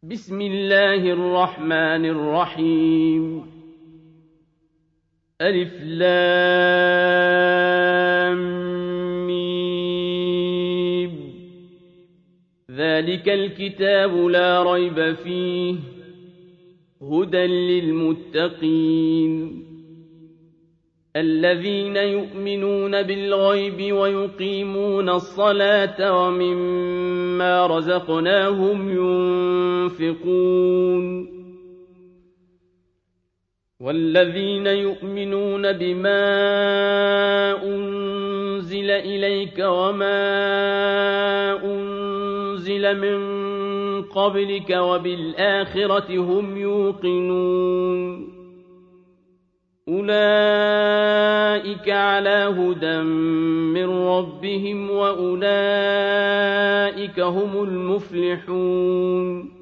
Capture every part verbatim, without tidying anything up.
بسم الله الرحمن الرحيم ألف لام ميم ذلك الكتاب لا ريب فيه هدى للمتقين الذين يؤمنون بالغيب ويقيمون الصلاة ومما رزقناهم ينفقون والذين يؤمنون بما أنزل إليك وما أنزل من قبلك وبالآخرة هم يوقنون أولئك على هدى من ربهم وأولئك هم المفلحون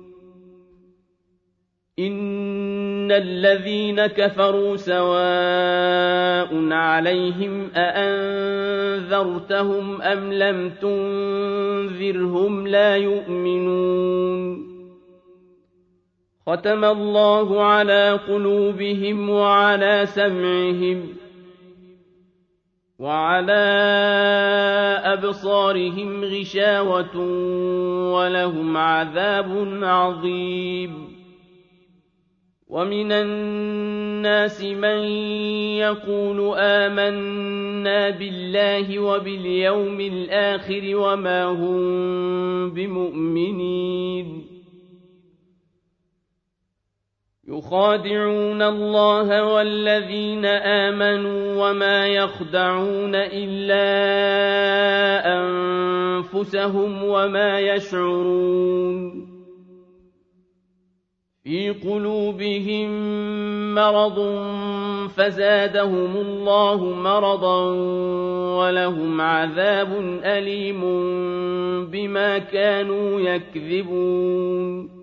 إن الذين كفروا سواء عليهم أأنذرتهم أم لم تنذرهم لا يؤمنون ختم الله على قلوبهم وعلى سمعهم وعلى أبصارهم غشاوة ولهم عذاب عظيم ومن الناس من يقول آمنا بالله وباليوم الآخر وما هم بمؤمنين يخادعون الله والذين آمنوا وما يخدعون إلا أنفسهم وما يشعرون في قلوبهم مرض فزادهم الله مرضا ولهم عذاب أليم بما كانوا يكذبون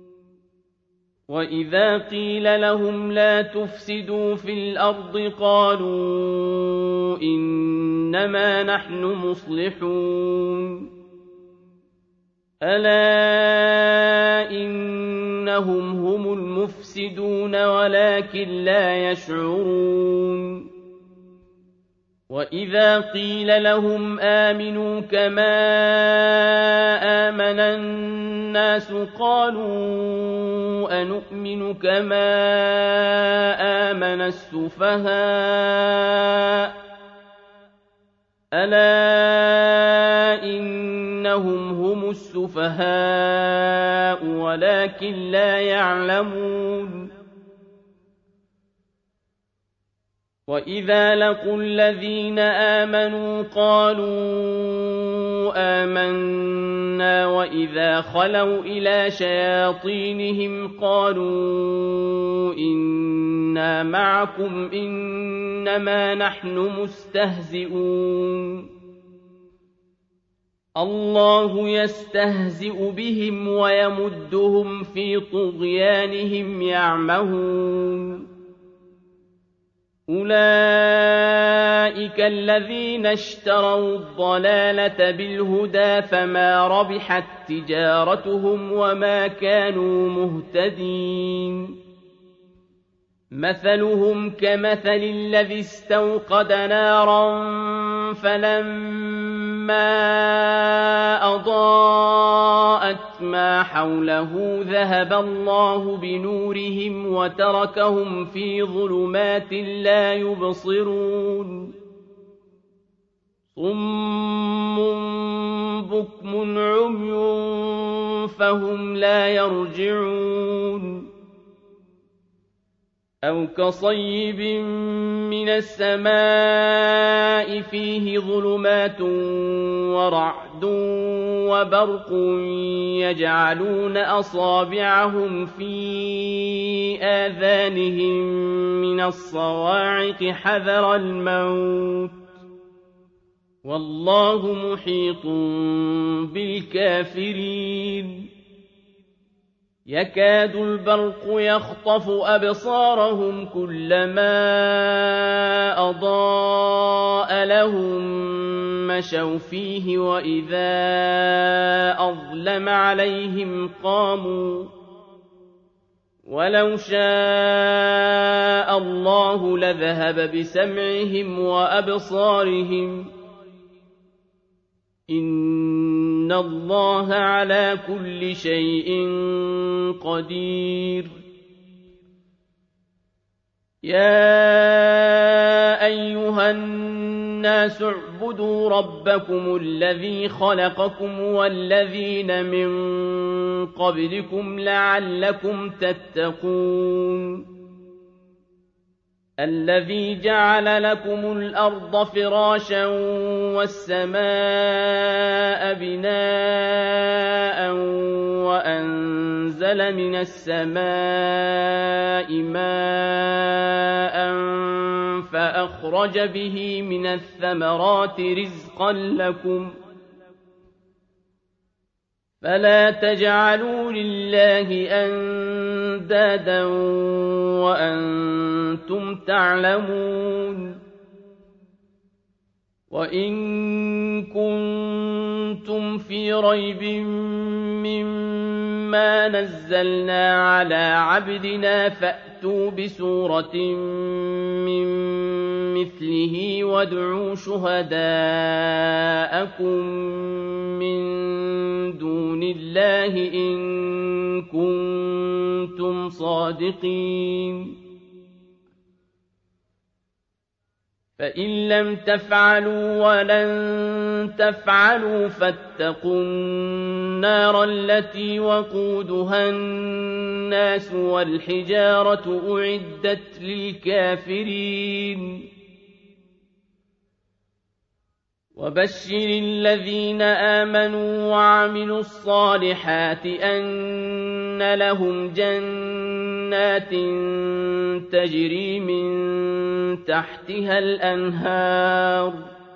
وإذا قيل لهم لا تفسدوا في الأرض قالوا إنما نحن مصلحون ألا إنهم هم المفسدون ولكن لا يشعرون وإذا قيل لهم آمنوا كما آمن الناس قالوا أنؤمن كما آمن السفهاء ألا إنهم هم السفهاء ولكن لا يعلمون وإذا لقوا الذين آمنوا قالوا آمنا وإذا خلوا إلى شياطينهم قالوا إنا معكم إنما نحن مستهزئون الله يستهزئ بهم ويمدهم في طغيانهم يعمهون أولئك الذين اشتروا الضلالة بالهدى فما ربحت تجارتهم وما كانوا مهتدين مثلهم كمثل الذي استوقد نارا فلما أضاءت ما حوله ذهب الله بنورهم وتركهم في ظلمات لا يبصرون صم بكم عمي فهم لا يرجعون أو كصيب من السماء فيه ظلمات ورعد وبرق يجعلون أصابعهم في آذانهم من الصواعق حذر الموت والله محيط بالكافرين يكاد البرق يخطف أبصارهم كلما أضاء لهم مشوا فيه وإذا أظلم عليهم قاموا وَلَوْ شَاءَ اللَّهُ لَذَهَبَ بِسَمْعِهِمْ وَأَبْصَارِهِمْ ۚ إِنَّ اللَّهَ عَلَىٰ كُلِّ شَيْءٍ قَدِيرٌ يَا أَيُّهَا النَّاسُ اعْبُدُوا رَبَّكُمُ الَّذِي خَلَقَكُمْ وَالَّذِينَ مِن قَبْلِكُمْ لَعَلَّكُمْ تَتَّقُونَ الَّذِي جَعَلَ لَكُمُ الْأَرْضَ فِرَاشًا وَالسَّمَاءَ بِنَاءً وَأَنزَلَ مِنَ السَّمَاءِ مَاءً فَأَخْرَجَ بِهِ مِنَ الثَّمَرَاتِ رِزْقًا لَّكُمْ ۖ فَلَا تَجْعَلُوا لِلَّهِ أَندَادًا وَأَنتُمْ تَعْلَمُونَ وَإِن كُنتُمْ فِي رَيْبٍ مِّمَّا نَزَّلْنَا عَلَىٰ عَبْدِنَا فَأْتُوا بِسُورَةٍ مِّن مِّثْلِهِ وَادْعُوا شُهَدَاءَكُم مِّن دُونِ اللَّهِ إِن كُنتُمْ صَادِقِينَ فَإِن لَّمْ تَفْعَلُوا وَلَن تَفْعَلُوا فَاتَّقُوا النَّارَ الَّتِي وَقُودُهَا النَّاسُ وَالْحِجَارَةُ أُعِدَّتْ لِلْكَافِرِينَ وَبَشِّرِ الَّذِينَ آمَنُوا وَعَمِلُوا الصَّالِحَاتِ أَنَّ لَهُمْ جَنَّاتٍ تَجْرِي مِن تَحْتِهَا الْأَنْهَارُ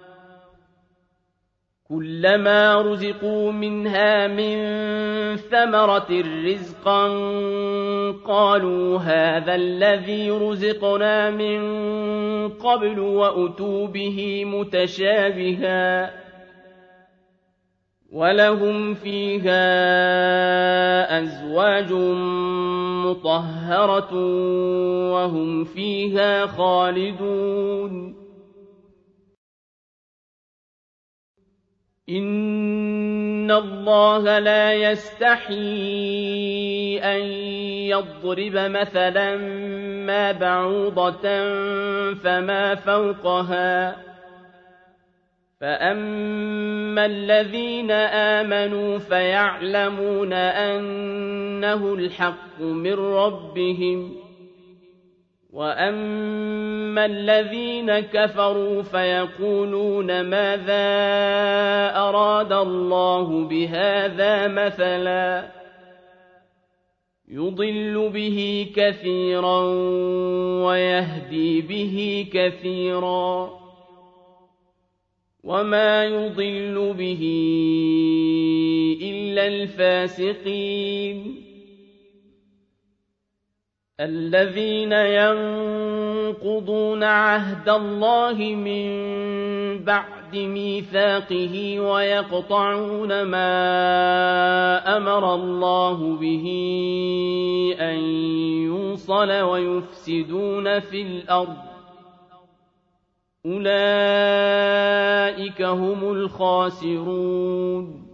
كُلَّمَا رُزِقُوا مِنْهَا مِن ثَمَرَةٍ رِّزْقًا قَالُوا هَٰذَا الَّذِي رُزِقْنَا مِن قَبْلُ وَأُتُوا بِهِ مُتَشَابِهًا ۖ وَلَهُمْ فِيهَا أَزْوَاجٌ مُّطَهَّرَةٌ وَهُمْ فِيهَا خَالِدُونَ إِنَّ اللَّهَ لَا يَسْتَحْيِي أَن يَضْرِبَ مَثَلًا مَّا بَعُوضَةً فَمَا فَوْقَهَا ۚ فَأَمَّا الَّذِينَ آمَنُوا فَيَعْلَمُونَ أَنَّهُ الْحَقُّ مِن رَّبِّهِمْ ۖ وَأَمَّا الَّذِينَ كَفَرُوا فَيَقُولُونَ مَاذَا أَرَادَ اللَّهُ بِهَٰذَا مَثَلًا ۚ يُضِلُّ بِهِ كَثِيرًا وَيَهْدِي بِهِ كَثِيرًا ۚ وَمَا يُضِلُّ بِهِ إِلَّا الْفَاسِقِينَ الَّذِينَ يَنقُضُونَ عَهْدَ اللَّهِ مِن بَعْدِ مِيثَاقِهِ وَيَقْطَعُونَ مَا أَمَرَ اللَّهُ بِهِ أَن يُوصَلَ وَيُفْسِدُونَ فِي الْأَرْضِ ۚ أُولَٰئِكَ هُمُ الْخَاسِرُونَ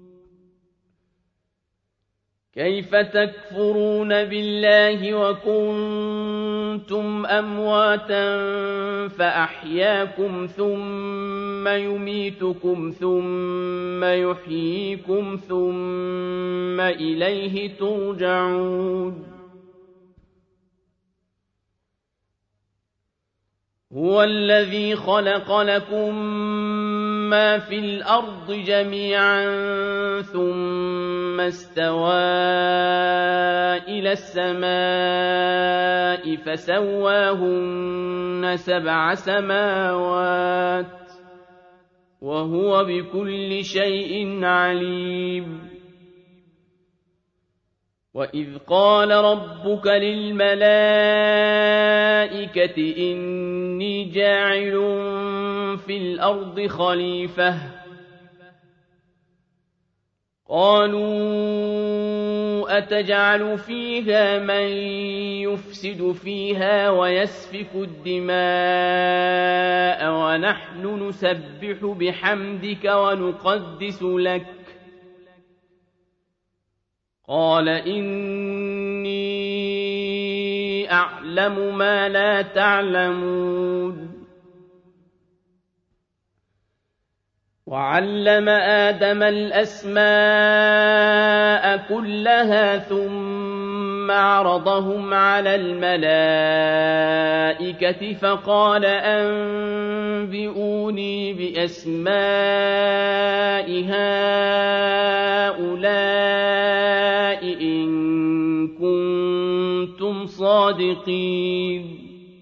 كَيْفَ تَكْفُرُونَ بِاللَّهِ وَكُنتُمْ أَمْوَاتًا فَأَحْيَاكُمْ ثُمَّ يُمِيتُكُمْ ثُمَّ يُحْيِيكُمْ ثُمَّ إِلَيْهِ تُرْجَعُونَ هُوَ الَّذِي خَلَقَ لَكُم مَّا فِي الْأَرْضِ جَمِيعًا ثُمَّ اسْتَوَىٰ إِلَى السَّمَاءِ فَسَوَّاهُنَّ سَبْعَ سَمَاوَاتٍ ۚ وَهُوَ بِكُلِّ شَيْءٍ عَلِيمٌ وَإِذْ قَالَ رَبُّكَ لِلْمَلَائِكَةِ إِنِّي جَاعِلٌ فِي الْأَرْضِ خَلِيفَةً ۖ قَالُوا أتجعل فيها من يفسد فيها ويسفك الدماء ونحن نسبح بحمدك ونقدس لك قال إني أعلم ما لا تعلمون وعلم آدم الأسماء كلها ثم عرضهم على الملائكة فقال أنبئوني بأسماء هؤلاء إن كنتم صادقين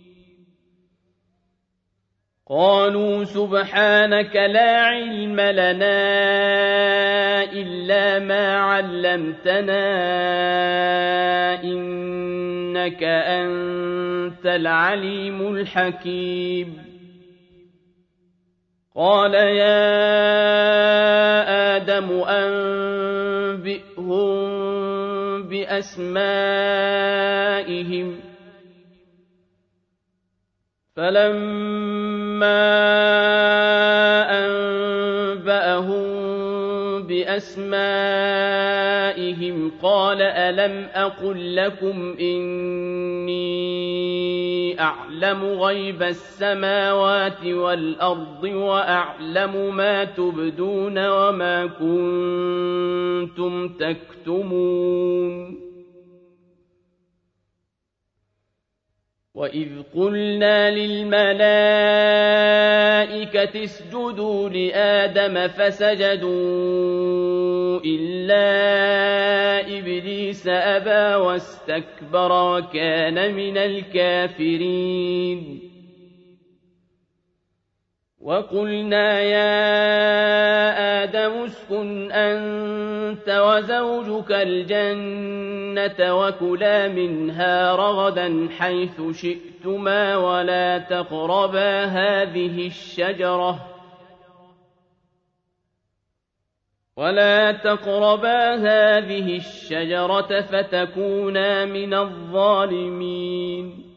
قالوا سبحانك لا علم لنا إلا ما علمتنا إنك أنت العليم الحكيم قال يا آدم أنبئهم بأسمائهم فلما أنبأهم بأسمائهم قال ألم أقل لكم إني أعلم غيب السماوات والأرض وأعلم ما تبدون وما كنتم تكتمون وإذ قلنا للملائكة اسجدوا لآدم فسجدوا إلا إبليس أبى واستكبر وكان من الكافرين وقلنا يا آدم اسكن أنت وزوجك الجنة وكلا منها رغدا حيث شئتما ولا تقربا هذه الشجرة ولا تقربا هذه الشجرة فتكونا من الظالمين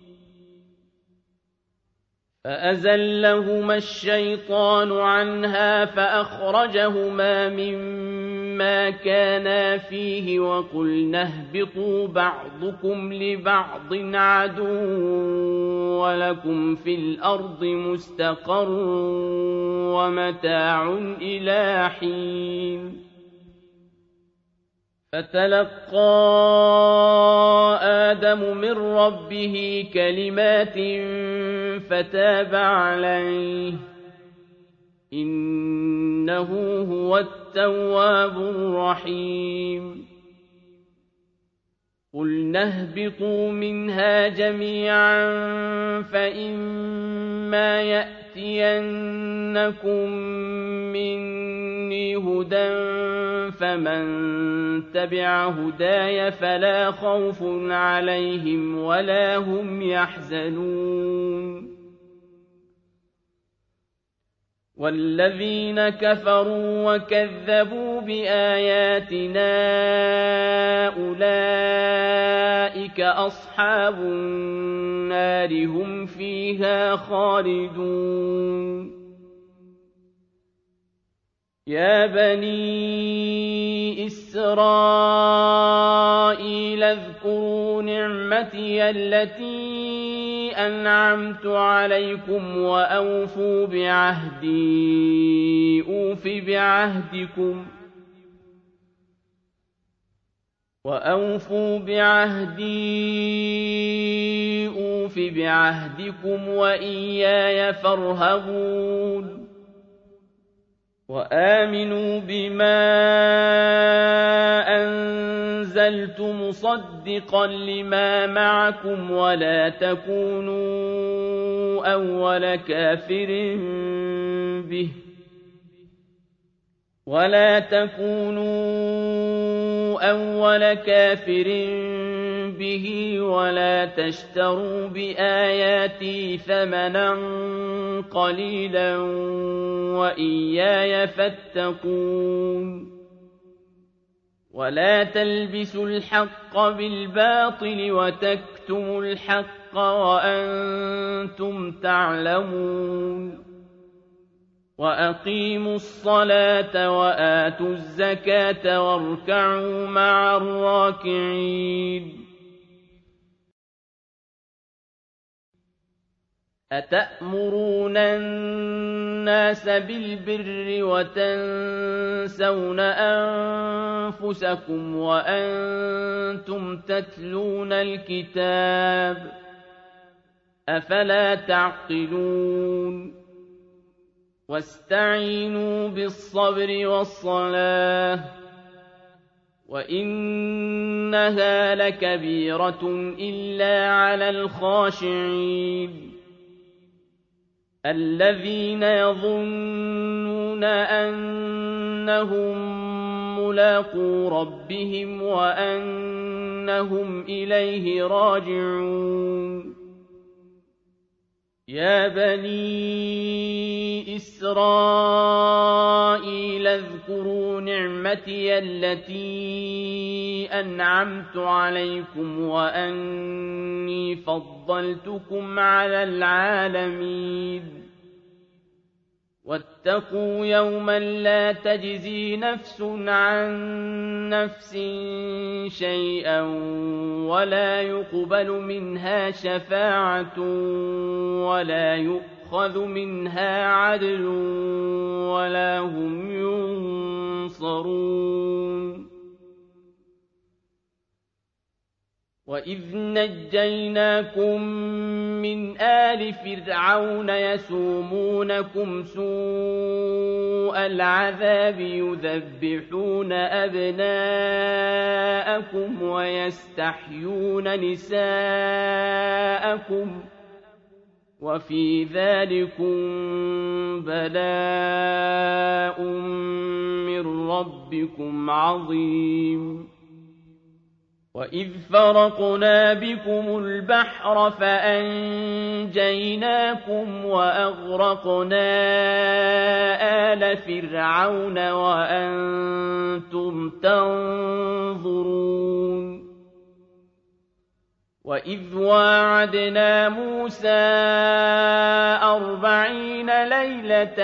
فأزلهما الشيطان عنها فأخرجهما مما كانا فيه وقلنا اهبطوا بعضكم لبعض عدو ولكم في الأرض مستقر ومتاع إلى حين فتلقى آدم من ربه كلمات فتاب عليه إنه هو التواب الرحيم قلنا اهبطوا منها جميعا فإما يأتينكم مني هدى فمن تبع هداي فلا خوف عليهم ولا هم يحزنون والذين كفروا وكذبوا بآياتنا أولئك أصحاب النار هم فيها خالدون يا بني إسرائيل اذكروا نعمتي التي أنعمت عليكم وأوفوا بعهدي أوف بعهدكم وأوفوا بعهدي أوف بعهدكم وإياي فارهبون وآمنوا بما أنزلت مصدقا لما معكم ولا تكونوا أول كافر به ولا تكونوا أول كافر به ولا تشتروا بآياتي ثمنا قليلا وإياي فاتقون ولا تلبسوا الحق بالباطل وتكتموا الحق وأنتم تعلمون وأقيموا الصلاة وآتوا الزكاة واركعوا مع الراكعين أتأمرون الناس بالبر وتنسون أنفسكم وأنتم تتلون الكتاب أفلا تعقلون واستعينوا بالصبر والصلاة وإنها لكبيرة إلا على الخاشعين الذين يظنون أنهم ملاقو ربهم وأنهم إليه راجعون يا بني إسرائيل اذكروا نعمتي التي أنعمت عليكم وأني فضلتكم على العالمين واتقوا يوما لا تجزي نفس عن نفس شيئا ولا يقبل منها شفاعة ولا يؤخذ منها عدل ولا هم ينصرون وإذ نجيناكم من آل فرعون يسومونكم سوء العذاب يذبحون أبناءكم ويستحيون نساءكم وفي ذلكم بلاء من ربكم عظيم وإذ فرقنا بكم البحر فأنجيناكم وأغرقنا آل فرعون وأنتم تنظرون وإذ واعدنا موسى أربعين ليلة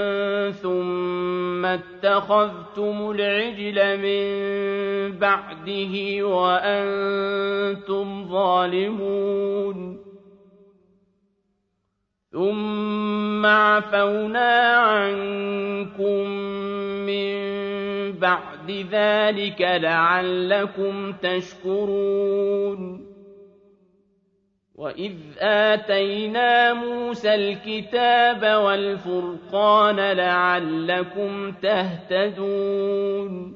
ثم اتخذتم العجل من بعده وأنتم ظالمون ثم عفونا عنكم من بعد ذلك لعلكم تشكرون وإذ آتينا موسى الكتاب والفرقان لعلكم تهتدون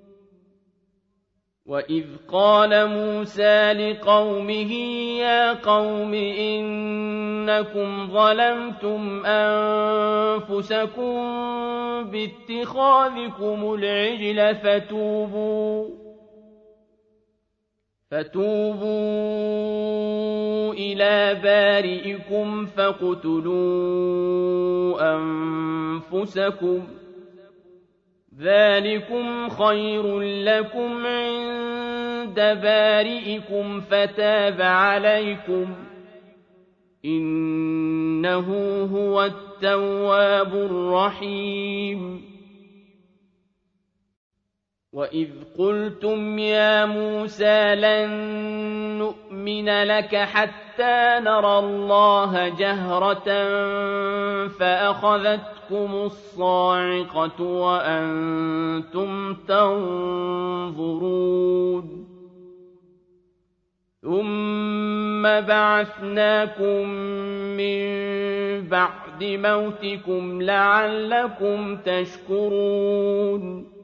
وإذ قال موسى لقومه يا قوم إنكم ظلمتم أنفسكم باتخاذكم العجل فتوبوا فتوبوا إلى بارئكم فاقتلوا أنفسكم ذلكم خير لكم عند بارئكم فتاب عليكم إنه هو التواب الرحيم وإذ قلتم يا موسى لن نؤمن لك حتى نرى الله جهرة فأخذتكم الصاعقة وأنتم تنظرون ثم بعثناكم من بعد موتكم لعلكم تشكرون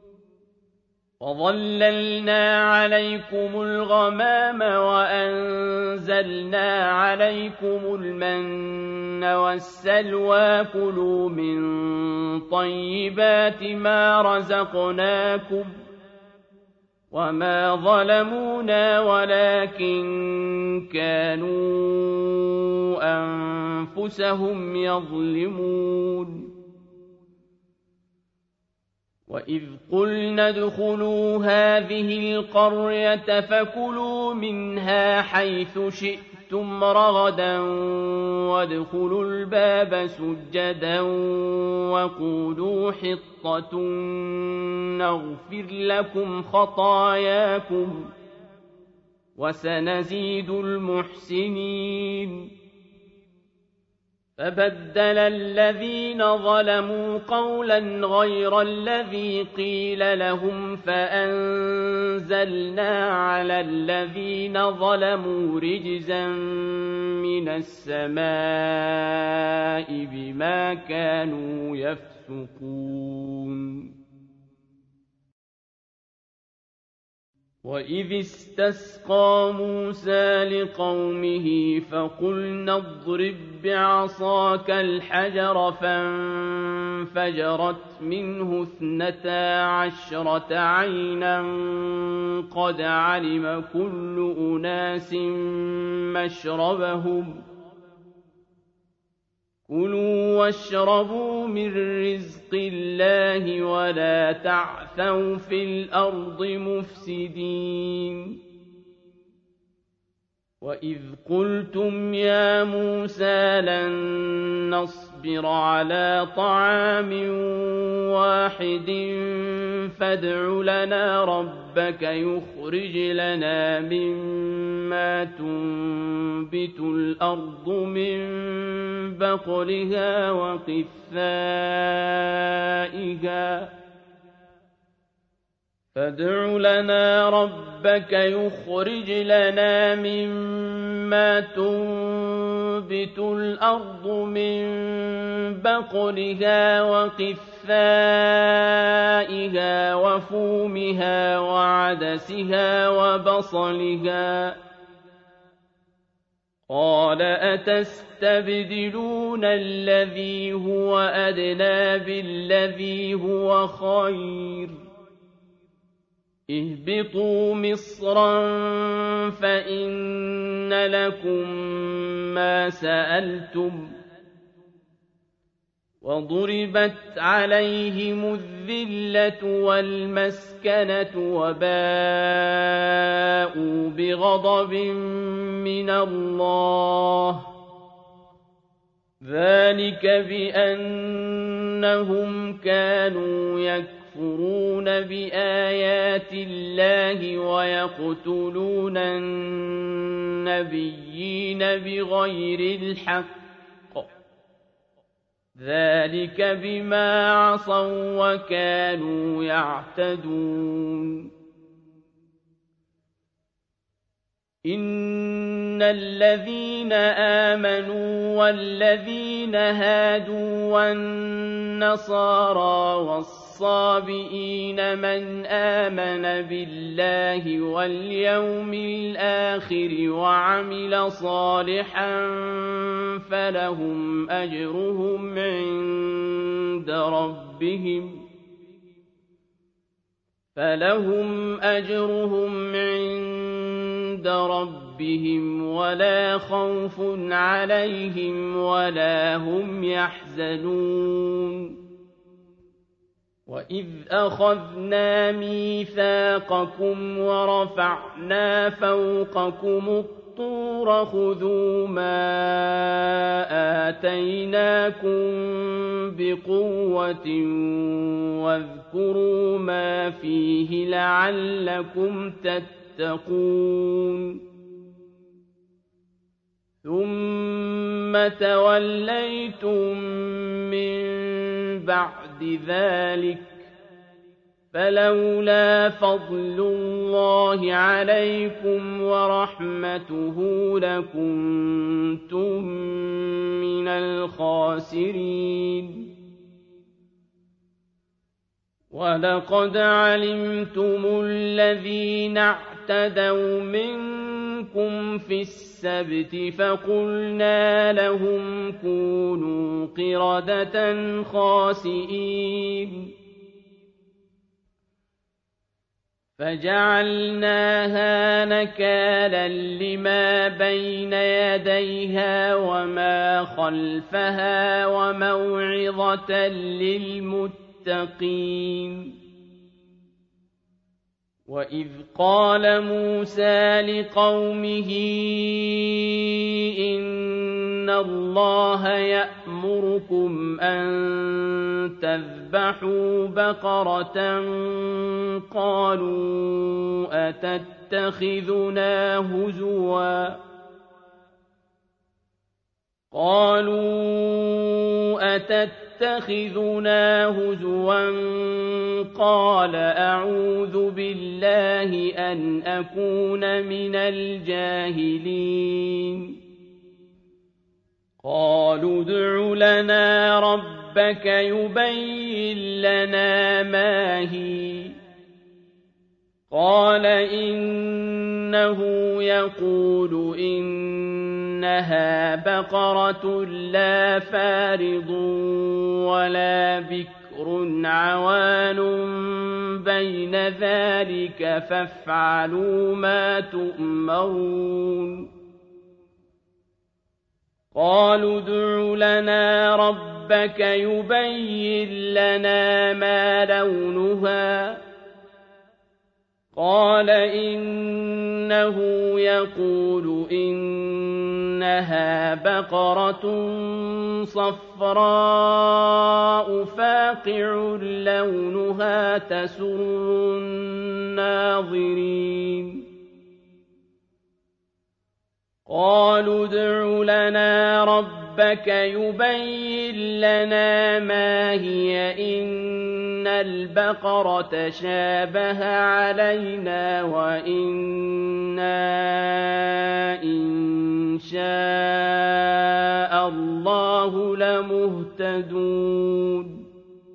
وظللنا عليكم الغمام وأنزلنا عليكم المن والسلوى كلوا من طيبات ما رزقناكم وما ظلمونا ولكن كانوا أنفسهم يظلمون وَإِذْ قُلْنَا ادْخُلُوا هَٰذِهِ الْقَرْيَةَ فَكُلُوا مِنْهَا حَيْثُ شِئْتُمْ رَغَدًا وَادْخُلُوا الْبَابَ سُجَّدًا وَقُولُوا حِطَّةٌ نَّغْفِرْ لَكُمْ خَطَايَاكُمْ وَسَنَزِيدُ الْمُحْسِنِينَ فَبَدَّلَ الَّذِينَ ظَلَمُوا قَوْلًا غَيْرَ الَّذِي قِيلَ لَهُمْ فَأَنزَلْنَا عَلَى الَّذِينَ ظَلَمُوا رِجْزًا مِّنَ السَّمَاءِ بِمَا كَانُوا يَفْسُقُونَ وَإِذِ اسْتَسْقَىٰ مُوسَىٰ لِقَوْمِهِ فَقُلْنَا اضْرِب بِّعَصَاكَ الْحَجَرَ فَانفَجَرَتْ مِنْهُ اثْنَتَا عَشْرَةَ عَيْنًا قَدْ عَلِمَ كُلُّ أُنَاسٍ مَّشْرَبَهُمْ ۖ كُلُوا وَاشْرَبُوا مِن رِّزْقِ اللَّهِ وَلَا تَعْثَوْا فِي الْأَرْضِ مُفْسِدِينَ وَإِذْ قُلْتُمْ يَا مُوسَىٰ لَن نَّصْبِرَ عَلَىٰ طَعَامٍ وَاحِدٍ فَادْعُ لَنَا رَبَّكَ يُخْرِجْ لَنَا مِمَّا تُنبِتُ الْأَرْضُ مِن بَقْلِهَا وَقِثَّائِهَا فادع لنا ربك يخرج لنا مما تنبت الأرض من بقلها وقثائها وفومها وعدسها وبصلها قال أتستبدلون الذي هو أدنى بالذي هو خير اهبطوا مصرا فإن لكم ما سألتم وضربت عليهم الذلة والمسكنة وباءوا بغضب من الله ذلك بأنهم كانوا يكفرون يكفرون بآيات الله ويقتلون النبيين بغير الحق ذلك بما عصوا وكانوا يعتدون إن الذين آمنوا والذين هادوا والنصارى والصابئين من آمن بالله واليوم الآخر وعمل صالحا فلهم أجرهم عند ربهم فلهم أجرهم عند ربهم ولا خوف عليهم ولا هم يحزنون وإذ أخذنا ميثاقكم ورفعنا فوقكم الطور خذوا ما آتيناكم بقوة واذكروا ما فيه لعلكم تتقون ثم توليتم من بعد ذلك فلولا فضل الله عليكم ورحمته لكنتم من الخاسرين ولقد علمتم الذين اعتدوا منكم في السبت فقلنا لهم كونوا قردة خاسئين فجعلناها نكالا لما بين يديها وما خلفها وموعظة للمتقين وَإِذْ قَالَ مُوسَىٰ لِقَوْمِهِ إِنَّ اللَّهَ يَأْمُرُكُمْ أَن تَذْبَحُوا بَقَرَةً قَالُوا أَتَتَّخِذُنَا هُزُوًا قَالُوا أَتَتَّخِذُنَا هُزُوًا قَالَ أَعُوذُ بِاللَّهِ أَنْ أَكُونَ مِنَ الْجَاهِلِينَ قَالُوا ادْعُ لَنَا رَبَّكَ يُبَيِّن لَّنَا مَا هِيَ قَالَ إِنَّهُ يَقُولُ إِنَّهَا بَقَرَةٌ لَّا فَارِضٌ وَلَا بِكْرٌ عَوَانٌ بَيْنَ ذَٰلِكَ فَافْعَلُوا مَا تُؤْمَرُونَ قَالُوا ادْعُ لَنَا رَبَّكَ يُبَيِّن لَّنَا مَا لَوْنُهَا قَالَ إِنَّهُ يَقُولُ إِنَّهَا بَقَرَةٌ صَفْرَاءُ فَاقِعٌ لَّوْنُهَا تَسُرُّ النَّاظِرِينَ قَالُوا ادْعُ لَنَا رَبَّكَ يُبَيِّن لَّنَا مَا هِيَ إِنَّ الْبَقَرَةَ شَابَهَ عَلَيْنَا وَإِنَّا إِن شَاءَ اللَّهُ لَمُهْتَدُونَ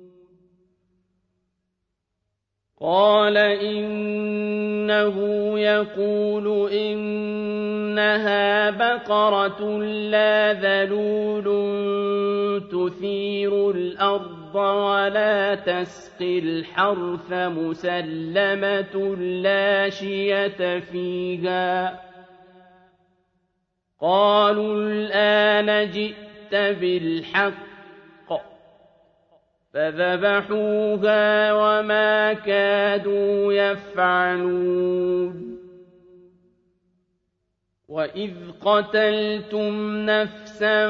قَالَ إِنَّهُ يَقُولُ إِنَّهَا بَقَرَةٌ لَّا ذَلُولٌ تُثِيرُ الْأَرْضَ وَلَا تَسْقِي الْحَرْثَ مُسَلَّمَةٌ لَّا شِيَةَ فِيهَا قَالُوا الْآنَ جِئْتَ بِالْحَقِّ فَذَبَحُوهَا وَمَا كَادُوا يَفْعَلُونَ وَإِذْ قَتَلْتُمْ نَفْسًا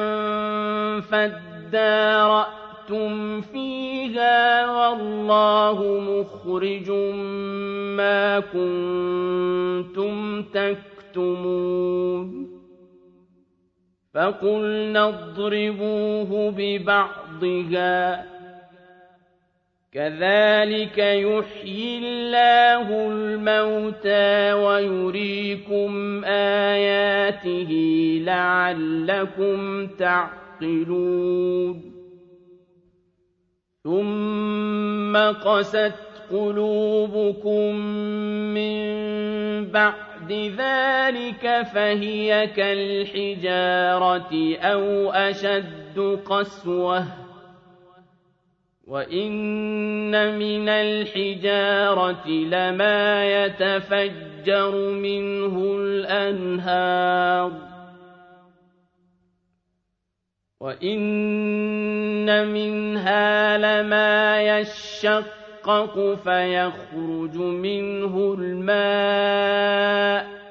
فَادَّارَأْتُمْ فِيهَا وَاللَّهُ مُخْرِجٌ مَّا كُنتُمْ تَكْتُمُونَ فَقُلْنَا اضْرِبُوهُ بِبَعْضِهَا كَذَٰلِكَ يُحْيِي اللَّهُ الْمَوْتَىٰ وَيُرِيكُمْ آيَاتِهِ لَعَلَّكُمْ تَعْقِلُونَ ثُمَّ قَسَتْ قُلُوبُكُم مِّن بَعْدِ ذَٰلِكَ فَهِيَ كَالْحِجَارَةِ أَوْ أَشَدُّ قَسْوَةً ۚ وَإِنَّ مِنَ الْحِجَارَةِ لَمَا يَتَفَجَّرُ مِنْهُ الْأَنْهَارُ وَإِنَّ مِنْهَا لَمَا يَشَّقَّقُ فَيَخْرُجُ مِنْهُ الْمَاءُ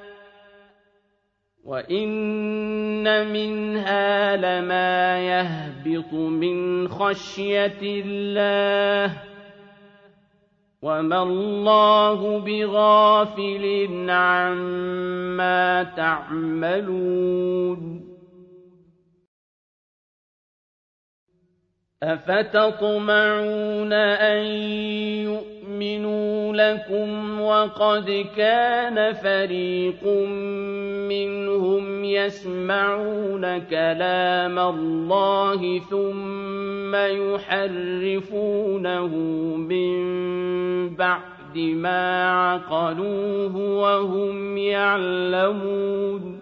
وَإِنَّ مِنْهَا لَمَا يَهْبِطُ مِنْ خَشْيَةِ اللَّهِ وَمَا اللَّهُ بِغَافِلٍ عَمَّا تَعْمَلُونَ أَفَتَطْمَعُونَ أَن يُؤْمِنُوا لَكُمْ وَقَدْ كَانَ فَرِيقٌ مِّنْهُمْ يَسْمَعُونَ كَلَامَ اللَّهِ ثُمَّ يُحَرِّفُونَهُ مِن بَعْدِ مَا عَقَلُوهُ وَهُمْ يَعْلَمُونَ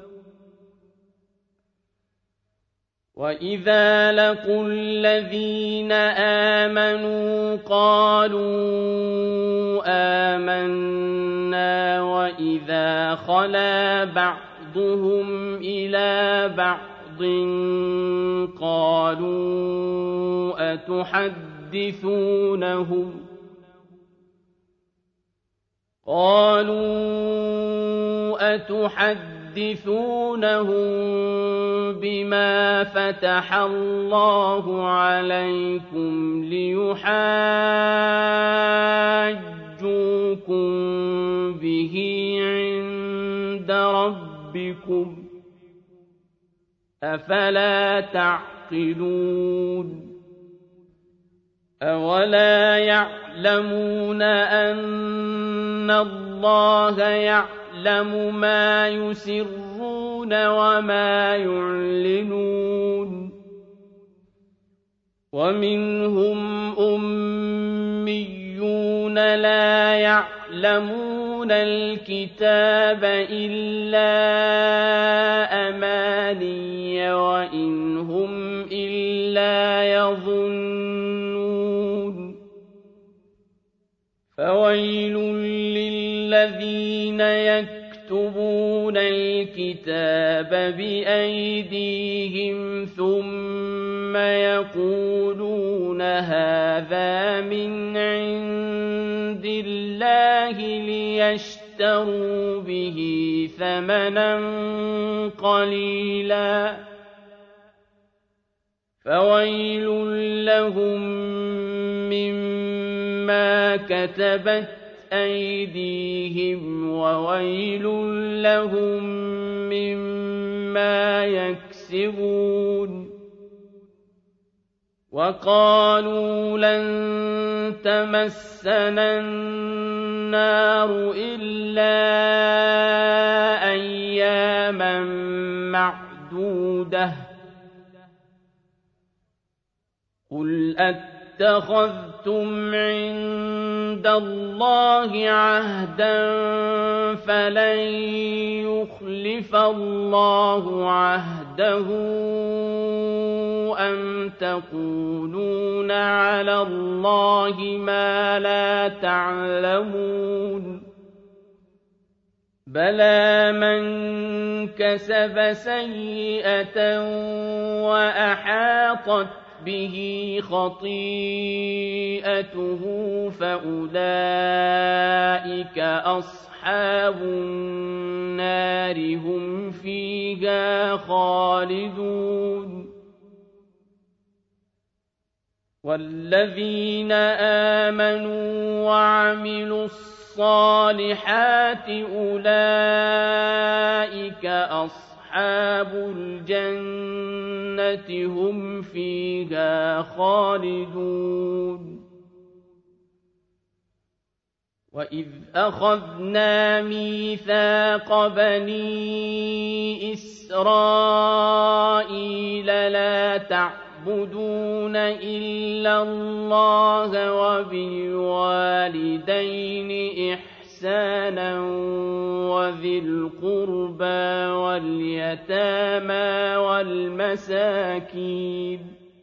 وَإِذَا لَقُوا الَّذِينَ آمَنُوا قَالُوا آمَنَّا وَإِذَا خَلَا بَعْضُهُمْ إِلَىٰ بَعْضٍ قَالُوا أَتُحَدِّثُونَهُمْ قالوا أتحدثونهم بما فتح الله عليكم ليحاجوكم به عند ربكم أفلا تعقلون أولا يعلمون أن الله يعلم ما يسرون وما يعلنون ومنهم أميون لا يعلمون الكتاب إلا أماني وإن هم إلا يظنون فويل للذين يكتبون الكتاب بأيديهم ثم يقولون هذا من عند الله ليشتروا به ثمنا قليلا فويل لهم مما كتبت أيديهم وويل لهم مما يكسبون وقالوا لن تمسنا النار إلا أياما معدودة قل اتخذتم عند الله عهدا فلن يخلف الله عهده أم تقولون على الله ما لا تعلمون بلى من كسب سيئة وأحاطت به خطيئته فأولئك أصحاب النار هم فيها خالدون والذين آمنوا وعملوا الصالحات أولئك أصحاب أصحاب الجنة هم فيها خالدون وإذ أخذنا ميثاق بني إسرائيل لا تعبدون إلا الله وبالوالدين إحسانا إحسانا وذي القربى واليتامى والمساكين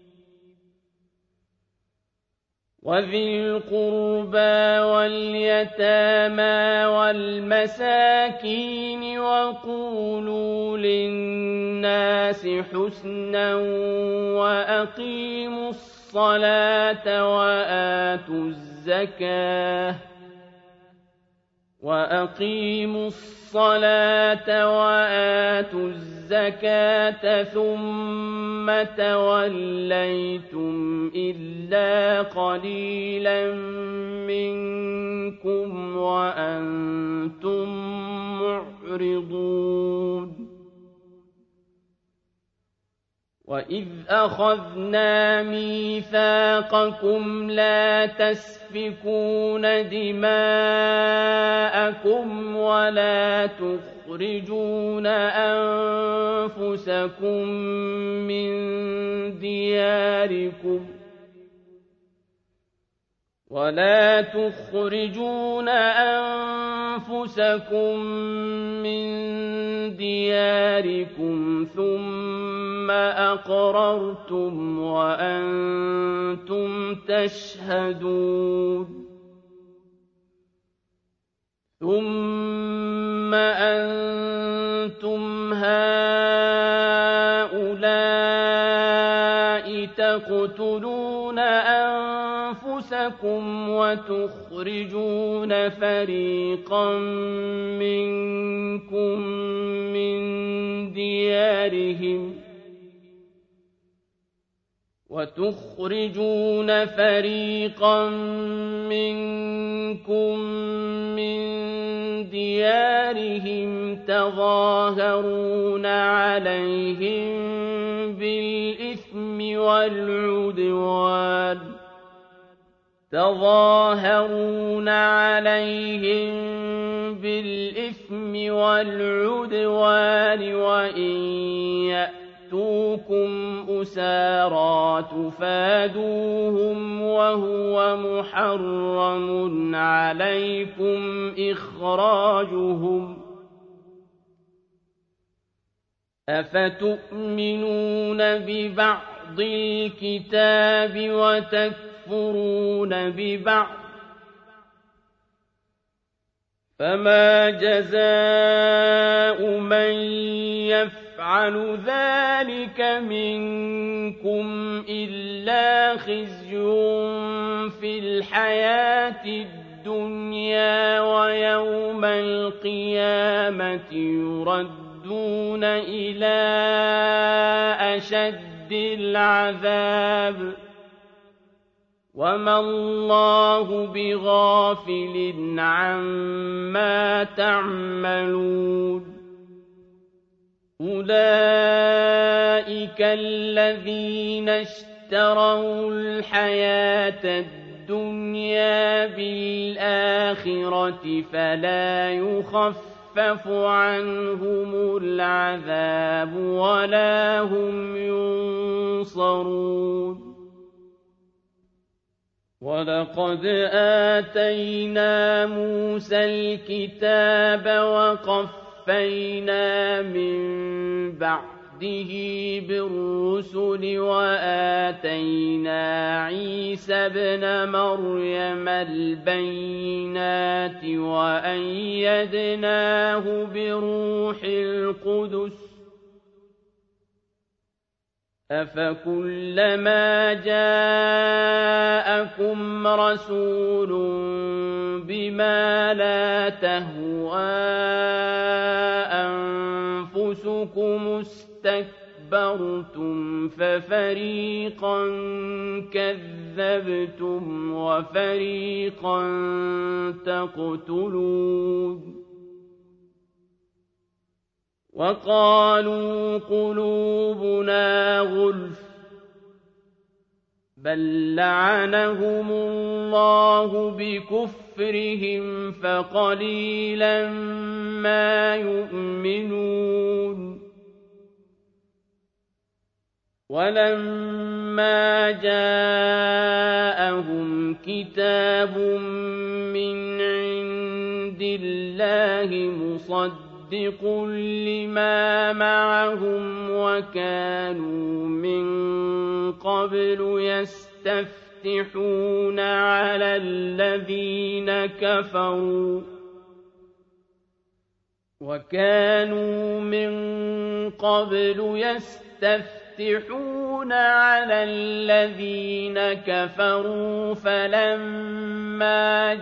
وذي القربى واليتامى والمساكين وقولوا للناس حسنا وأقيموا الصلاة وآتوا الزكاة وأقيموا الصلاة وآتوا الزكاة ثم توليتم إلا قليلا منكم وأنتم معرضون وإذ أخذنا ميثاقكم لا تسفكون دماءكم ولا تخرجون أنفسكم من دياركم ولا تخرجون أنفسكم من دياركم ثم أقررتم وأنتم تشهدون ثم أنتم هؤلاء تقتلون أنفسكم ينصرونكم وتخرجون فريقا منكم من ديارهم وتخرجون فريقا منكم من ديارهم تظاهرون عليهم بالإثم والعدوان تظاهرون عليهم بالإثم والعدوان وإن يأتوكم أسارى تفادوهم وهو محرم عليكم إخراجهم أفتؤمنون ببعض الكتاب وتكفرون ببعض فما جزاء من يفعل ذلك منكم إلا خزي في الحياة الدنيا ويوم القيامة يردون إلى أشد العذاب وما الله بغافل عما تعملون أولئك الذين اشتروا الحياة الدنيا بالآخرة فلا يخفف عنهم العذاب ولا هم ينصرون ولقد آتينا موسى الكتاب وقفينا من بعده بالرسل وآتينا عيسى ابن مريم البينات وأيدناه بروح القدس أفكلما جاءكم رسول بما لا تهوى أنفسكم استكبرتم ففريقا كذبتم وفريقا تقتلون وقالوا قلوبنا غلف بل لعنهم الله بكفرهم فقليلا ما يؤمنون ولما جاءهم كتاب من عند الله مصدق مصدق لما معهم وكانوا من قبل يستفتحون على الذين كفروا وكانوا من قبل يستفتحون على الذين كفروا فلما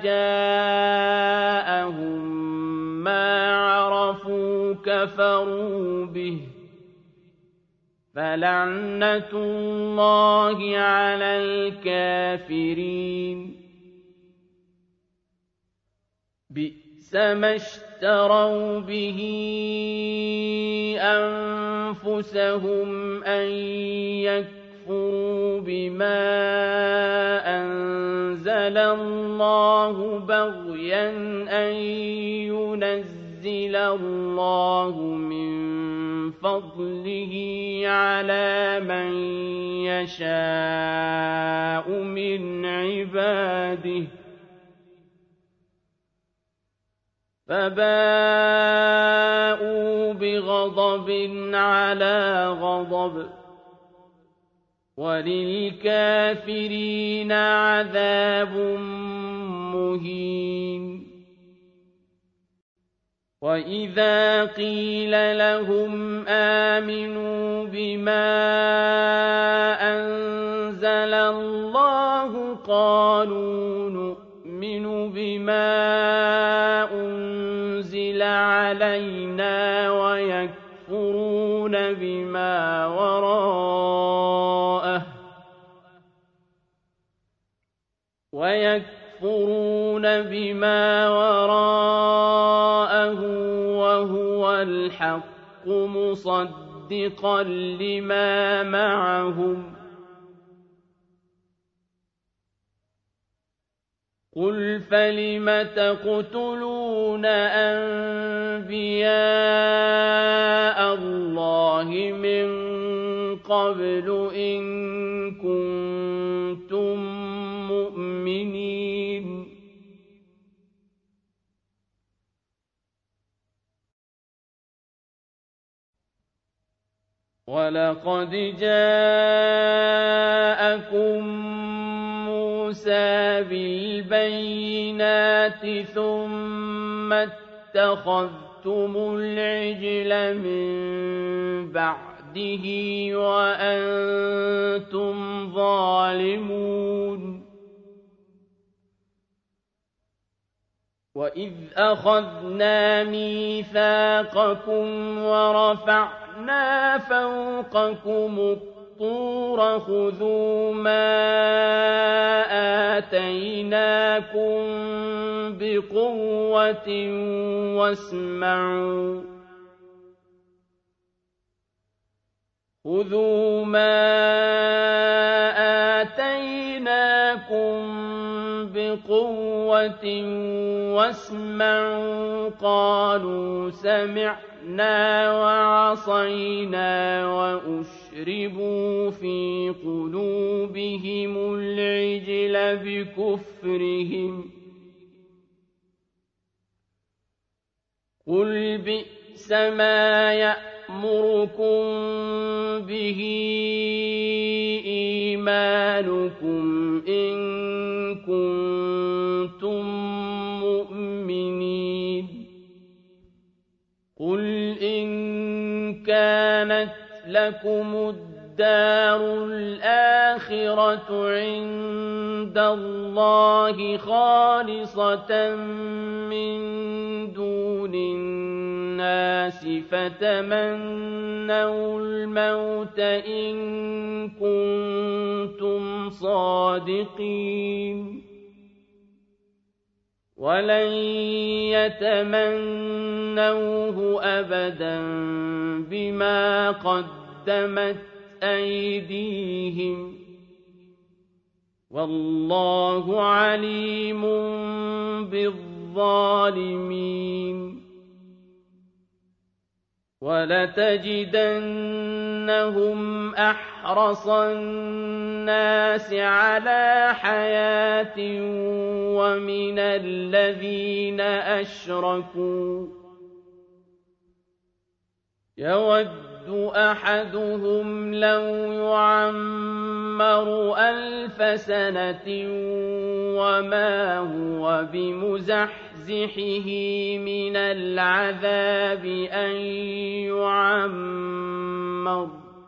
جاءهم ما عرفوا كفروا به فلعنة الله على الكافرين بئس ما اشتروا به أنفسهم أن يكفروا بما أنزل الله بغيا أن ينزل الله من فضله على من يشاء من عباده فباءوا بغضب على غضب وللكافرين عذاب مهين وإذا قيل لهم آمنوا بما أنزل الله قالوا بما أنزل علينا ويكفرون بما وراءه ويكفرون بما وراءه وهو الحق مصدقا لما معهم قل فلم تقتلون أنبياء الله من قبل إن كنتم مؤمنين ولقد جاءكم موسى بالبينات ثم اتخذتم العجل من بعده وأنتم ظالمون وإذ أخذنا ميثاقكم ورفعنا فوقكم الطور خذوا ما آتيناكم بقوة واسمعوا خذوا ما آتيناكم بقوة واسمعوا قالوا سمعنا وعصينا وأشربوا في قلوبهم العجل بكفرهم قل بئس ما يأمركم به إيمانكم إن كنتم مؤمنين قل إن كانت لكم الدار الآخرة عند الله خالصة من دون الناس فتمنوا الموت إن كنتم صادقين ولن يتمنوه أبدا بما قدمت أيديهم والله عليم بالظالمين ولتجدنهم أحرص الناس على حياة ومن الذين أشركوا يود أحدهم لو يعمر ألف سنة وما هو بمزحزحه من العذاب أن يعمر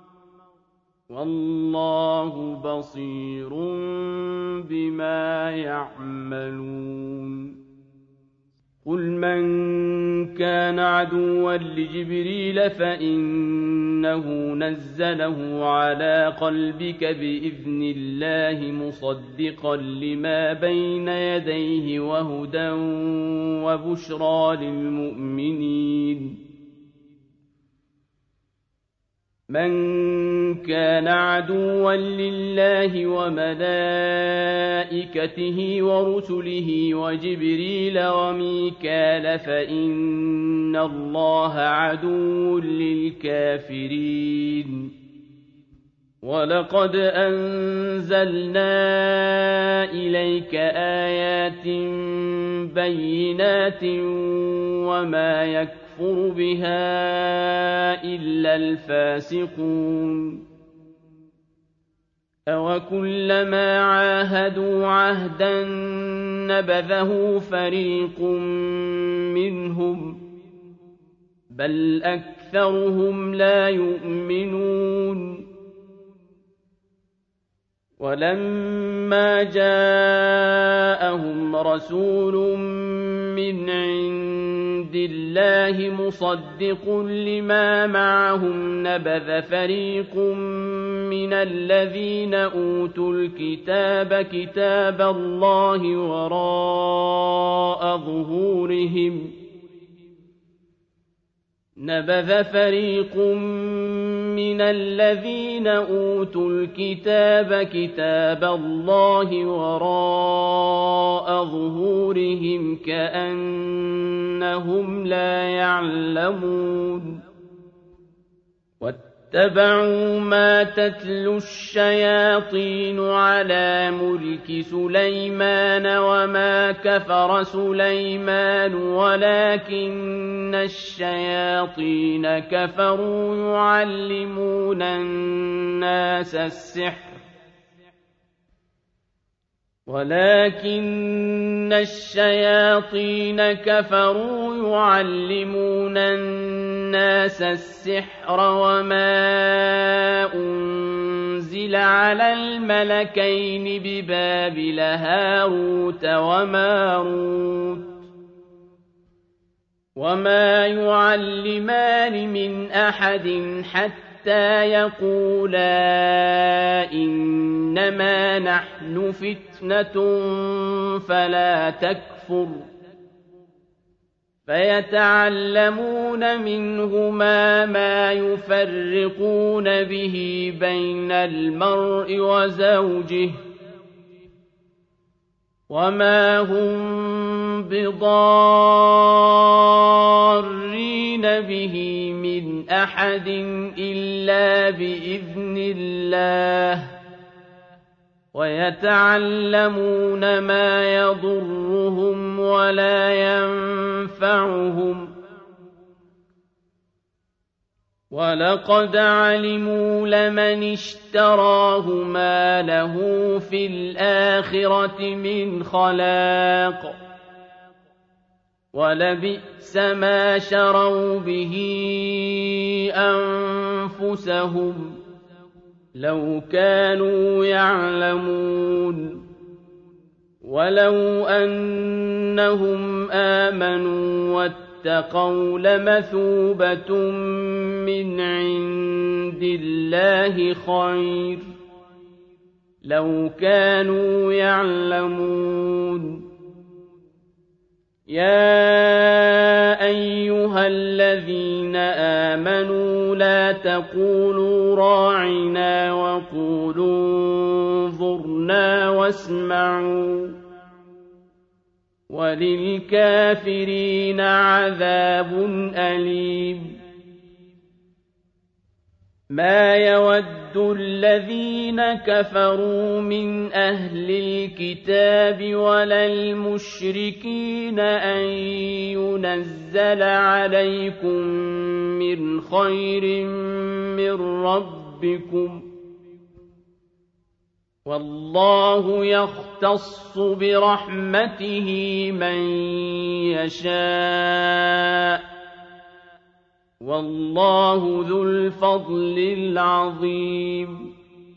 والله بصير بما يعملون قل من كان عدوا لجبريل فإنه نزله على قلبك بإذن الله مصدقا لما بين يديه وهدى وبشرى للمؤمنين من كان عدوا لله وملائكته ورسله وجبريل وميكال فإن الله عدو للكافرين ولقد أنزلنا إليك آيات بينات وما يكفر يكفر بها إلا الفاسقون أوكلما عاهدوا عهدا نبذه فريق منهم بل أكثرهم لا يؤمنون ولما جاءهم رسول من عند الله مصدق لما معهم نبذ فريق من الذين أوتوا الكتاب كتاب الله وراء ظهورهم نبذ فريق من الذين أوتوا الكتاب كتاب الله وراء ظهورهم كأنهم لا يعلمون واتبعوا ما تتلو الشياطين على ملك سليمان وما كفر سليمان ولكن الشياطين كفروا يعلمون الناس السحر ولكن الشياطين كفروا يعلمون الناس السحر وما أنزل على الملكين ببابل هاروت وماروت وما يعلمان من أحد حتى حتى يقولا إنما نحن فتنة فلا تكفر فيتعلمون منهما ما يفرقون به بين المرء وزوجه وما هم بضارين به من أحد إلا بإذن الله ويتعلمون ما يضرهم ولا ينفعهم ولقد علموا لمن اشتراه ما له في الآخرة من خلاق ولبئس ما شروا به أنفسهم لو كانوا يعلمون ولو أنهم آمنوا واتقوا لمثوبة من عند الله خير لو كانوا يعلمون يا أيها الذين آمنوا لا تقولوا راعنا وقولوا انظرنا واسمعوا وللكافرين عذاب أليم ما يود الذين كفروا من أهل الكتاب ولا المشركين أن ينزل عليكم من خير من ربكم والله يختص برحمته من يشاء والله ذو الفضل العظيم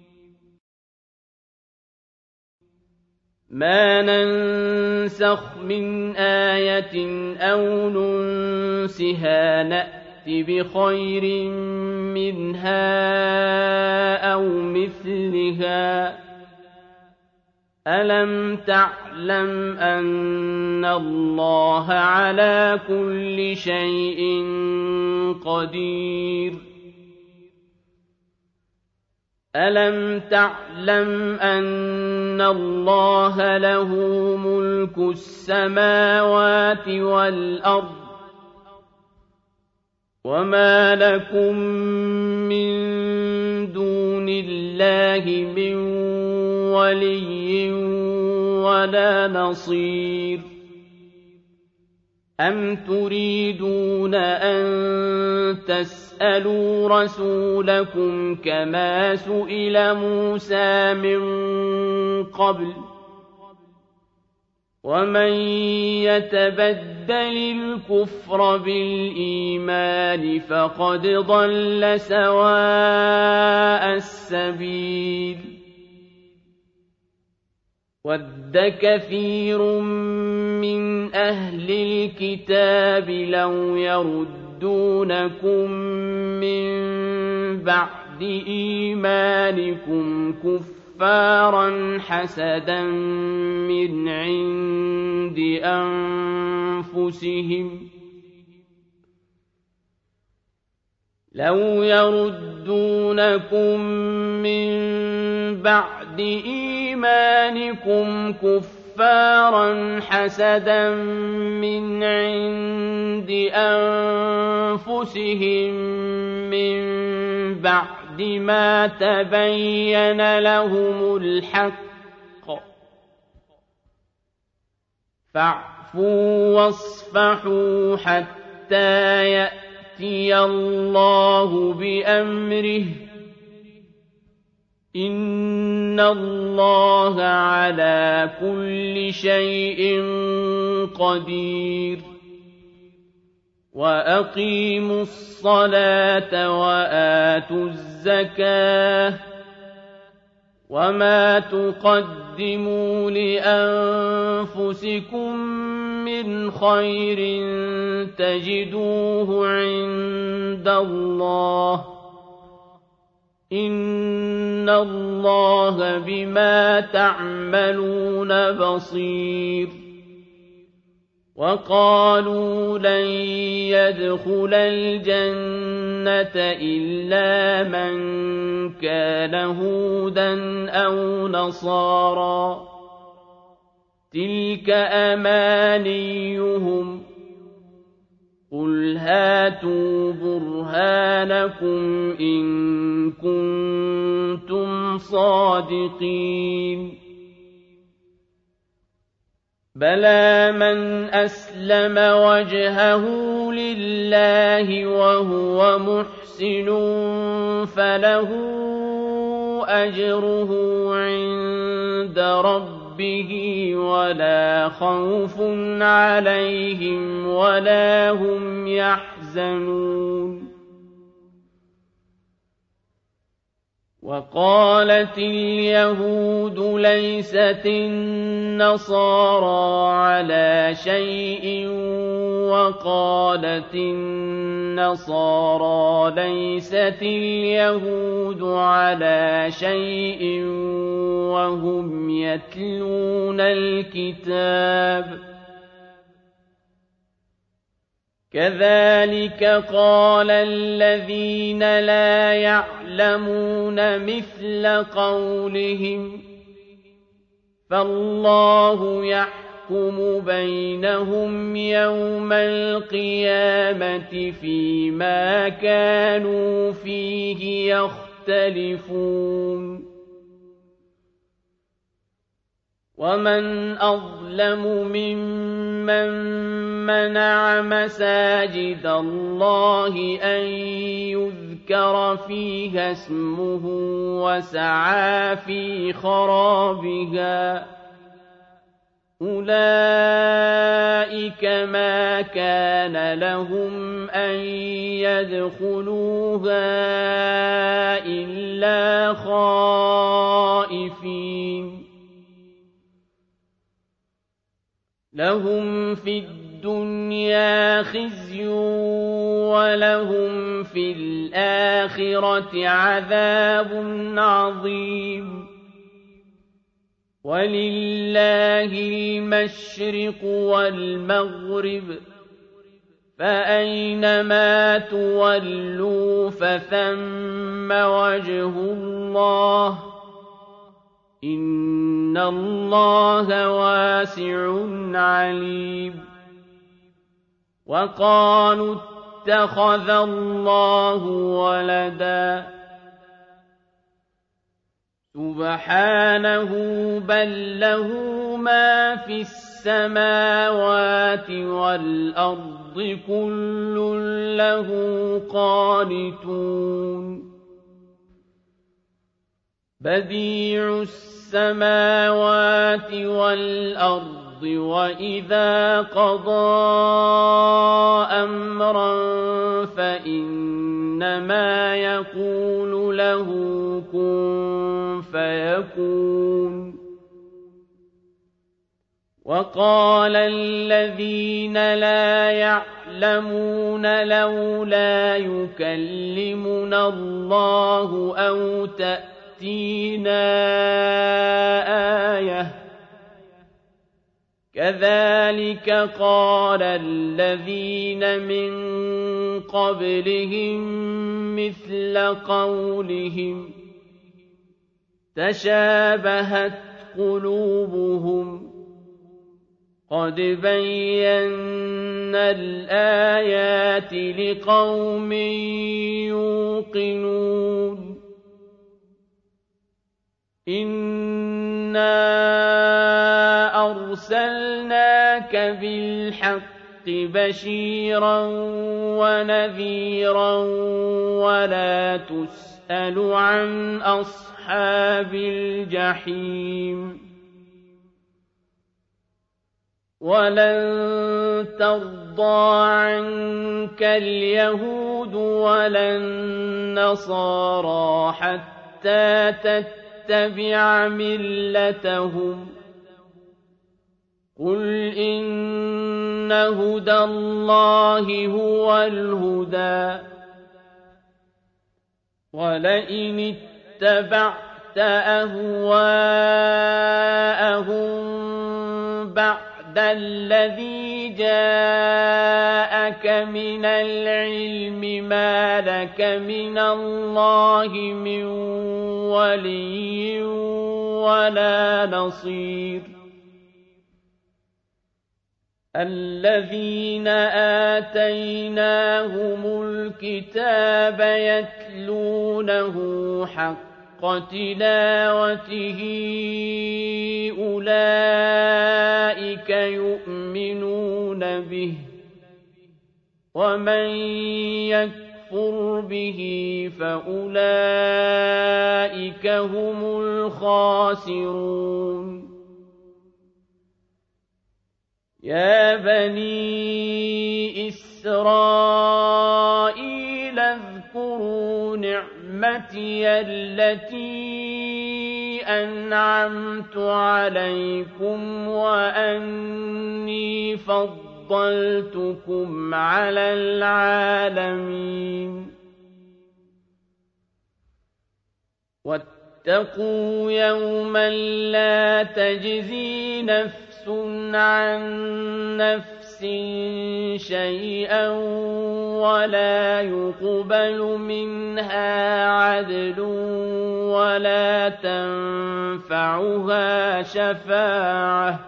ما ننسخ من آية أو ننسها نأت بخير منها أو مثلها ألم تعلم أن الله على كل شيء قدير ألم تعلم أن الله له ملك السماوات والأرض وما لكم من دون الله من ولي ولا نصير أم تريدون أن تسألوا رسولكم كما سئل موسى من قبل ومن يتبدل الكفر بالإيمان فقد ضل سواء السبيل وَدَّ كَثِيرٌ مِّنْ أَهْلِ الْكِتَابِ لَوْ يَرُدُّونَكُم مِّن بَعْدِ إِيمَانِكُمْ كُفَّارًا حَسَدًا مِّنْ عِندِ أَنفُسِهِمْ لَوْ يَرُدُّونَكُم مِّن بَعْدِ إِيمَانِكُمْ كُفَّارًا حَسَدًا مِّنْ عِندِ أَنفُسِهِم مِّن بَعْدِ مَا تَبَيَّنَ لَهُمُ الْحَقُّ فَاعْفُوا وَاصْفَحُوا حَتَّىٰ يَأْتِيَ اللَّهُ بِأَمْرِهِ ۗ إِنَّ اللَّهَ عَلَىٰ كُلِّ شَيْءٍ قَدِيرٌ وَأَقِيمُوا الصَّلَاةَ وَآتُوا الزَّكَاةَ ۚ وَمَا تُقَدِّمُوا لِأَنفُسِكُم مِّنْ خَيْرٍ تَجِدُوهُ عِندَ اللَّهِ ۗ إِنَّ اللَّهَ بِمَا تَعْمَلُونَ بَصِيرٌ وَقَالُوا لَن يَدْخُلَ الْجَنَّةَ إِلَّا مَن كَانَ هُودًا أَوْ نَصَارَىٰ ۗ تِلْكَ أَمَانِيُّهُمْ ۗ قُلْ هَاتُوا بُرْهَانَكُمْ إِن كُنتُمْ صَادِقِينَ بَلَىٰ مَنْ أَسْلَمَ وَجْهَهُ لِلَّهِ وَهُوَ مُحْسِنٌ فَلَهُ أَجْرُهُ عِندَ رَبِّهِ وَلَا خَوْفٌ عَلَيْهِمْ وَلَا هُمْ يَحْزَنُونَ وَقَالَتِ الْيَهُودُ لَيْسَتِ النَّصَارَىٰ عَلَىٰ شَيْءٍ وَقَالَتِ النَّصَارَىٰ لَيْسَتِ الْيَهُودُ عَلَىٰ شَيْءٍ وَهُمْ يَتْلُونَ الْكِتَابَ ۗ كَذَٰلِكَ قَالَ الَّذِينَ لَا يَعْلَمُونَ مِثْلَ قَوْلِهِمْ ۚ فَاللَّهُ يَحْكُمُ بَيْنَهُمْ يَوْمَ الْقِيَامَةِ فِيمَا كَانُوا فِيهِ يَخْتَلِفُونَ وَمَنْ أَظْلَمُ مِمَّن مَّنَعَ مَسَاجِدَ اللَّهِ أَن يُذْكَرَ فِيهَا اسْمُهُ وَسَعَىٰ فِي خَرَابِهَا ۚ أُولَٰئِكَ مَا كَانَ لَهُمْ أَن يَدْخُلُوهَا إِلَّا خَائِفِينَ لَهُمْ فِي الدُّنْيَا خِزْيٌ وَلَهُمْ فِي الْآخِرَةِ عَذَابٌ عَظِيمٌ وَلِلَّهِ الْمَشْرِقُ وَالْمَغْرِبُ ۚ فَأَيْنَمَا تُوَلُّوا فَثَمَّ وَجْهُ اللَّهِ ۚ إِنَّ اللَّهَ وَاسِعٌ عَلِيمٌ وَقَالُوا اتَّخَذَ اللَّهُ وَلَدًا سُبْحَانَهُ بَل لَّهُ مَا فِي السَّمَاوَاتِ وَالْأَرْضِ كُلٌّ لَّهُ قَانِتُونَ بَدِيعُ السَّمَاوَاتِ وَالْأَرْضِ وَإِذَا قَضَىٰ أَمْرًا فَإِنَّمَا يَقُولُ لَهُ كُن فَيَكُونُ وقال الذين لا يعلمون لولا يكلمنا الله أو تأتينا آية كذلك قال الذين من قبلهم مثل قولهم تشابهت قلوبهم قد بينا الآيات لقوم يوقنون إنا أرسلناك بالحق بشيرا ونذيرا ولا تسأل عن أصحاب الجحيم ولن ترضى عنك اليهود ولا النصارى حتى تتبع ملتهم قل إن هدى الله هو الهدى ولئن اتبعت أهواءهم بعد الذي جاءك من العلم ما لك من الله من ولي ولا نصير الذين آتيناهم الكتاب يتلونه حق تلاوته أولئك يؤمنون به ومن يكفر به فأولئك هم الخاسرون يا بني إسرائيل اذكروا نعمتي التي أنعمت عليكم وأني فضلتكم على العالمين واتقوا يوما لا تجزي نفس عن نفس شيئا ولا يقبل منها عدل ولا تنفعها شفاعة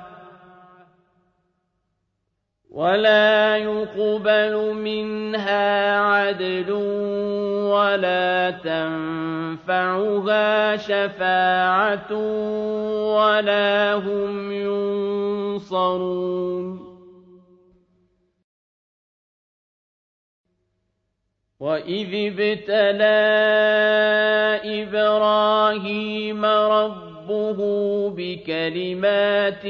ولا يقبل منها عدل ولا تنفعها شفاعة ولا هم ينصرون وإذ ابتلى إبراهيم ربه بكلمات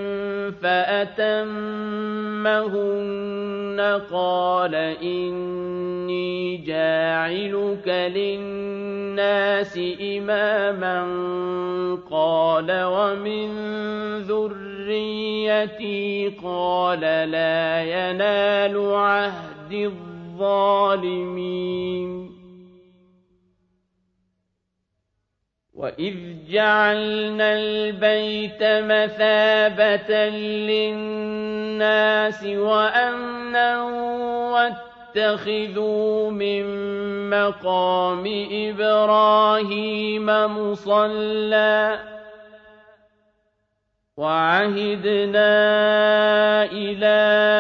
فأتمهن قال إني جاعلك للناس إماما قال ومن ذريتي قال لا ينال عهد الظالمين وإذ جعلنا البيت مثابة للناس وأمنا واتخذوا من مقام إبراهيم مصلى وعهدنا إلى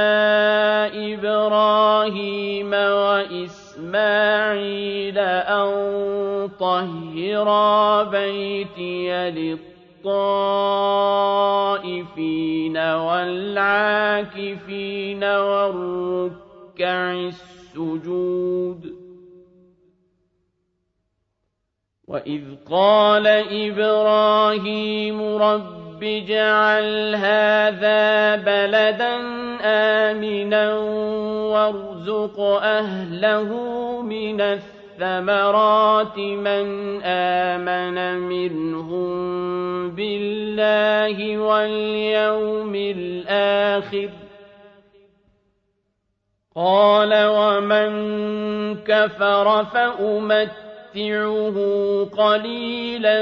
إبراهيم وإسماعيل أن طهرا بيتي للطائفين والعاكفين والركع السجود وإذ قال إبراهيم رب اجعل هذا بلدا آمنا وارزق أهله من الثمرات الثمرات من آمن منهم بالله واليوم الآخر قال ومن كفر فأمتعه قليلا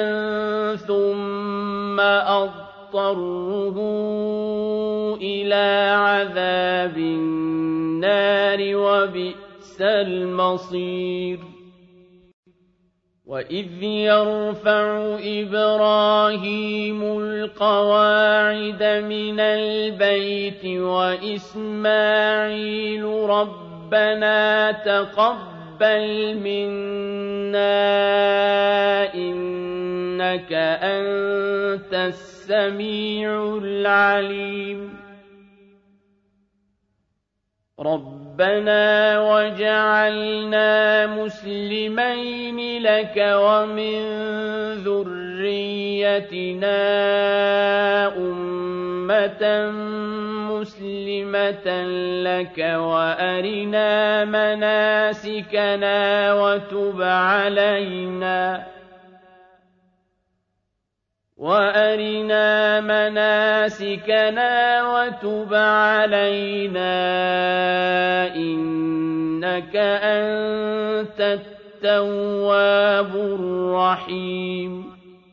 ثم أضطره إلى عذاب النار وبئس المصير وإذ يرفع إبراهيم القواعد من البيت وإسماعيل ربنا تقبل منا إنك أنت السميع العليم ربنا وجعلنا مسلمين لك ومن ذريتنا أمة مسلمة لك وأرنا مناسكنا وتب علينا وأرنا مناسكنا وتب علينا إنك أنت التواب الرحيم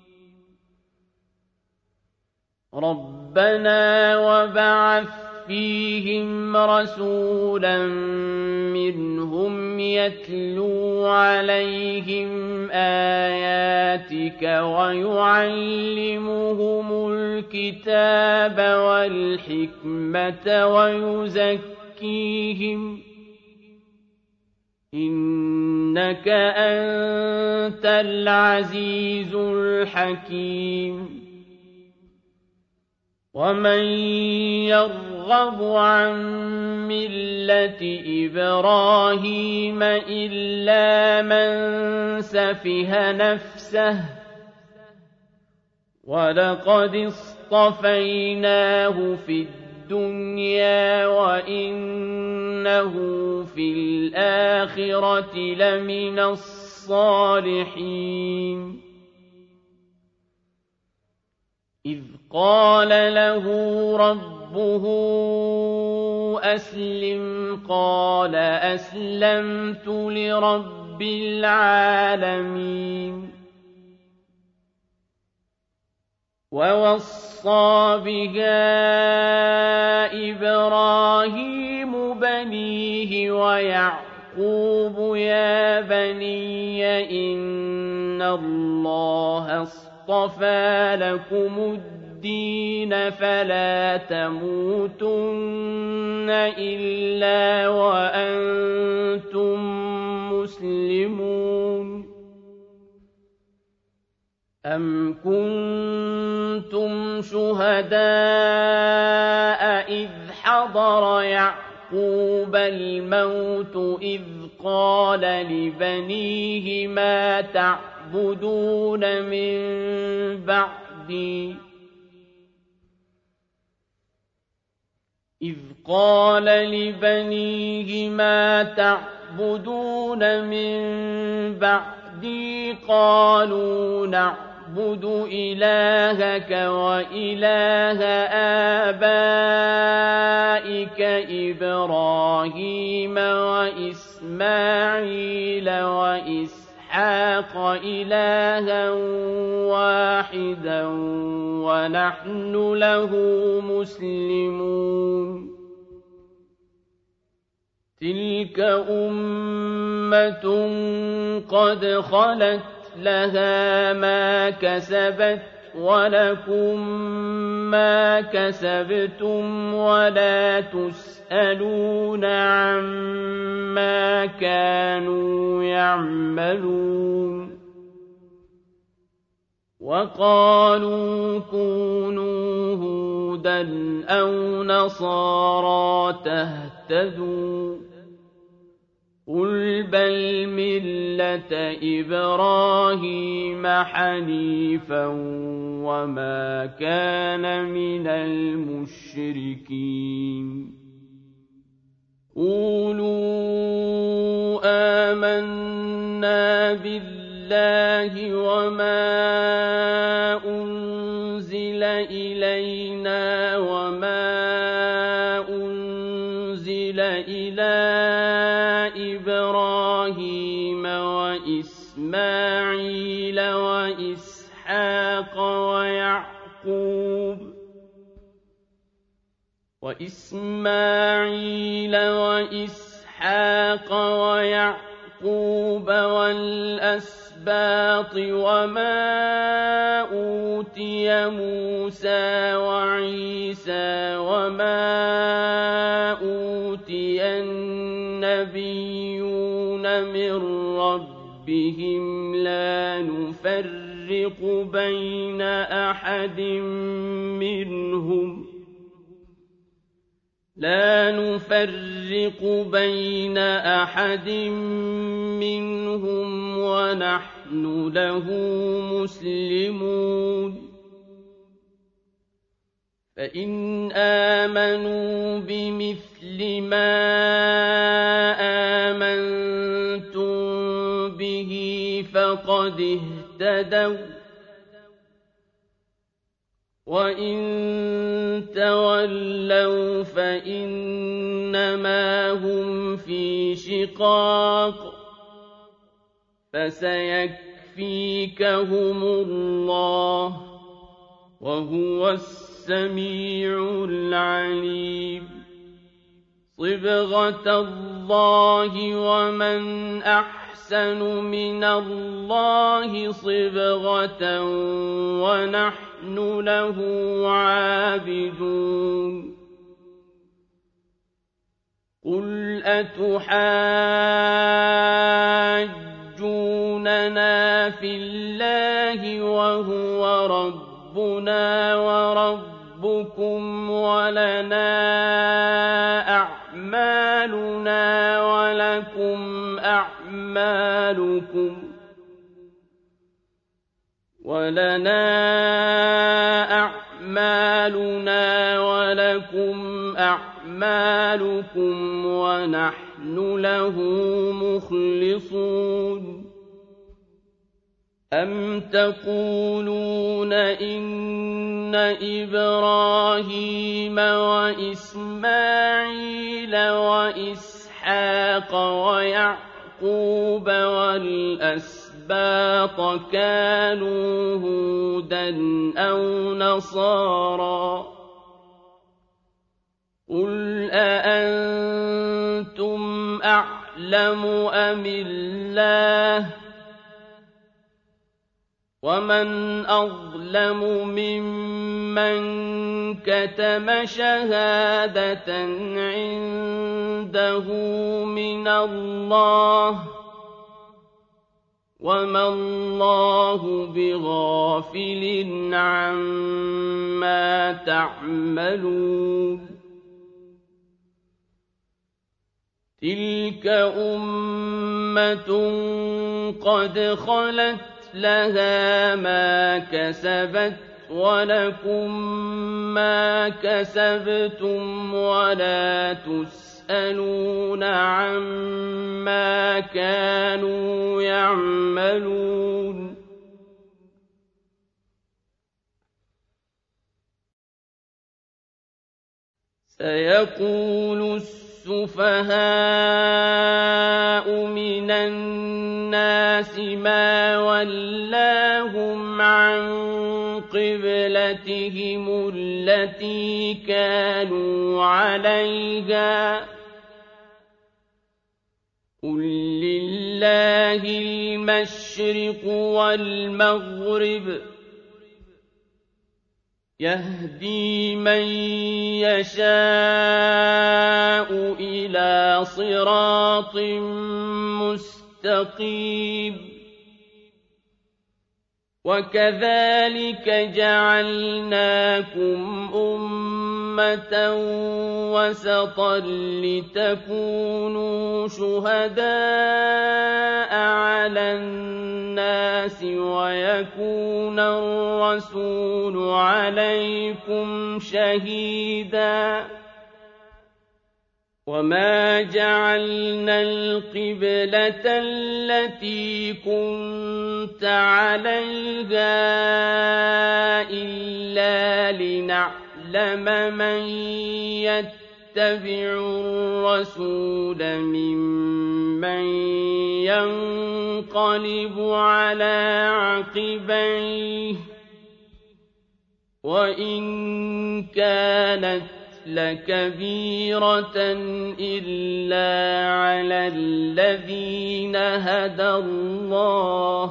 ربنا وبعث فيهم رسولا منهم يتلو عليهم آياتك ويعلمهم الكتاب والحكمة ويزكيهم إنك أنت العزيز الحكيم ومن يرغب عن ملة إبراهيم إلا من سفه نفسه ولقد اصطفيناه في الدنيا وإنه في الآخرة لمن الصالحين إذ قال له ربه أسلم قال أسلمت لرب العالمين ووصى بها إبراهيم بنيه ويعقوب يا بني إن الله اصطفى لكم الدين فلا تموتن إلا وأنتم مسلمون أم كنتم شهداء إذ حضر يعقوب الموت إذ قال لبنيه ما تعبدون من بعدي إذ قال لبنيه ما تعبدون من بعدي قالوا نعبد إلهك وإله آبائك إبراهيم وإسماعيل وإسحاق إلها واحدا ونحن له مسلمون تلك أمة قد خلت لها ما كسبت ولكم ما كسبتم ولا تسألون عما كانوا يعملون وقالوا كونوا هودا أو نصارى تهتدوا قل بل ملة إبراهيم حنيفا وما كان من المشركين قولوا آمنا بالله وما أنزل إلينا وما أنزل إلى إبراهيم وإسماعيل وإسحاق ويعقوب وإسماعيل وإسحاق ويعقوب والأسباط وما أوتي موسى وعيسى وما أوتي النبيون من ربهم لا نفرق بين أحد منهم لا نفرق بين أحد منهم ونحن له مسلمون فإن آمنوا بمثل ما آمنتم به فقد اهتدوا وَإِن تَوَلَّوْا فَإِنَّمَا هُمْ فِي شِقَاقٍ فَسَيَكْفِيكَهُمُ اللَّهُ وَهُوَ السَّمِيعُ الْعَلِيمُ صِبْغَةَ اللَّهِ وَمَنْ أَحْسَنُ مِنَ اللَّهِ صِبْغَةً وَنَحْنُ نحن له عابدون قل أتحاجوننا في الله وهو ربنا وربكم ولنا أعمالنا ولكم أعمالكم ولنا أعمالنا ولكم أعمالكم ونحن له مخلصون أم تقولون إن إبراهيم وإسماعيل وإسحاق ويعقوب والأسباط الْأَسْبَاطَ كَانُوا هُودًا أَوْ نَصَارَىٰ قُلْ أَأَنتُمْ أَعْلَمُ أَمِ اللَّهُ وَمَنْ أَظْلَمُ مِمَّنْ كَتَمَ شَهَادَةً عِندَهُ مِنَ اللَّهِ وَمَا اللَّهُ بِغَافِلٍ عَمَّا تَعْمَلُونَ تِلْكَ أُمَّةٌ قَدْ خَلَتْ لَهَا مَا كَسَبَتْ وَلَكُم مَّا كَسَبْتُمْ وَلَا تُسْأَلُونَ عَمَّا كَانُوا يَعْمَلُونَ سيقول السفهاء من الناس ما ولاهم عن قبلتهم التي كانوا عليها قل لله المشرق والمغرب يهدي من يشاء إلى صراط مستقيم وكذلك جعلناكم أمة وسطا لتكونوا شهداء على الناس ويكون الرسول عليكم شهيدا وما جعلنا القبلة التي كنت عليها إلا لنعلم من يتبع الرسول ممن ينقلب على عقبيه وإن كانت لكبيرة إلا على الذين هدى الله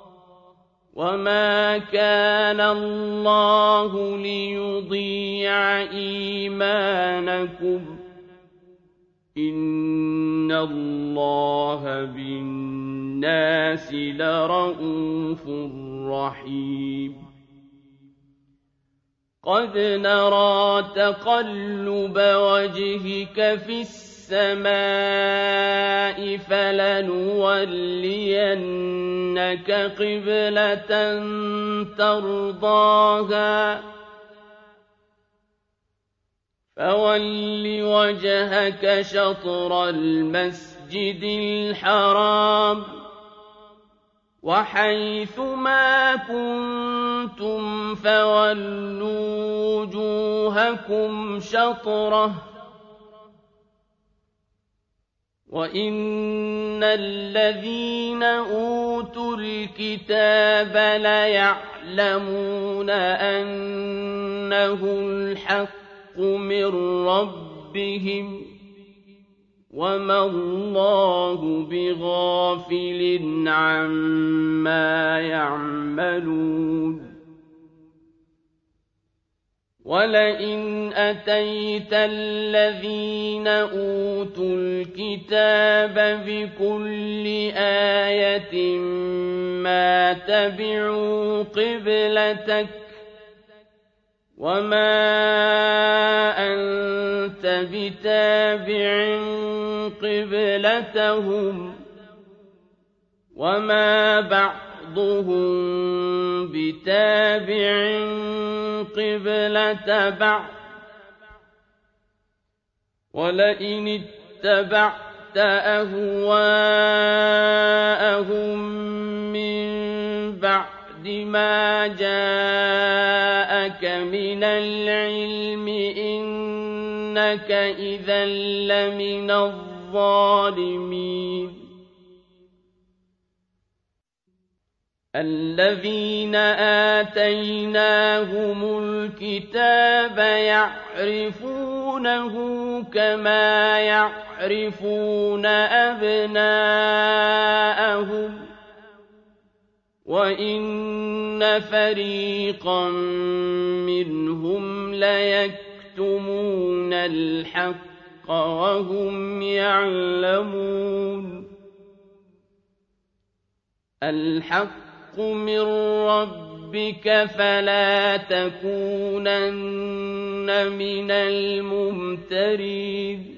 وما كان الله ليضيع إيمانكم إن الله بالناس لرءوف رحيم قد نرى تقلب وجهك في السماء فلنولينك قبلة ترضاها فول وجهك شطر المسجد الحرام وحيث ما كنتم فولوا وجوهكم شطره وإن الذين أوتوا الكتاب ليعلمون أنه الحق من ربهم وما الله بغافل عما يعملون ولئن أتيت الذين أوتوا الكتاب بكل آية ما تبعوا قبلتك وما أنت بتابع قبلتهم وما بعضهم بتابع قبلة بعض ولئن اتبعت أهواءهم من بعد ما جاءك من العلم إنك إذا لمن الظالمين الذين آتيناهم الكتاب يعرفونه كما يعرفون أبناءهم وإن فريقا منهم ليكتمون الحق وهم يعلمون الحق من ربك فلا تكونن من الممترين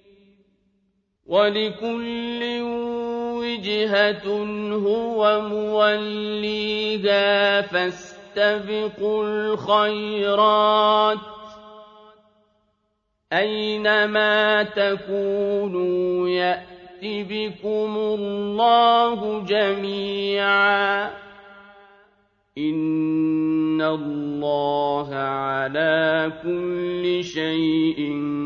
ولكل وجهة هو موليها فاستبقوا الخيرات أينما تكونوا يأت بكم الله جميعا إن الله على كل شيء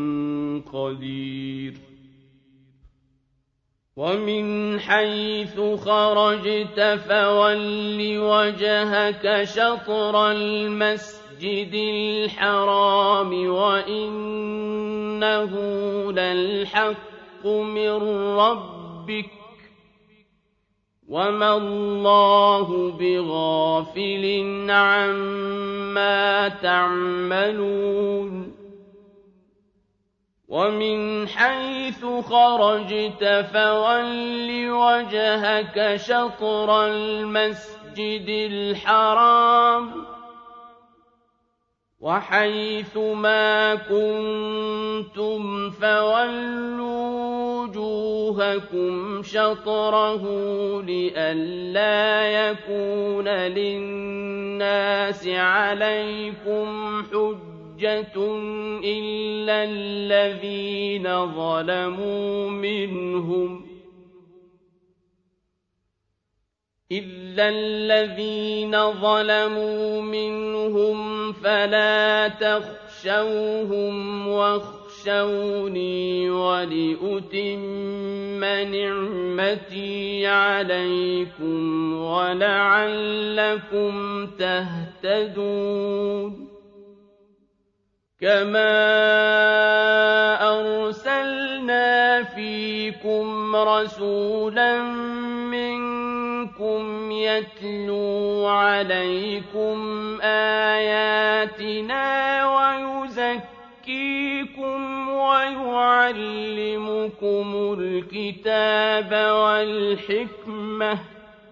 قدير ومن حيث خرجت فول وجهك شطر المسجد الحرام وإنه للحق من ربك وما الله بغافل عما تعملون ومن حيث خرجت فول وجهك شطر المسجد الحرام وحيث ما كنتم فولوا وجوهكم شطره لئلا يكون للناس عليكم حجة حُجَّةٌ إِلَّا الَّذِينَ ظَلَمُوا مِنْهُمْ إِلَّا الَّذِينَ ظَلَمُوا مِنْهُمْ فَلَا تَخْشَوْهُمْ وَاخْشَوْنِي وَلِأُتِمَّ نِعْمَتِي عَلَيْكُمْ وَلَعَلَّكُمْ تَهْتَدُونَ كَمَا أَرْسَلْنَا فِيكُمْ رَسُولًا مِّنكُمْ يَتْلُو عَلَيْكُمْ آيَاتِنَا وَيُزَكِّيكُمْ وَيُعَلِّمُكُمُ الْكِتَابَ وَالْحِكْمَةَ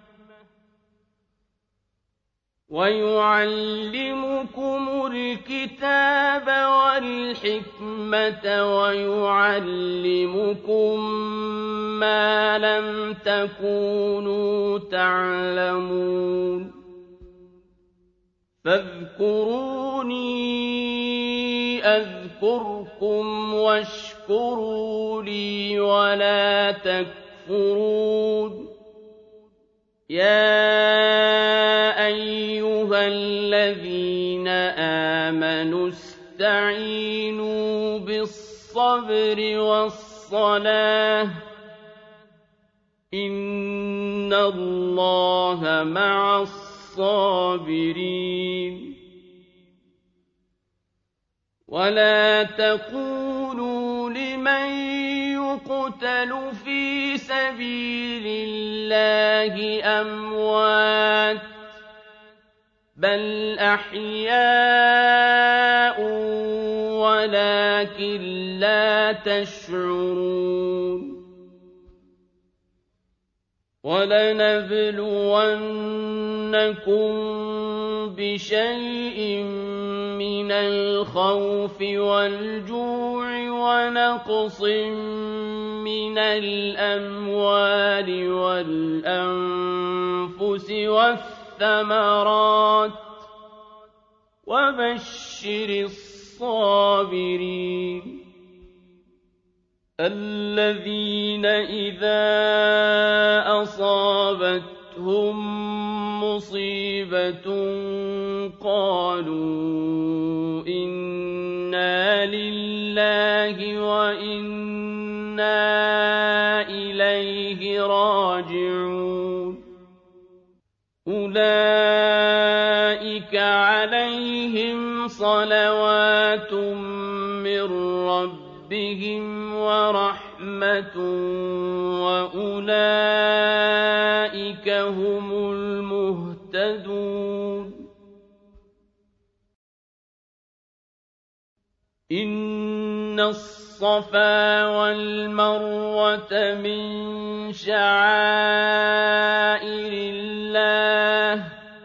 وَيُعَلِّمُكُمُ الْكِتَابَ وَالْحِكْمَةَ وَيُعَلِّمُكُم مَّا لَمْ تَكُونُوا تَعْلَمُونَ فاذكروني أذكركم واشكروا لي ولا تكفرون يا أيها الذين آمنوا استعينوا بالصبر والصلاة إن الله مع الصابرين ولا تقولوا لمن يقتل في سبيل الله أموات بل أحياء ولكن لا تشعرون وَلَنَبْلُوَنَّكُم بِشَيْءٍ مِّنَ الْخَوْفِ وَالْجُوعِ وَنَقْصٍ مِّنَ الْأَمْوَالِ وَالْأَنفُسِ وَالثَّمَرَاتِ وَبَشِّرِ الصَّابِرِينَ الَّذِينَ إِذَا أَصَابَتْهُم مُّصِيبَةٌ قَالُوا إِنَّا لِلَّهِ وَإِنَّا إِلَيْهِ راجعون أُولَٰئِكَ عَلَيْهِمْ صَلَوَاتٌ مِّن رَّبِّهِمْ وَرَحْمَةٌ وَأُولَٰئِكَ هُمُ الْمُهْتَدُونَ إِنَّ الصَّفَا وَالْمَرْوَةَ مِن شَعَائِرِ اللَّهِ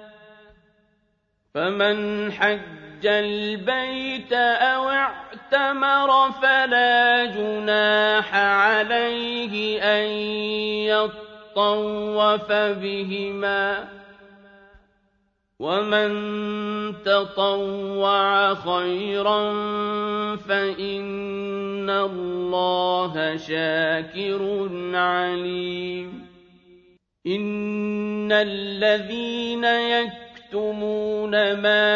فَمَنْ حَجَّ الْبَيْتَ أَوِ اعْتَمَرَ فَلَا جُنَاحَ عَلَيْهِ أَن يَطَّوَّفَ بِهِمَا ۚ وَمَن تَطَوَّعَ خَيْرًا فَإِنَّ اللَّهَ شَاكِرٌ عَلِيمٌ إِنَّ الَّذِينَ يَكْتُمُونَ مَا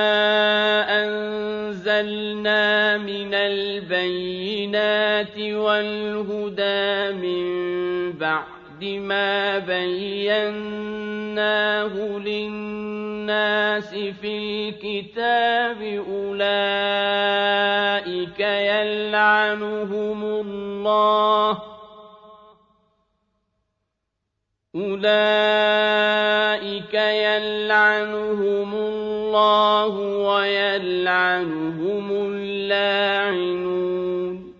أَنزَلْنَا مِنَ الْبَيِّنَاتِ وَالْهُدَىٰ مِن بَعْدِ مَا بَيَّنَّاهُ لِلنَّاسِ فِي الْكِتَابِ أُولَٰئِكَ يَلْعَنُهُمُ اللَّهُ أُولَٰئِكَ يَلْعَنُهُمُ اللَّهُ وَيَلْعَنُهُمُ اللاعنون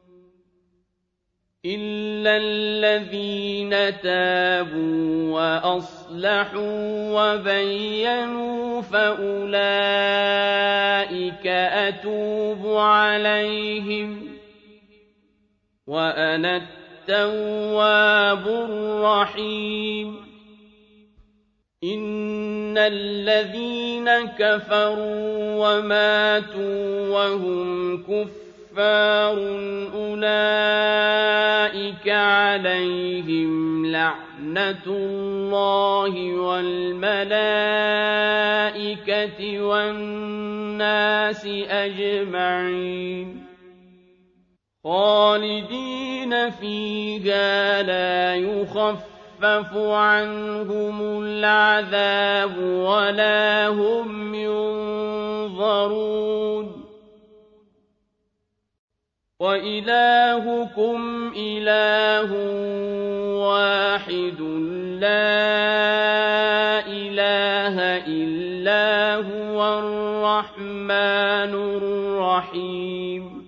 إِلَّا الَّذِينَ تَابُوا وَأَصْلَحُوا وَبَيَّنُوا فَأُولَٰئِكَ أَتُوبُ عَلَيْهِمْ وَأَنَا التَّوَّابُ الرَّحِيمُ إِنَّ الَّذِينَ كَفَرُوا وَمَاتُوا وَهُمْ كُفَّارٌ أُولَٰئِكَ عَلَيْهِمْ لَعْنَةُ اللَّهِ وَالْمَلَائِكَةِ وَالنَّاسِ أَجْمَعِينَ خَالِدِينَ فِيهَا لَا يُخَفَّفُ عَنْهُمُ الْعَذَابُ وَلَا هُمْ يُنظَرُونَ وَإِلَٰهُكُمْ إِلَٰهٌ وَاحِدٌ لَّا إِلَٰهَ إِلَّا هُوَ الرَّحْمَٰنُ الرَّحِيمُ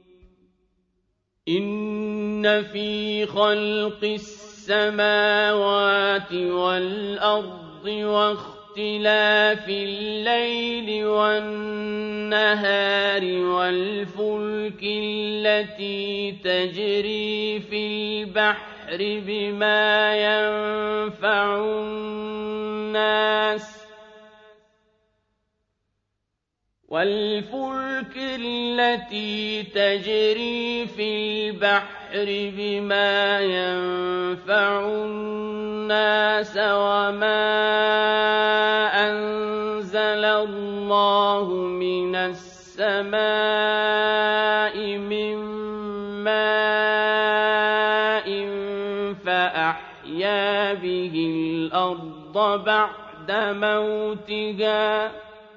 إِنَّ فِي خَلْقِ السَّمَاوَاتِ وَالْأَرْضِ وَاخْتِلَافِ اللَّيْلِ وَالنَّهَارِ وَالْفُلْكِ الَّتِي تَجْرِي فِي الْبَحْرِ بِمَا يَنفَعُ النَّاسَ والفلك التي تجري في البحر بما ينفع الناس وما أنزل الله من السماء من ماء فأحيا به الأرض بعد موتها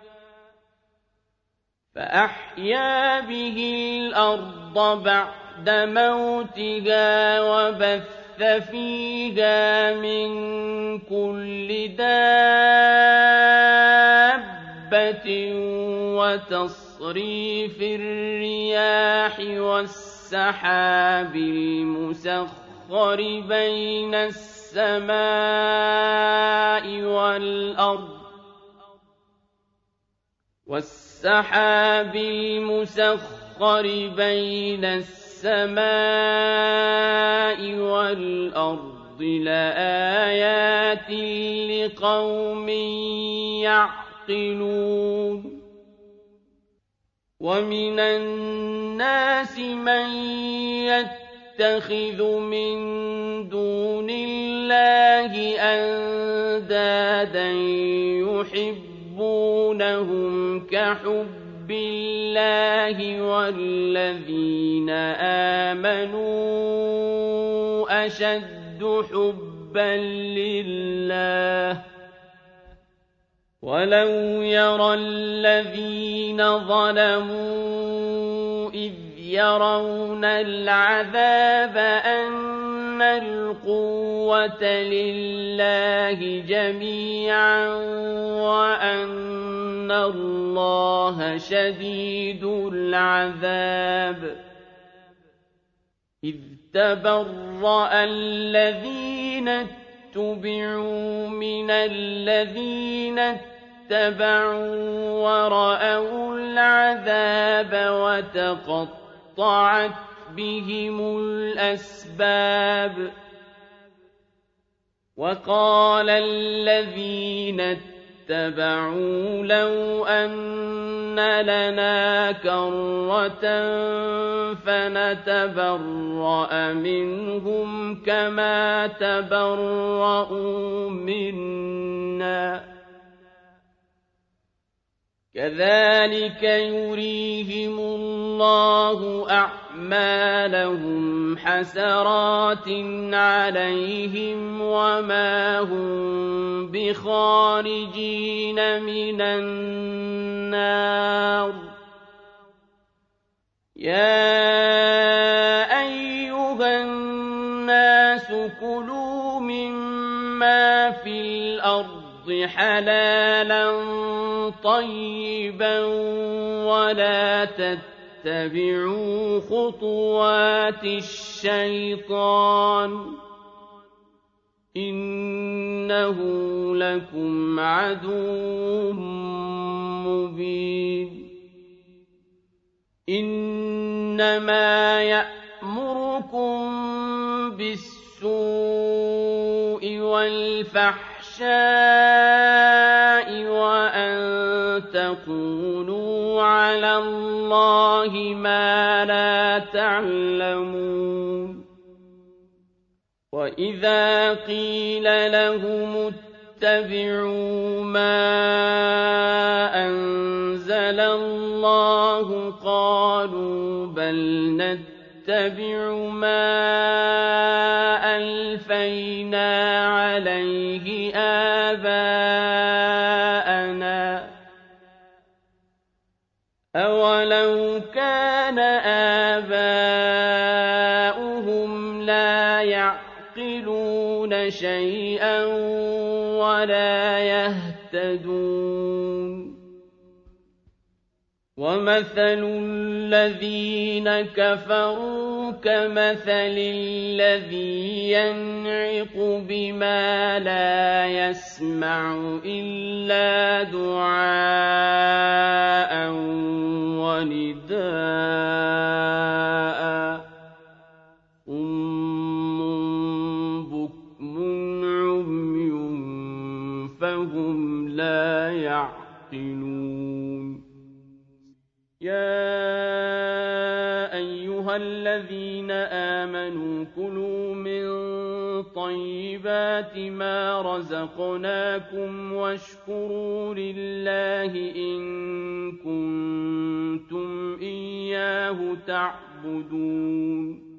فأحيا به الأرض بعد موتها وبث فيها من كل دابة وتصريف الرياح والسحاب المسخر بين السماء والأرض والسحاب المسخر بين السماء والأرض لآيات لقوم يعقلون ومن الناس من يتخذ من دون الله أندادا يحبونهم كحب الله والذين آمنوا أشد حبا لله ولو يرى الذين ظلموا إذ يرون العذاب أن القوة لله جميعا وأن الله شديد العذاب إذ تبرأ الذين اتبعوا من الذين اتبعوا ورأوا العذاب وتقطعت بهم الأسباب وقال الذين اتبعوا لو أن لنا كرة فنتبرأ منهم كما تبرأوا منا كذلك يريهم الله أعمالهم حسرات عليهم وما هم بخارجين من النار يا أيها الناس كلوا مما في الأرض حلالا طيبا ولا تتبعوا خطوات الشيطان إنه لكم عدو مبين إنما يأمركم بالسوء والفحش الْفَحْشَاءِ وَأَن تَقُولُوا عَلَى اللَّهِ مَا لَا تَعْلَمُونَ وَإِذَا قِيلَ لَهُمُ اتَّبِعُوا مَا أَنزَلَ اللَّهُ قَالُوا بَلْ نَتَّبِعُ مَا أَلْفَيْنَا عَلَيْهِ آبَاءَنَا ۚ أَوَلَوْ كَانَ آبَاؤُهُمْ لَا يَعْقِلُونَ شَيْئًا وَلَا يَهْتَدُونَ وَمَثَلُ الَّذِينَ كَفَرُوا كَمَثَلِ الَّذِي يَنْعِقُ بِمَا لَا يَسْمَعُ إِلَّا دُعَاءً وَنِدَاءً صُمٌّ بُكْمٌ عُمْيٌ فَهُمْ لَا يَعْقِلُونَ يَا أَيُّهَا الَّذِينَ آمَنُوا كُلُوا مِن طَيِّبَاتِ مَا رَزَقْنَاكُمْ وَاشْكُرُوا لِلَّهِ إِن كُنتُمْ إِيَّاهُ تَعْبُدُونَ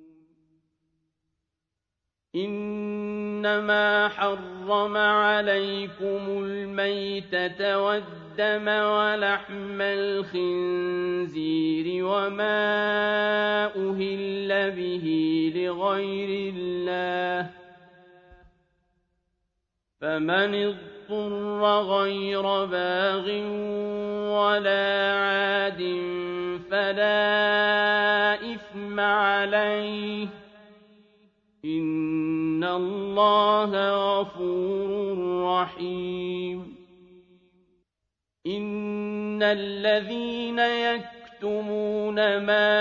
إِنَّمَا حَرَّمَ عَلَيْكُمُ الْمَيْتَةَ وَالدَّمَ وَلَحْمَ الْخِنزِيرِ وَمَا أُهِلَّ بِهِ لِغَيْرِ اللَّهِ ۖ فَمَنِ اضْطُرَّ غَيْرَ بَاغٍ وَلَا عَادٍ فَلَا إِثْمَ عَلَيْهِ ۚ إِنَّ اللَّهَ غَفُورٌ رَّحِيمٌ إِنَّ الَّذِينَ يَكْتُمُونَ مَا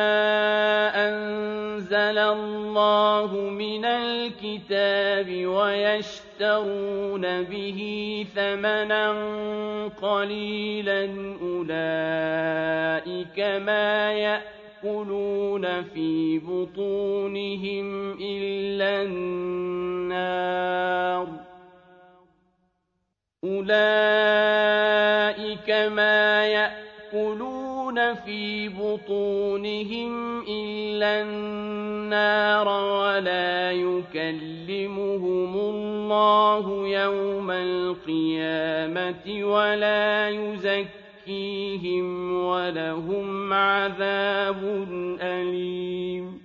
أَنزَلَ اللَّهُ مِنَ الْكِتَابِ وَيَشْتَرُونَ بِهِ ثَمَنًا قَلِيلًا أُولَٰئِكَ مَا يَأْكُلُونَ فِي بُطُونِهِمْ إِلَّا النَّارَ أُولَٰئِكَ مَا يَأْكُلُونَ فِي بُطُونِهِمْ إِلَّا النَّارَ وَلَا يُكَلِّمُهُمُ اللَّهُ يَوْمَ الْقِيَامَةِ وَلَا يُزَكِّيهِمْ وَلَهُمْ عَذَابٌ أَلِيمٌ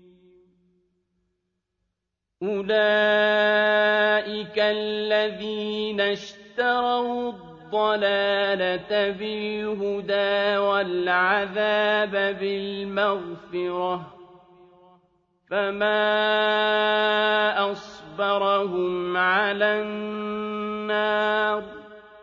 أُولَٰئِكَ الَّذِينَ اشْتَرَوُا الضَّلَالَةَ بِالْهُدَىٰ وَالْعَذَابَ بِالْمَغْفِرَةِ ۚ فَمَا أَصْبَرَهُمْ عَلَى النَّارِ ۚ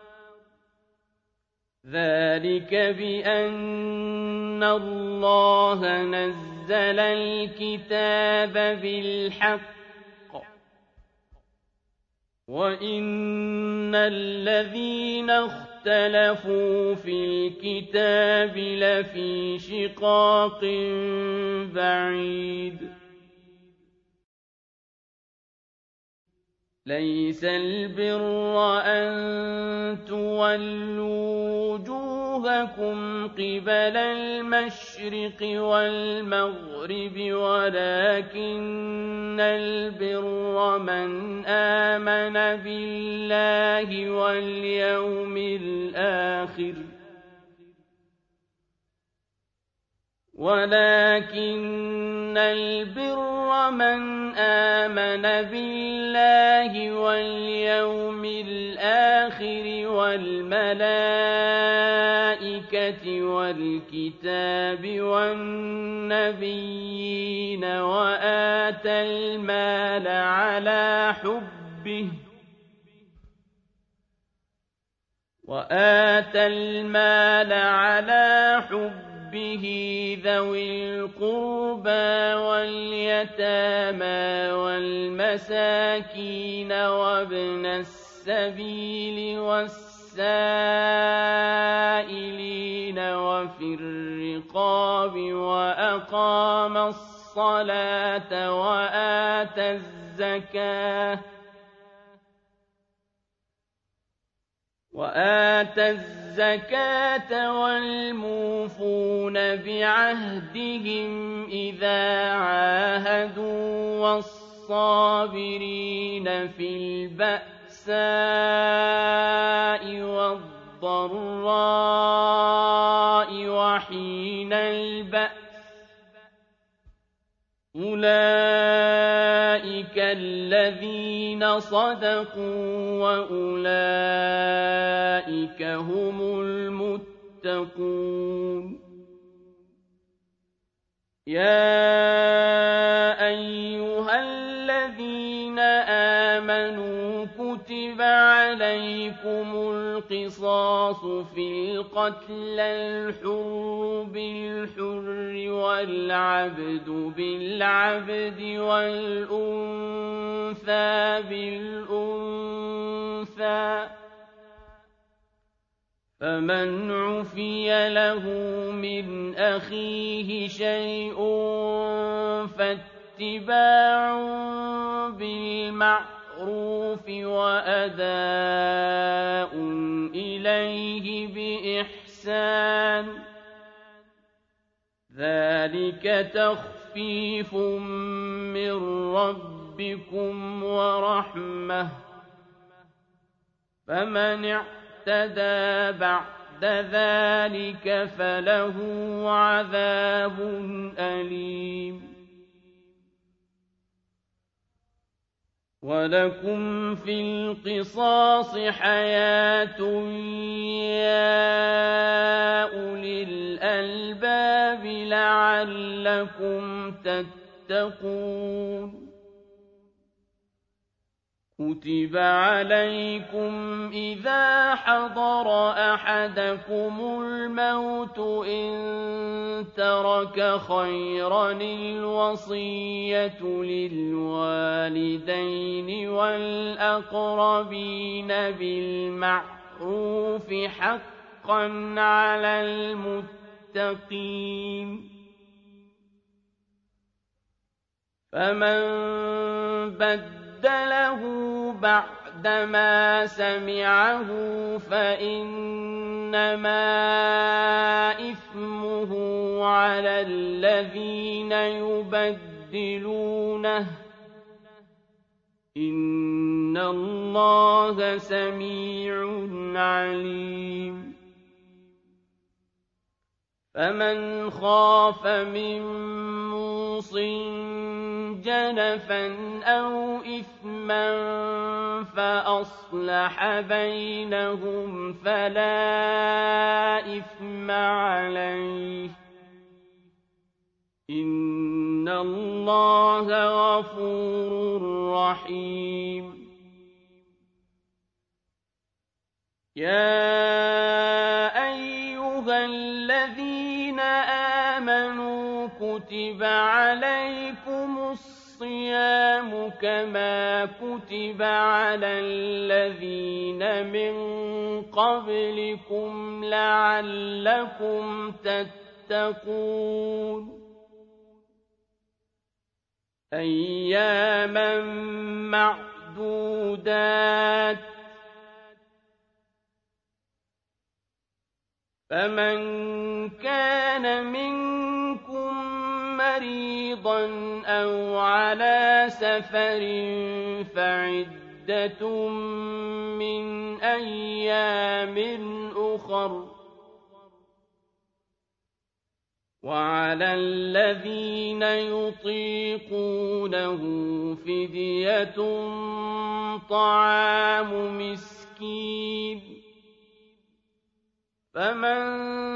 ذَٰلِكَ بِأَنَّ اللَّهَ نَزَّلَ الْكِتَابَ بِالْحَقِّ وَإِنَّ الَّذِينَ اخْتَلَفُوا فِي الْكِتَابِ لَفِي شِقَاقٍ بَعِيدٍ لَيْسَ الْبِرَّ أَن تُوَلُّوا وُجُوهَكُمْ قِبَلَ الْمَشْرِقِ وَالْمَغْرِبِ وَلَٰكِنَّ الْبِرَّ مَنْ آمَنَ بِاللَّهِ وَالْيَوْمِ الْآخِرِ ولكن البر من آمن بالله واليوم الآخر والملائكة والكتاب والنبيين وآتى المال على حبه وآتى المال على حبه به ذوي القربى واليتامى والمساكين وابن السبيل والسائلين وفي الرقاب وأقام الصلاة وآتى الزكاة وآتى الزكاة والموفون بعهدهم إذا عاهدوا والصابرين في البأساء والضراء وحين البأس أولئك الذين صدقوا وأولئك هم المتقون يا أيها الذين آمنوا كتب عليكم القصاص في القتل الحر بالحر والعبد بالعبد والأنثى بالأنثى فمن عفي له من أخيه شيء فاتباع بالمعروف وأداء إليه بإحسان ذلك تخفيف من ربكم ورحمة فمن اعتدى بعد ذلك فله عذاب أليم ولكم في القصاص حياة يا أولي الألباب لعلكم تتقون كتب عليكم إذا حضر أحدكم الموت إن ترك خيرا الوصية للوالدين والأقربين بالمعروف حقا على المتقين فمن بدل بدله بعدما سمعه فإنما إثمه على الذين يبدلونه إن الله سميع عليم فمن خاف من موصٍ جنفا أو إثما فأصلح بينهم فلا إثم عليه إن الله غفور رحيم يا أيها الذين آمنوا كتب عليكم الصيام كما كتب على الذين من قبلكم لعلكم تتقون أياما معدودات فمن كان منكم مريضا أو على سفر فعدة من أيام أخر وعلى الذين يطيقونه فدية طعام مسكين فمن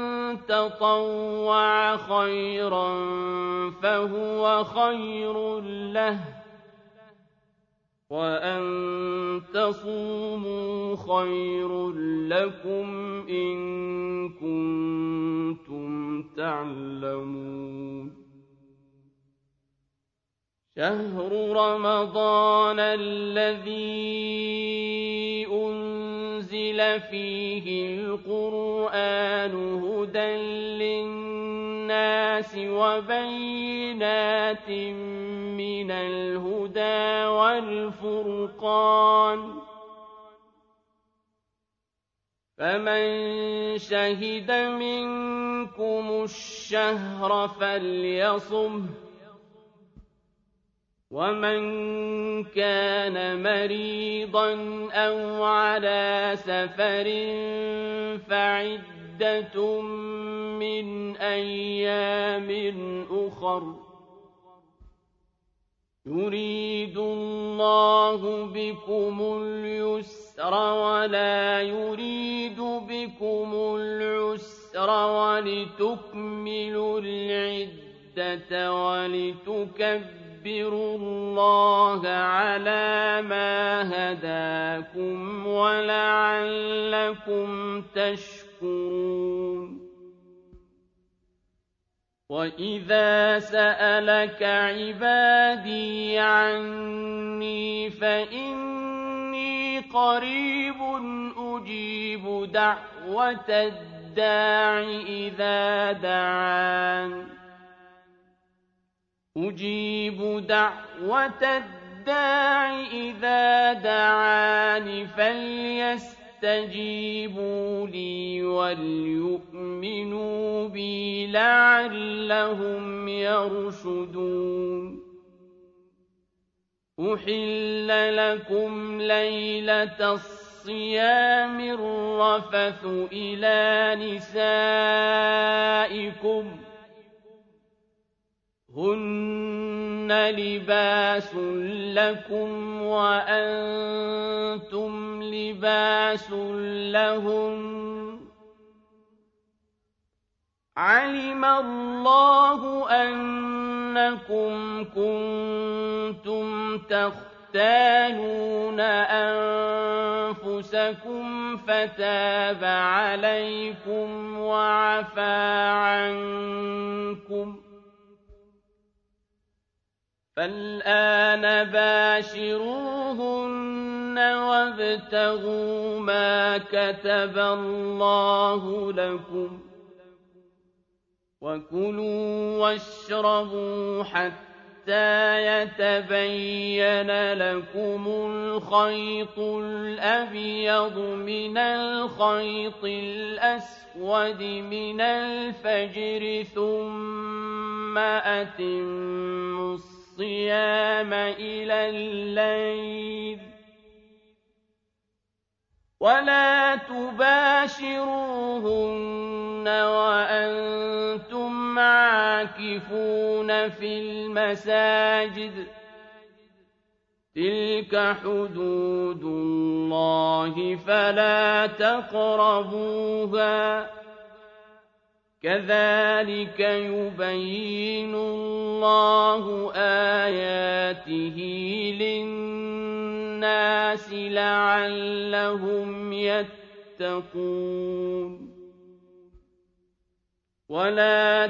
تطوع خيرا فهو خير له وَأَن تَصُومُوا خَيْرٌ لَّكُمْ إِن كُنتُمْ تَعْلَمُونَ شَهْرُ رَمَضَانَ الَّذِي أُنزِلَ فِيهِ الْقُرْآنُ هُدًى لِّلنَّاسِ وَبَيِّنَاتٍ مِّنَ الْهُدَىٰ وَالْفُرْقَانِ ۚ فَمَن شَهِدَ مِنكُمُ الشَّهْرَ فَلْيَصُمْهُ ۖ وَمَن كَانَ مَرِيضًا أَوْ عَلَىٰ سَفَرٍ فَعِدَّةٌ مِّنْ أَيَّامٍ أُخَرَ ۗ يُرِيدُ اللَّهُ بِكُمُ الْيُسْرَ وَلَا يُرِيدُ بِكُمُ الْعُسْرَ وَلِتُكْمِلُوا الْعِدَّةَ وَلِتُكَبِّرُوا اللَّهَ عَلَىٰ مَا هَدَاكُمْ وَلَعَلَّكُمْ تَشْكُرُونَ وَإِذَا سَأَلَكَ عِبَادِي عَنِّي فَإِنِّي قَرِيبٌ أُجِيبُ دَعْوَةَ الدَّاعِ إِذَا دَعَانِ أُجِيبُ دَعْوَةَ الدَّاعِ إِذَا دَعَانِ فَلْيَسْتَجِيبُوا لِي وَلْيُؤْمِنُوا بِي لَعَلَّهُمْ يَرْشُدُونَ أُحِلَّ لَكُمْ لَيْلَةَ الصِّيَامِ الرَّفَثُ إِلَىٰ نِسَائِكُمْ ۚ هُنَّ لِبَاسٌ لَّكُمْ وَأَنتُمْ لِبَاسٌ لَّهُنَّ ۗ عَلِمَ اللَّهُ أَنَّكُمْ كُنتُمْ تَخْتَانُونَ أَنفُسَكُمْ فَتَابَ عَلَيْكُمْ وَعَفَا عَنكُمْ ۖ فَالْآنَ بَاشِرُوهُنَّ وَابْتَغُوا مَا كَتَبَ اللَّهُ لَكُمْ ۚ وَكُلُوا وَاشْرَبُوا حَتَّىٰ يَتَبَيَّنَ لَكُمُ الْخَيْطُ الْأَبْيَضُ مِنَ الْخَيْطِ الْأَسْوَدِ مِنَ الْفَجْرِ ثُمَّ أَتِمُّوا الصِّيَامَ إِلَى اللَّيْلِ ۚ وَلَا تُبَاشِرُوهُنَّ وَأَنتُمْ عَاكِفُونَ فِي الْمَسَاجِدِ ۗ تِلْكَ حُدُودُ اللَّهِ فَلَا تَقْرَبُوهَا ۗ كَذَٰلِكَ يُبَيِّنُ اللَّهُ آيَاتِهِ لِلنَّاسِ لَعَلَّهُمْ يَتَّقُونَ وَلَا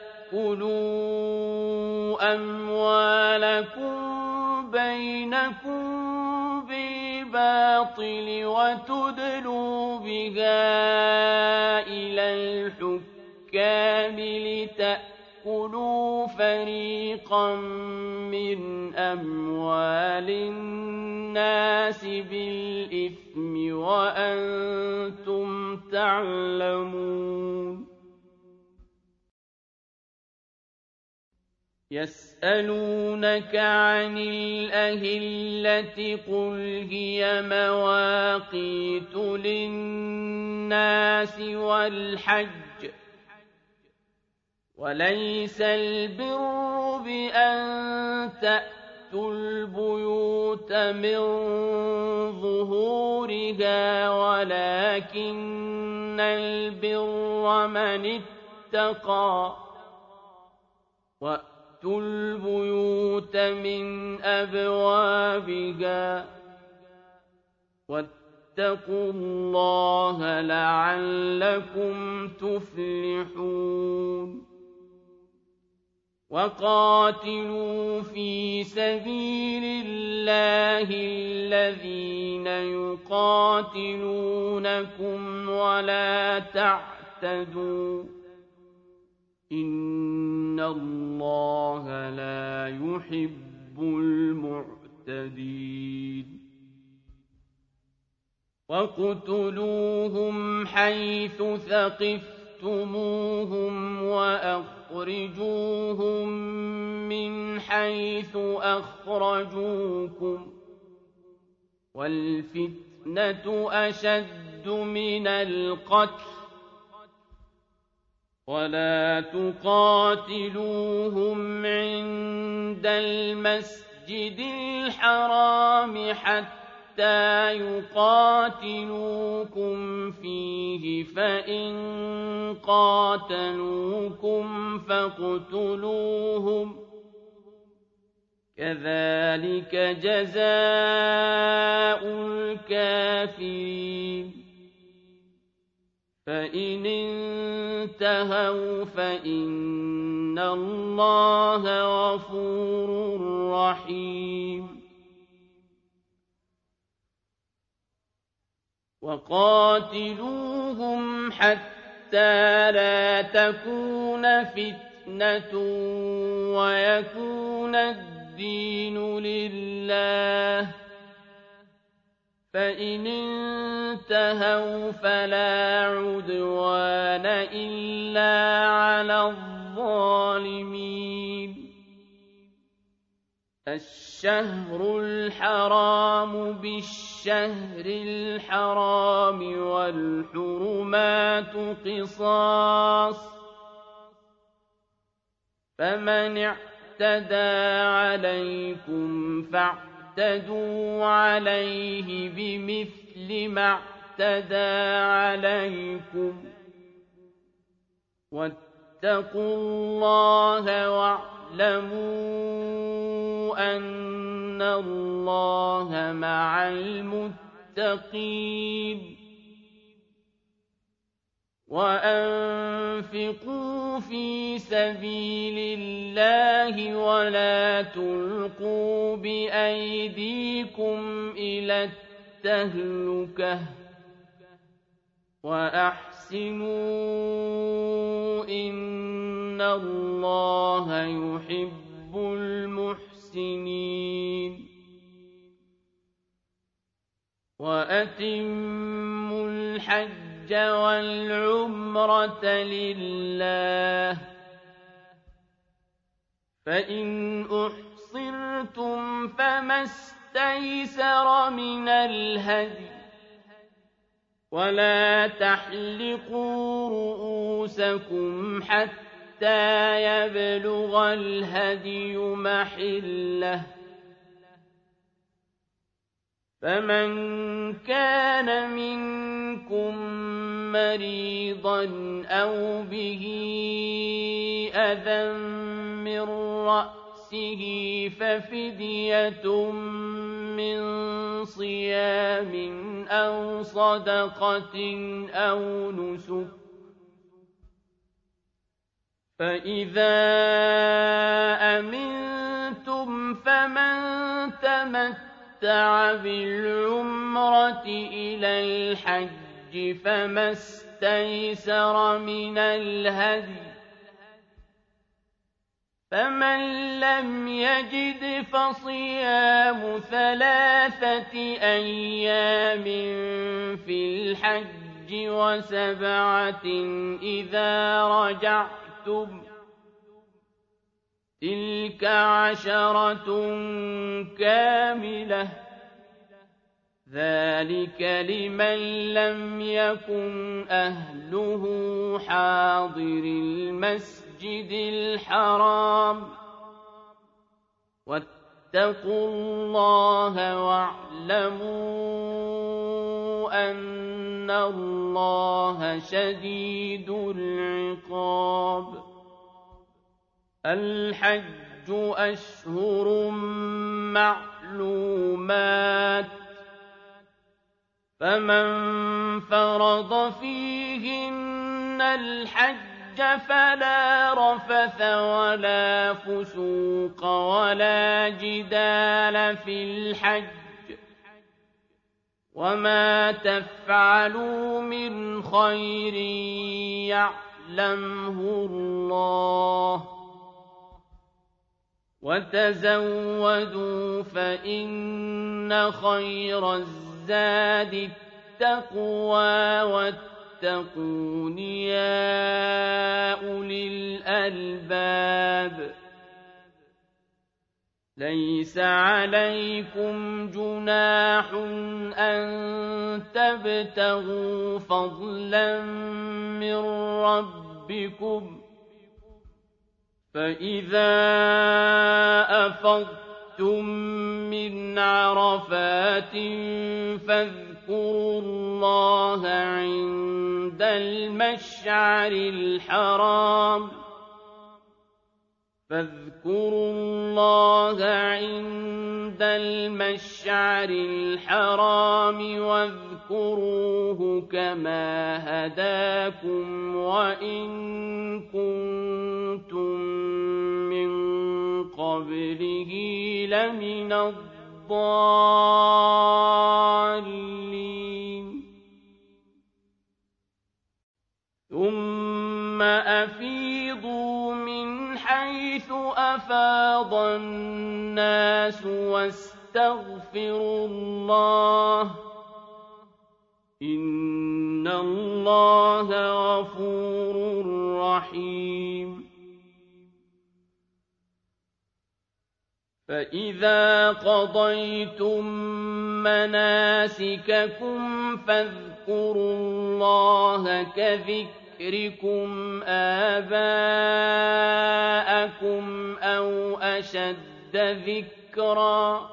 تَأْكُلُوا أَمْوَالَكُم بَيْنَكُم بِالْبَاطِلِ وَتُدْلُوا بِهَا إِلَى الْحُكَّامِ لِتَأْكُلُوا فَرِيقًا مِّنْ أَمْوَالِ النَّاسِ بِالْإِثْمِ وَأَنتُمْ تَعْلَمُونَ يَسْأَلُونَكَ عَنِ الْأَهِلَّةِ ۖ قُلْ هِيَ مَوَاقِيتُ لِلنَّاسِ وَالْحَجِّ ۗ وَلَيْسَ الْبِرُّ بِأَن تَأْتُوا الْبُيُوتَ مِن ظُهُورِهَا وَلَٰكِنَّ الْبِرَّ مَنِ اتَّقَىٰ وَأْتُوا الْبُيُوتَ مِنْ أَبْوَابِهَا وَاتَّقُوا اللَّهَ لَعَلَّكُمْ تُفْلِحُونَ وَقَاتِلُوا فِي سَبِيلِ اللَّهِ الَّذِينَ يُقَاتِلُونَكُمْ وَلَا تَعْتَدُوا إِنَّ اللَّهَ لَا يُحِبُّ الْمُعْتَدِينَ وَاقْتُلُوهُمْ حَيْثُ ثَقِفْتُمُوهُمْ وَأَخْرِجُوهُم مِّنْ حَيْثُ أَخْرَجُوكُمْ ۚ وَالْفِتْنَةُ أَشَدُّ مِنَ الْقَتْلِ ۚ وَلَا تُقَاتِلُوهُمْ عِندَ الْمَسْجِدِ الْحَرَامِ حَتَّىٰ يُقَاتِلُوكُمْ فِيهِ ۖ فَإِن قَاتَلُوكُمْ فَاقْتُلُوهُمْ ۗ كَذَٰلِكَ جَزَاءُ الْكَافِرِينَ فَإِنِ انتَهَوْا فَإِنَّ اللَّهَ غَفُورٌ رَّحِيمٌ وَقَاتِلُوهُمْ حَتَّىٰ لَا تَكُونَ فِتْنَةٌ وَيَكُونَ الدِّينُ لِلَّهِ ۖ فَإِنِ انتَهَوْا فَلَا عُدْوَانَ إِلَّا عَلَى الظَّالِمِينَ الشَّهْرُ الْحَرَامُ بِالشَّهْرِ الْحَرَامِ وَالْحُرُمَاتُ قِصَاصٌ ۚ فَمَنِ اعْتَدَىٰ عَلَيْكُمْ فَاعْتَدُوا عَلَيْهِ بِمِثْلِ مَا اعْتَدَىٰ عَلَيْكُمْ ۚ وَاتَّقُوا اللَّهَ وَاعْلَمُوا أَنَّ اللَّهَ مَعَ الْمُتَّقِينَ وَأَنفِقُوا فِي سَبِيلِ اللَّهِ وَلَا تُلْقُوا بِأَيْدِيكُمْ إِلَى التَّهْلُكَةِ وَأَحْسِنُوا إِنَّ اللَّهَ يُحِبُّ الْمُحْسِنِينَ وَأَتِمُّوا الْحَجَّ وَالْعُمْرَةَ لِلَّهِ ۚ فَإِنْ أُحْصِرْتُمْ فَمَا اسْتَيْسَرَ مِنَ الْهَدْيِ ۖ وَلَا تَحْلِقُوا رُءُوسَكُمْ حَتَّىٰ يَبْلُغَ الْهَدْيُ مَحِلَّهُ ۚ فَمَن كَانَ مِنكُم مَّرِيضًا أَوْ بِهِ أَذًى مِّن رَّأْسِهِ فَفِدْيَةٌ مِّن صِيَامٍ أَوْ صَدَقَةٍ أَوْ نُسُكٍ ۚ فَإِذَا أَمِنتُمْ فَمَن تَمَتَّعَ بِالْعُمْرَةِ إِلَى الْحَجِّ فَمَا اسْتَيْسَرَ مِنَ الْهَدْيِ ۚ فَمَن لَّمْ يَجِدْ فَصِيَامُ ثَلَاثَةِ أَيَّامٍ فِي الْحَجِّ وَسَبْعَةٍ إِذَا رَجَعْتُمْ ۗ تِلْكَ عَشَرَةٌ كَامِلَةٌ ۗ ذَٰلِكَ لِمَن لَّمْ يَكُنْ أَهْلُهُ حَاضِرِي الْمَسْجِدِ الْحَرَامِ ۚ وَاتَّقُوا اللَّهَ وَاعْلَمُوا أَنَّ اللَّهَ شَدِيدُ الْعِقَابِ الْحَجُّ أشهر معلومات فمن فرض فيهن الحج فلا رفث ولا فسوق ولا جدال في الحج وما تفعلوا من خير يعلمه الله وتزودوا فإن خير الزاد التقوى واتقون يا أولي الألباب ليس عليكم جناح أن تبتغوا فضلا من ربكم فإذا أفضتم من عرفات فاذكروا الله عند المشعر الحرام فاذكروا الله عند المشعر الحرام واذكروه كما هداكم وإن كنتم من قبله لمن الضالين ثم أفيضوا من حيث أفاض الناس واستغفروا الله إن الله غفور رحيم فإذا قضيتم مناسككم فاذكروا الله كذكركم آباءكم أو أشد ذكرا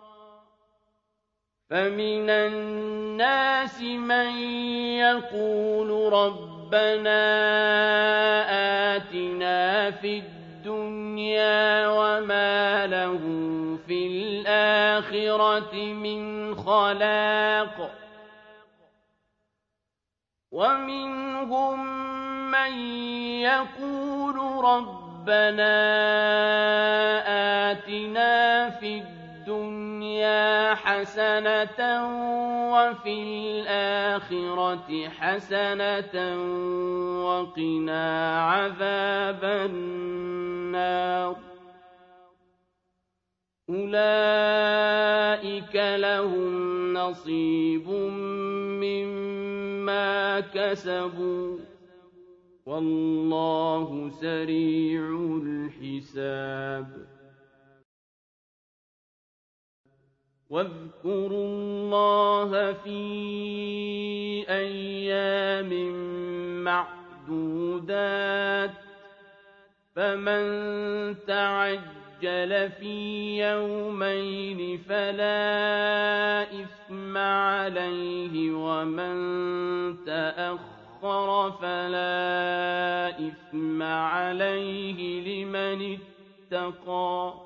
فمن الناس من يقول ربنا آتنا في الدنيا وما له في الآخرة من خلاق ومنهم من يقول ربنا آتنا في الدنيا حسنة وفي الآخرة حسنة وقنا عذاب النار أولئك لهم نصيب مما كسبوا والله سريع الحساب واذكروا الله في أيام معدودات فمن تعجل في يومين فلا إثم عليه ومن تأخر فلا إثم عليه لمن اتقى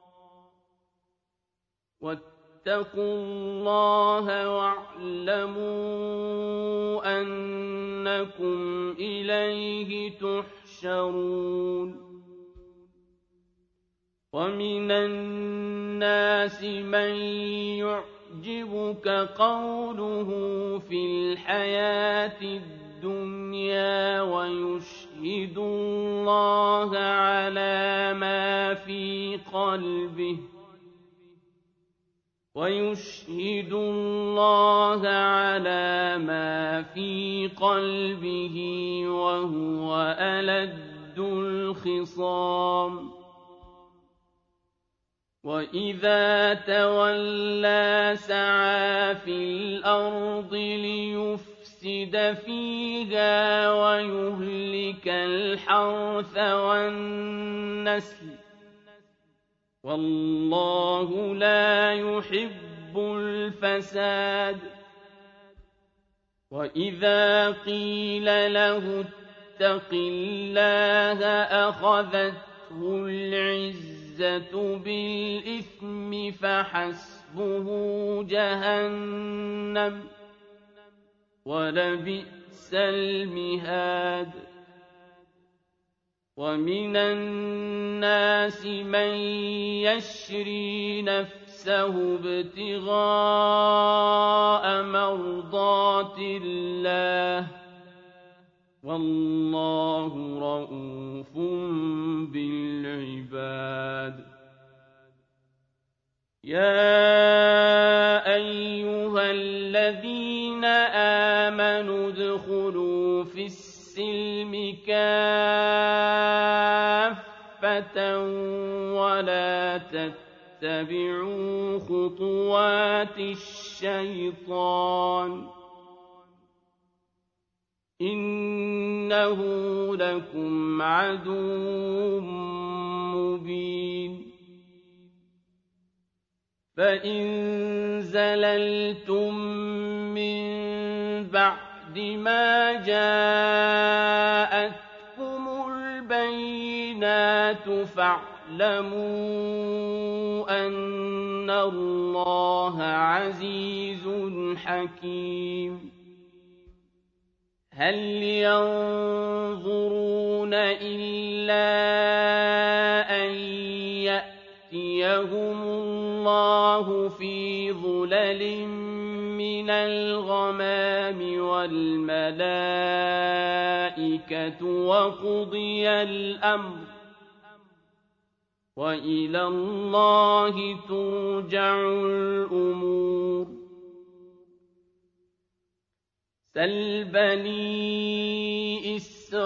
واتقوا الله واعلموا أنكم إليه تحشرون ومن الناس من يعجبك قوله في الحياة الدنيا ويشهد الله على ما في قلبه ويشهد الله على ما في قلبه وهو ألد الخصام وإذا تولى سعى في الأرض ليفسد فيها ويهلك الحرث والنسل والله لا يحب الفساد وإذا قيل له اتق الله أخذته العزة العزة بالإثم فحسبه جهنم ولبئس المهاد ومن الناس من يشري نفسه ابتغاء مرضات الله والله رءوف بالعباد يا أيها الذين آمنوا ادخلوا في السلم كافة ولا تتبعوا خطوات الشيطان إنه لكم عدو مبين فإن زللتم من بعد ما جاءتكم البينات فاعلموا أن الله عزيز حكيم هل ينظرون إلا أن يأتيهم الله في ظلل من الغمام والملائكة وقضي الأمر وإلى الله ترجع الأمور سل بني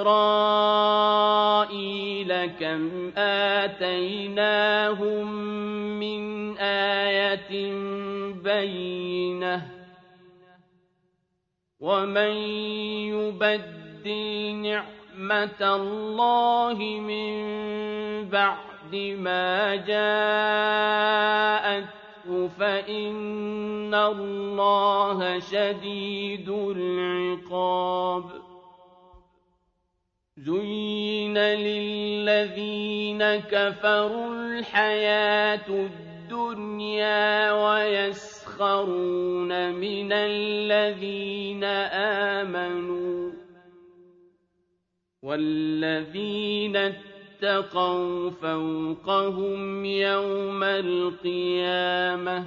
إسرائيل كم آتيناهم من آية بينة ومن يبدل نعمة الله من بعد ما جاءت فإن الله شديد العقاب زين للذين كفروا الحياة الدنيا ويسخرون من الذين آمنوا والذين اتقوا فوقهم يوم القيامة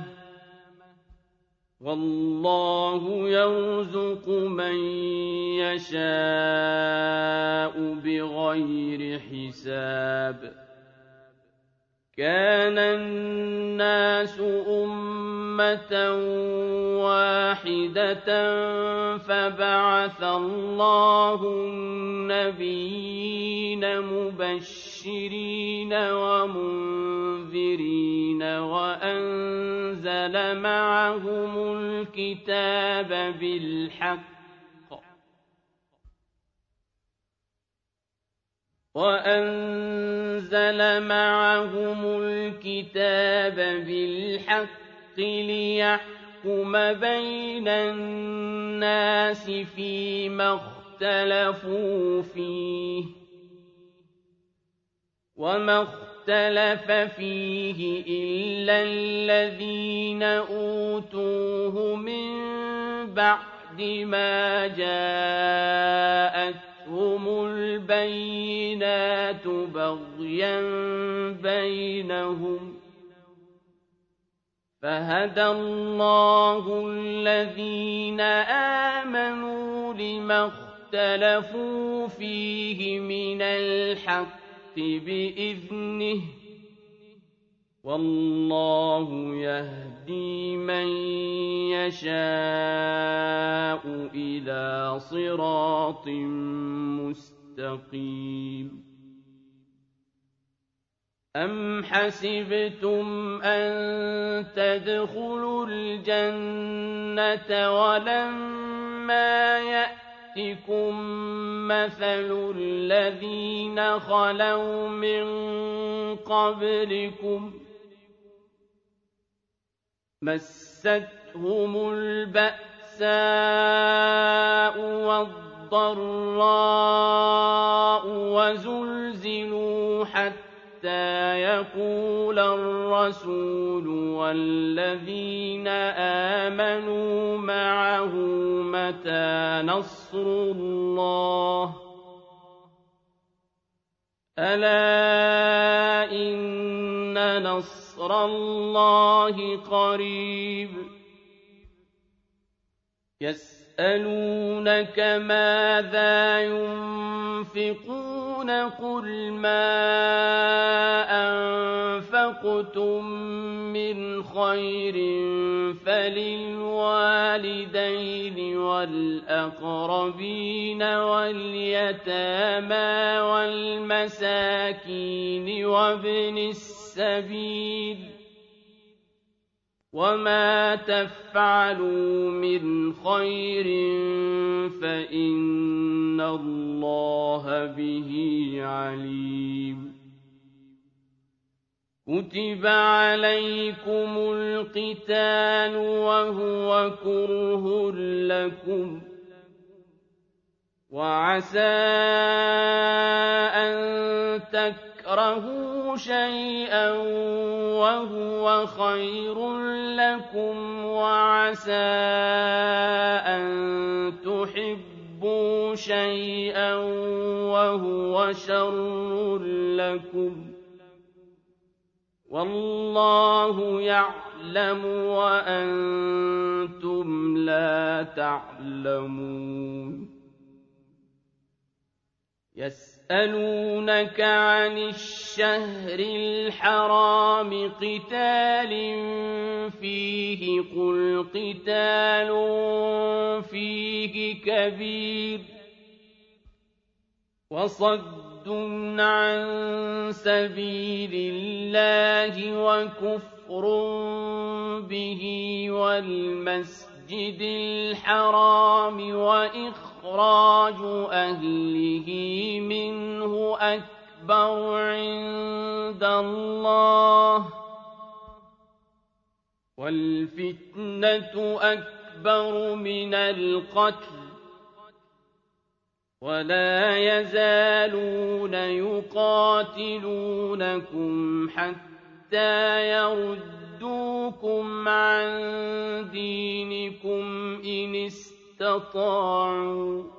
والله يرزق من يشاء بغير حساب كان الناس أمة واحدة فبعث الله النبيين مبشرين ومنذرين وأنزل معهم الكتاب بالحق وأنزل معهم الكتاب بالحق ليحكم بين الناس فيما اختلفوا فيه وما اختلف فيه إلا الذين أوتوه من بعد ما جاءت هم البينات بغيا بينهم فهدى الله الذين آمنوا لما اختلفوا فيه من الحق بإذنه والله يهدي من يشاء إلى صراط مستقيم أم حسبتم أن تدخلوا الجنة ولما يأتكم مثل الذين خلوا من قبلكم مستهم البأساء والضراء وزلزلوا حتى حَتَّىٰ يَقُولَ الرَّسُولُ وَالَّذِينَ آمَنُوا مَعَهُ مَتَىٰ نَصْرُ اللَّهِ ۗ أَلَا إِنَّ نَصْرَ اللَّهِ قَرِيبٌ. يَسْأَلُونَكَ مَاذَا يُنفِقُونَ قُلْ مَا أَنفَقْتُم مِّنْ خَيْرٍ فَلِلْوَالِدَيْنِ وَالْأَقْرَبِينَ وَالْيَتَامَىٰ وَالْمَسَاكِينِ وَابْنِ السَّبِيلِ ۗ وَمَا تَفْعَلُوا مِنْ خَيْرٍ فَإِنَّ اللَّهَ بِهِ عَلِيمٌ. كُتِبَ عَلَيْكُمُ الْقِتَالُ وَهُوَ كُرْهٌ لَّكُمْ ۖ وَعَسَىٰ أَن تَكْرَهُوا شَيْئًا وَهُوَ خَيْرٌ لَّكُمْ، وَعَسَىٰ أَن تُحِبُّوا شَيْئًا وَهُوَ شَرٌّ لَّكُمْ ۗ وَاللَّهُ يَعْلَمُ وَأَنتُمْ لَا تَعْلَمُونَ. يَسْأَلُونَكَ عَنِ الشَّهْرِ الْحَرَامِ قِتَالٍ فِيهِ ۖ قُلْ قِتَالٌ فِيهِ كَبِيرٌ وَصَدٌّ عَن سَبِيلِ اللَّهِ وَكُفْرٌ بِهِ وَالْمَسْجِدِ الْحَرَامِ وَإِخْرَاجُ أَهْلِهِ مِنْهُ أَكْبَرُ عِندَ اللَّهِ ۚ وَالْفِتْنَةُ أَكْبَرُ مِنَ الْقَتْلِ ۗ وَلَا يَزَالُونَ يُقَاتِلُونَكُمْ حَتَّىٰ يَرُدُّوكُمْ عَن دِينِكُمْ إِنِ اسْتَطَاعُوا ۚ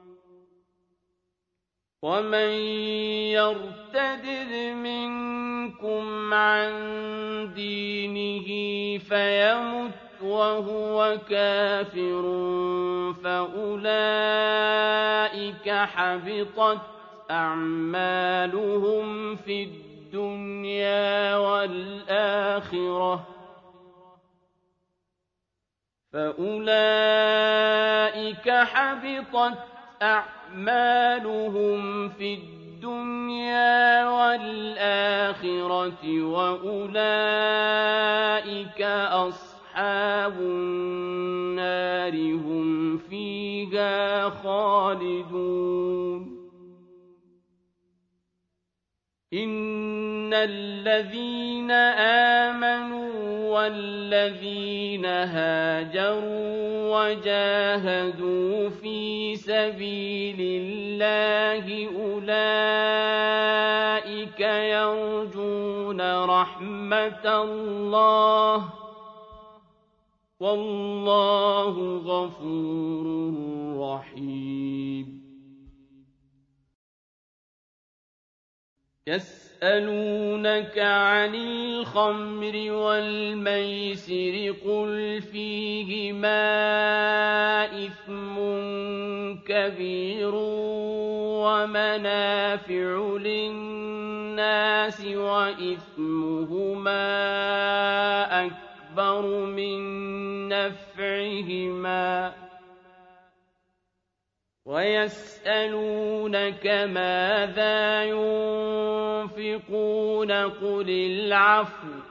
وَمَن يَرْتَدِدْ مِنكُمْ عَن دِينِهِ فَيَمُتْ وَهُوَ كَافِرٌ فَأُولَٰئِكَ حَبِطَتْ أَعْمَالُهُمْ فِي الدُّنْيَا وَالْآخِرَةِ فَأُولَٰئِكَ حَبِطَتْ أَعْمَالُهُمْ فِي الدُّنْيَا وَالْآخِرَةِ وَأُولَٰئِكَ أَصْحَابُ النَّارِ ۖ هُمْ فِيهَا خَالِدُونَ. إِنَّ الَّذِينَ آمَنُوا وَالَّذِينَ هَاجَرُوا وَجَاهَدُوا فِي سَبِيلِ اللَّهِ أُولَٰئِكَ يَرْجُونَ رَحْمَتَ اللَّهِ ۚ وَاللَّهُ غَفُورٌ رَّحِيمٌ. يَسْأَلُونَكَ عَنِ الْخَمْرِ وَالْمَيْسِرِ ۖ قُلْ فِيهِمَا إِثْمٌ كَبِيرٌ وَمَنَافِعُ لِلنَّاسِ وَإِثْمُهُمَا أَكْبَرُ مِن نَّفْعِهِمَا ۗ وَيَسْأَلُونَكَ مَاذَا يُنفِقُونَ قُلِ الْعَفْوَ ۗ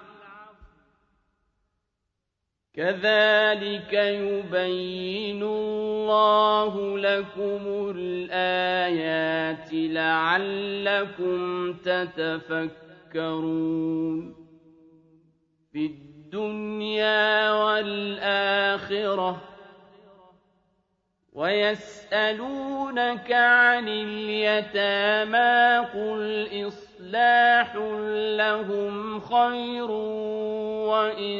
كَذَٰلِكَ يُبَيِّنُ اللَّهُ لَكُمُ الْآيَاتِ لَعَلَّكُمْ تَتَفَكَّرُونَ. فِي الدُّنْيَا وَالْآخِرَةِ ويسألونك عن اليتامى قل إصلاح لهم خير وإن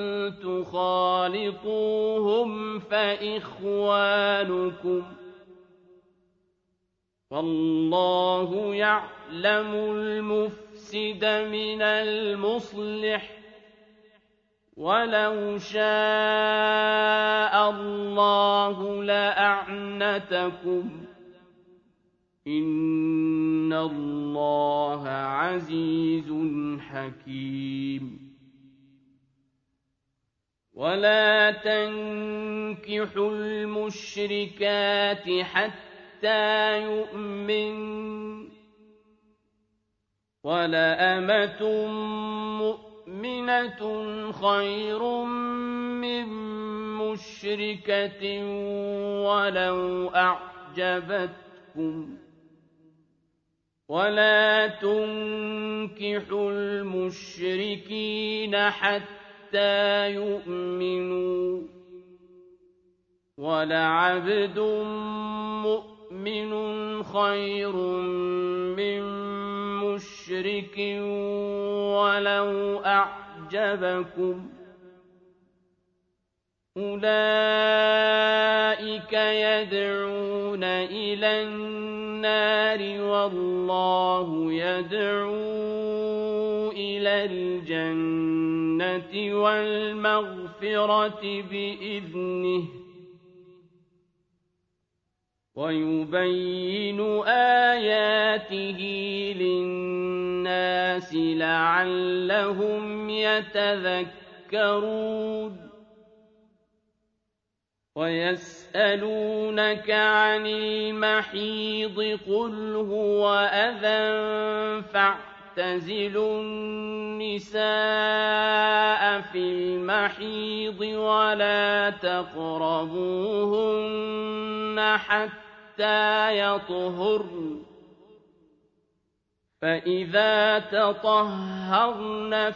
تخالطوهم فإخوانكم والله يعلم المفسد من المصلح ولو شاء الله لأعنتكم إن الله عزيز حكيم ولا تنكحوا المشركات حتى يؤمنوا ولأمة مؤمنة خير من مشركة ولو أعجبتكم ولا تنكحوا المشركين حتى يؤمنوا ولعبد مؤمن خير من مشرك ولو أعجبكم أولئك يدعون إلى النار والله يدعو إلى الجنة والمغفرة بإذنه ويبين آياته للناس لعلهم يتذكرون ويسألونك عن المحيض قل هو أذى فاعتزلوا النساء في المحيض ولا تقربوهن حتى يطهرن فإذا تطهرن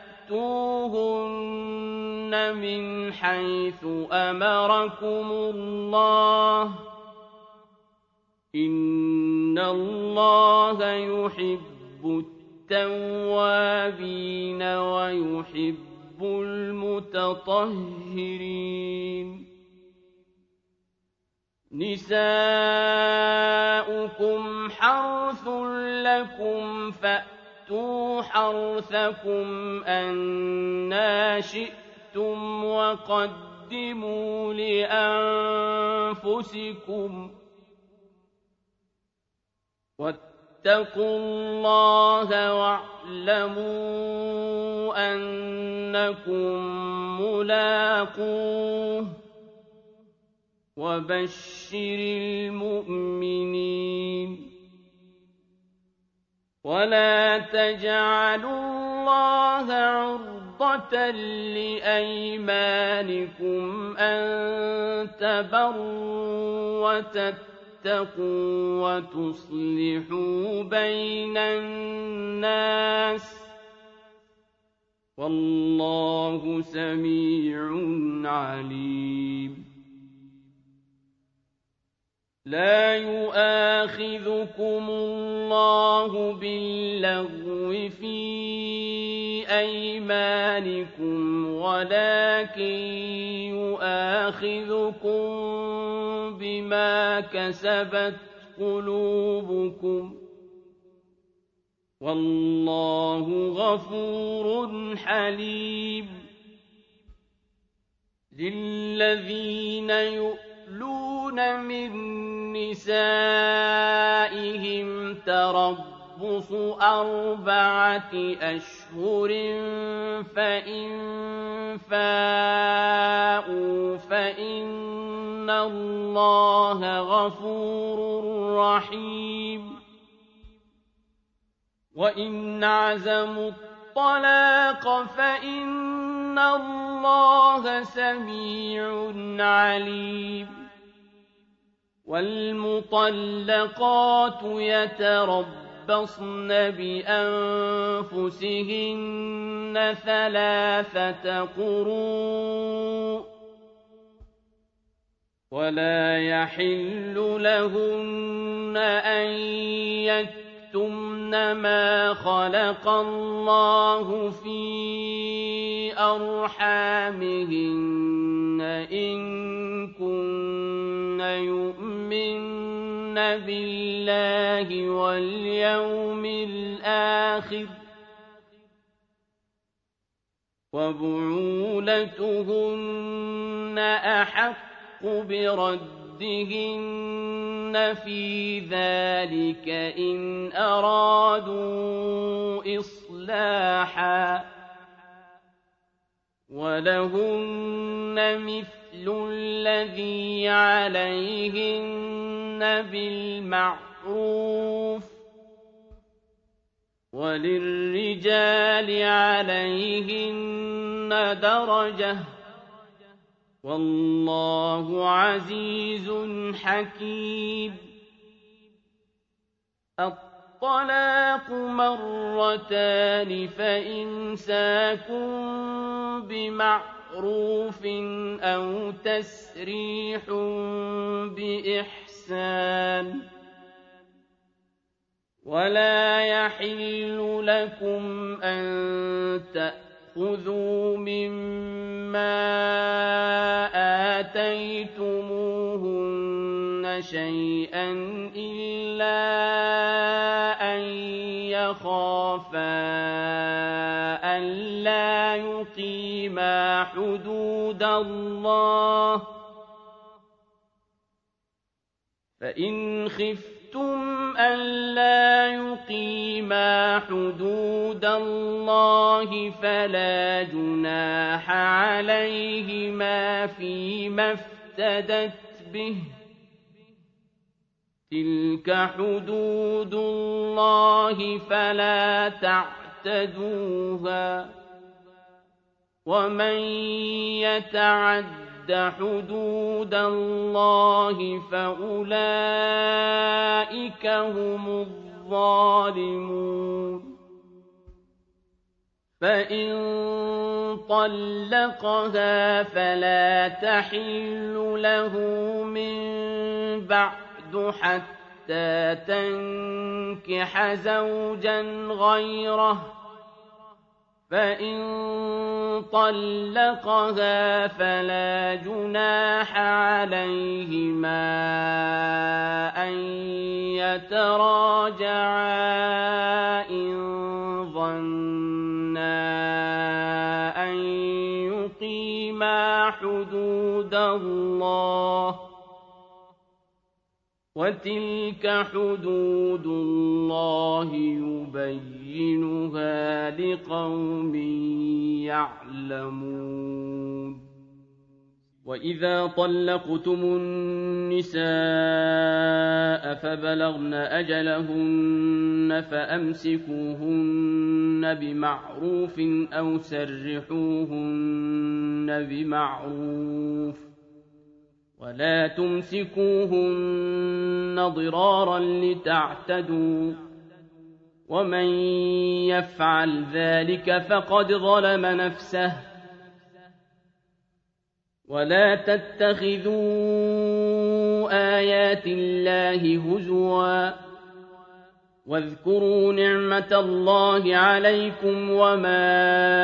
فأتوهن من حيث أمركم الله إن الله يحب التوابين ويحب المتطهرين نساؤكم حرث لكم فأتوا حرثكم أنى شئتم وقدموا لأنفسكم واتقوا الله واعلموا أنكم ملاقوه وبشر المؤمنين ولا تجعلوا الله عرضة لأيمانكم أن تبروا وتتقوا وتصلحوا بين الناس والله سميع عليم لا يؤاخذكم الله باللغو في أيمانكم ولكن يؤاخذكم بما كسبت قلوبكم والله غفور حليم للذين يؤلون من نسائهم تربص أربعة أشهر فإن فاءوا فإن الله غفور رحيم وإن عزموا الطلاق فإن الله سميع عليم والمطلقات يتربصن بأنفسهن ثلاثة قروء ولا يحل لهن أن يكتمن ما خلق الله في أرحامهن إن كن يؤمن بالله واليوم الآخر وبعولتهن أحق بردهن في ذلك إن أرادوا إصلاحا ولهن مثل الذي عليهن بالمعروف وللرجال عليهن درجة والله عزيز حكيم. الطلاق مرتان فإمساك بمعروف أو تسريح بإحسان ولا يحل لكم أن تأخذوا مما آتيتموهن شيئا إلا أن يخافا ألا يقيما حدود الله فإن خفتم ألا يقيما حدود الله فلا جناح عليهما فيما افتدت به تلك حدود الله فلا تعتدوها ومن يتعد حدود الله فأولئك هم الظالمون. فإن طلقها فلا تحل له من بعد حتى تنكح زوجا غيره فإن طلقها فلا جناح عليهما أن يتراجعا إن ظنا أن يقيما حدود الله وتلك حدود الله يبينها لقوم يعلمون. وإذا طلقتم النساء فبلغن أجلهن فأمسكوهن بمعروف أو سرحوهن بمعروف ولا تمسكوهن ضرارا لتعتدوا ومن يفعل ذلك فقد ظلم نفسه ولا تتخذوا آيات الله هزوا واذكروا نعمة الله عليكم وما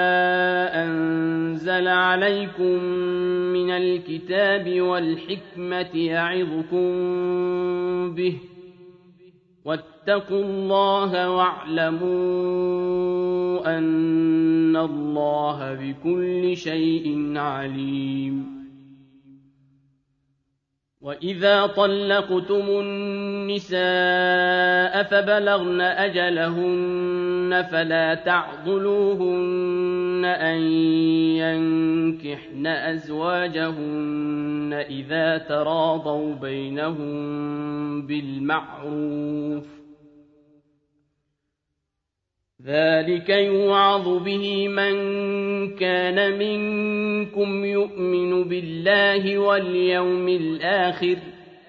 أنزل عليكم من الكتاب والحكمة يعظكم به واتقوا الله واعلموا أن الله بكل شيء عليم. وإذا طلقتم النساء فبلغن أجلهن فلا تعضلوهن أن ينكحن أزواجهن إذا تراضوا بينهم بالمعروف ذلك يوعظ به من كان منكم يؤمن بالله واليوم الآخر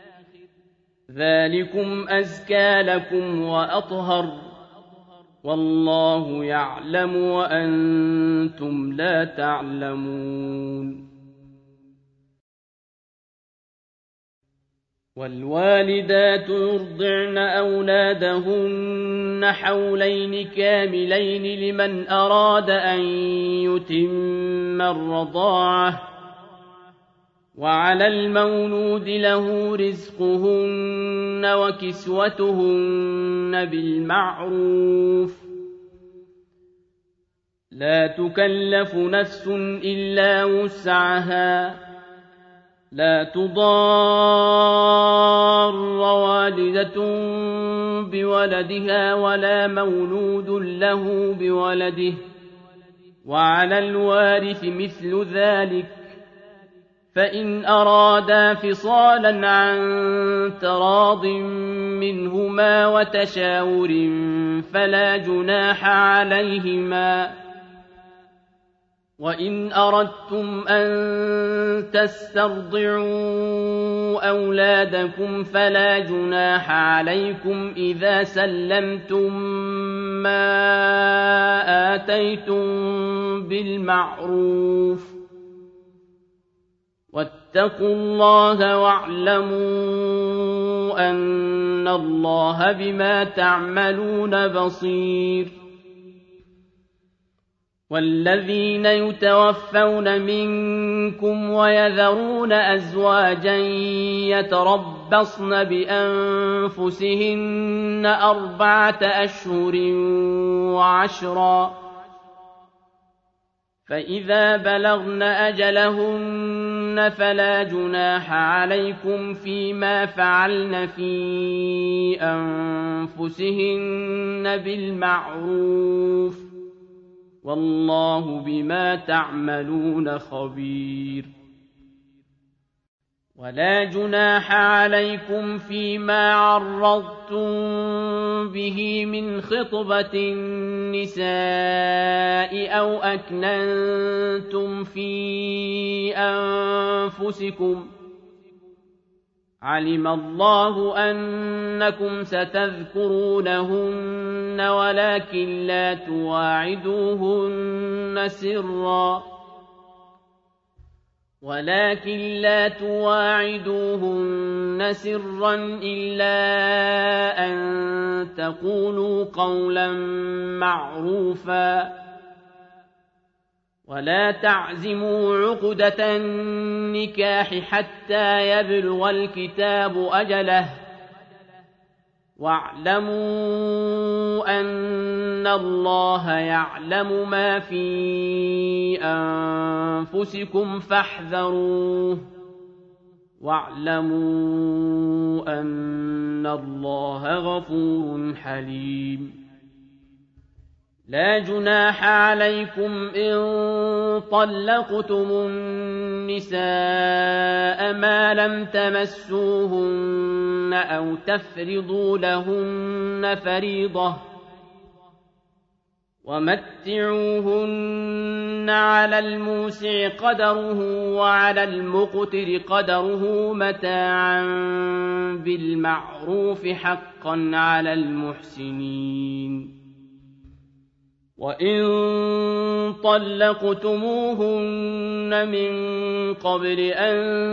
ذلكم أزكى لكم وأطهر والله يعلم وأنتم لا تعلمون. والوالدات يرضعن أولادهن حولين كاملين لمن أراد أن يتم الرضاعة وعلى المولود له رزقهن وكسوتهن بالمعروف لا تكلف نفس إلا وسعها لا تضار والدة بولدها ولا مولود له بولده وعلى الوارث مثل ذلك فإن أرادا فصالا عن تراض منهما وتشاور فلا جناح عليهما وإن أردتم أن تسترضعوا أولادكم فلا جناح عليكم إذا سلمتم ما آتيتم بالمعروف واتقوا الله واعلموا أن الله بما تعملون بصير والذين يتوفون منكم ويذرون أزواجا يتربصن بأنفسهن أربعة أشهر وعشرا فإذا بلغن أجلهن فلا جناح عليكم فيما فعلن في أنفسهن بالمعروف والله بما تعملون خبير ولا جناح عليكم فيما عرضتم به من خطبة النساء أو أكننتم في أنفسكم علم الله أنكم ستذكرونهن ولكن لا تواعدوهن سرا ولكن لا تواعدوهن سرا إلا أن تقولوا قولا معروفا ولا تعزموا عقدة النكاح حتى يبلغ الكتاب أجله واعلموا أن الله يعلم ما في أنفسكم فاحذروه واعلموا أن الله غفور حليم لا جناح عليكم إن طلقتم النساء ما لم تمسوهن أو تفرضوا لهن فريضة ومتعوهن على الموسع قدره وعلى المقتر قدره متاعا بالمعروف حقا على المحسنين وإن طلقتموهن من قبل أن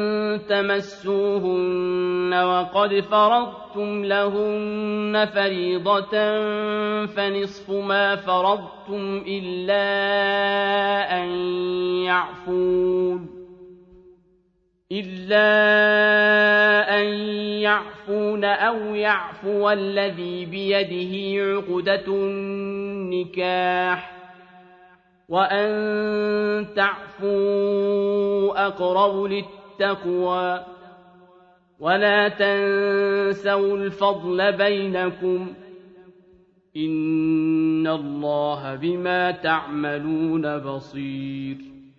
تمسوهن وقد فرضتم لهن فريضة فنصف ما فرضتم إلا أن يعفون إلا أن يعفون أو يعفو الذي بيده عقدة النكاح وأن تعفوا أقرب للتقوى ولا تنسوا الفضل بينكم إن الله بما تعملون بصير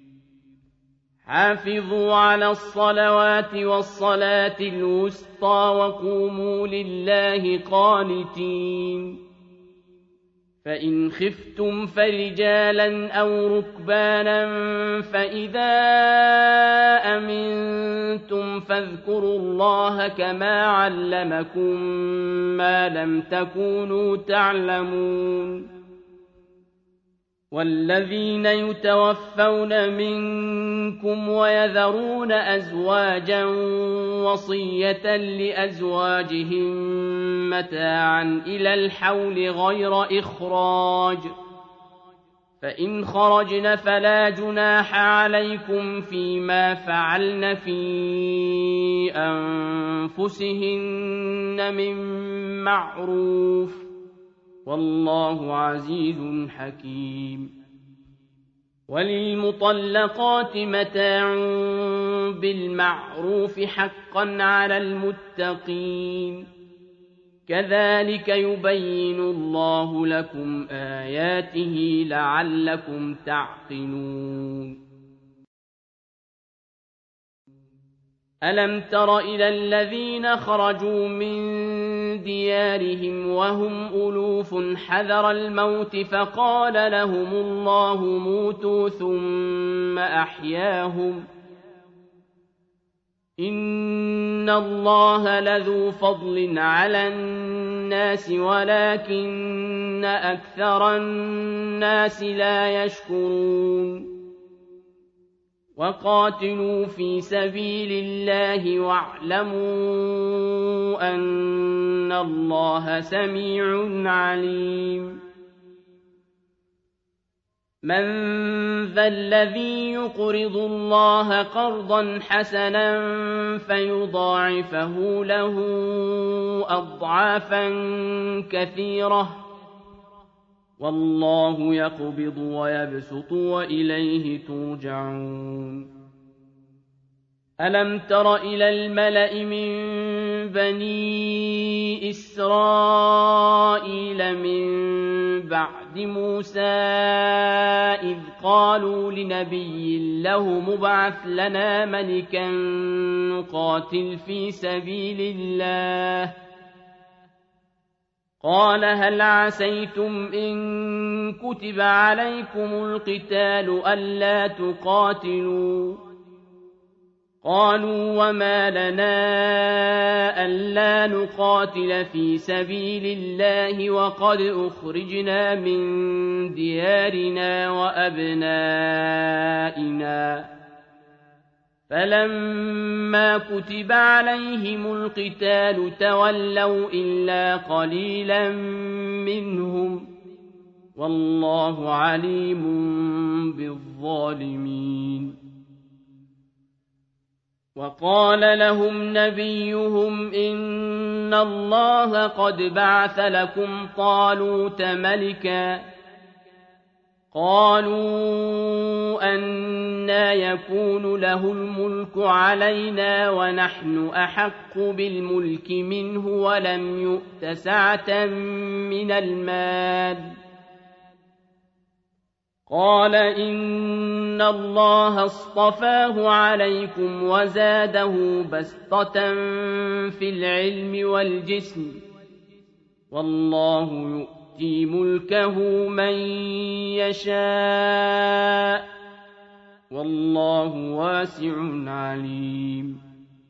حافظوا على الصلوات والصلاة الوسطى وقوموا لله قانتين فإن خفتم فرجالا أو ركبانا فإذا أمنتم فاذكروا الله كما علمكم ما لم تكونوا تعلمون والذين يتوفون منكم ويذرون أزواجا وصية لأزواجهم متاعا إلى الحول غير إخراج، فإن خرجن فلا جناح عليكم فيما فعلن في أنفسهن من معروف، والله عزيز حكيم. وللمطلقات متاع بالمعروف حقا على المتقين، كذلك يبين الله لكم آياته لعلكم تعقلون. ألم تر إلى الذين خرجوا من ديارهم وهم ألوف حذر الموت فقال لهم الله موتوا ثم أحياهم، إن الله لذو فضل على الناس ولكن أكثر الناس لا يشكرون. وقاتلوا في سبيل الله واعلموا أن الله سميع عليم. من ذا الذي يقرض الله قرضا حسنا فيضاعفه له أضعافا كثيرة، والله يقبض ويبسط وإليه ترجعون. ألم تر إلى الملأ من بني إسرائيل من بعد موسى إذ قالوا لنبي له مبعث لنا ملكا نقاتل في سبيل الله، قال هل عسيتم إن كتب عليكم القتال ألا تقاتلوا؟ قالوا وما لنا ألا نقاتل في سبيل الله وقد أخرجنا من ديارنا وأبنائنا، فلما كتب عليهم القتال تولوا إلا قليلا منهم، والله عليم بالظالمين. وقال لهم نبيهم إن الله قد بعث لكم طالوت ملكا، قالوا أنى يكون له الملك علينا ونحن أحق بالملك منه ولم يؤت سعة من المال، قال إن الله اصطفاه عليكم وزاده بسطة في العلم والجسم، والله يؤتي ملكه من يشاء، والله واسع عليم.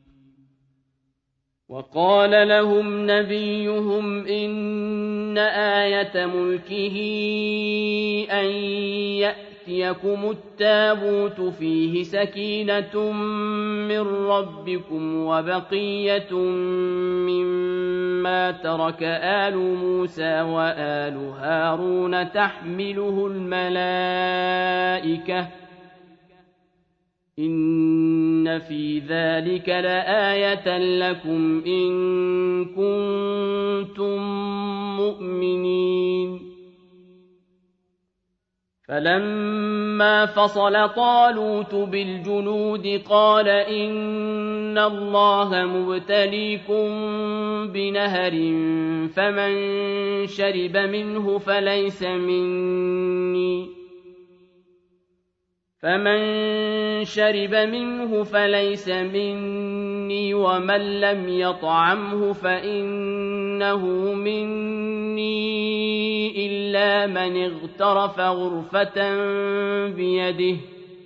وقال لهم نبيهم إن آية ملكه أن يأتيكم التابوت فيه سكينة من ربكم وبقية مما ترك آل موسى وآل هارون تحمله الملائكة، إن في ذلك لآية لكم إن كنتم مؤمنين. فلما فصل طالوت بالجنود قال إن الله مبتليكم بنهر فمن شرب منه فليس مني فمن شرب منه فليس مني ومن لم يطعمه فإنه مني إلا من اغترف غرفة بيده،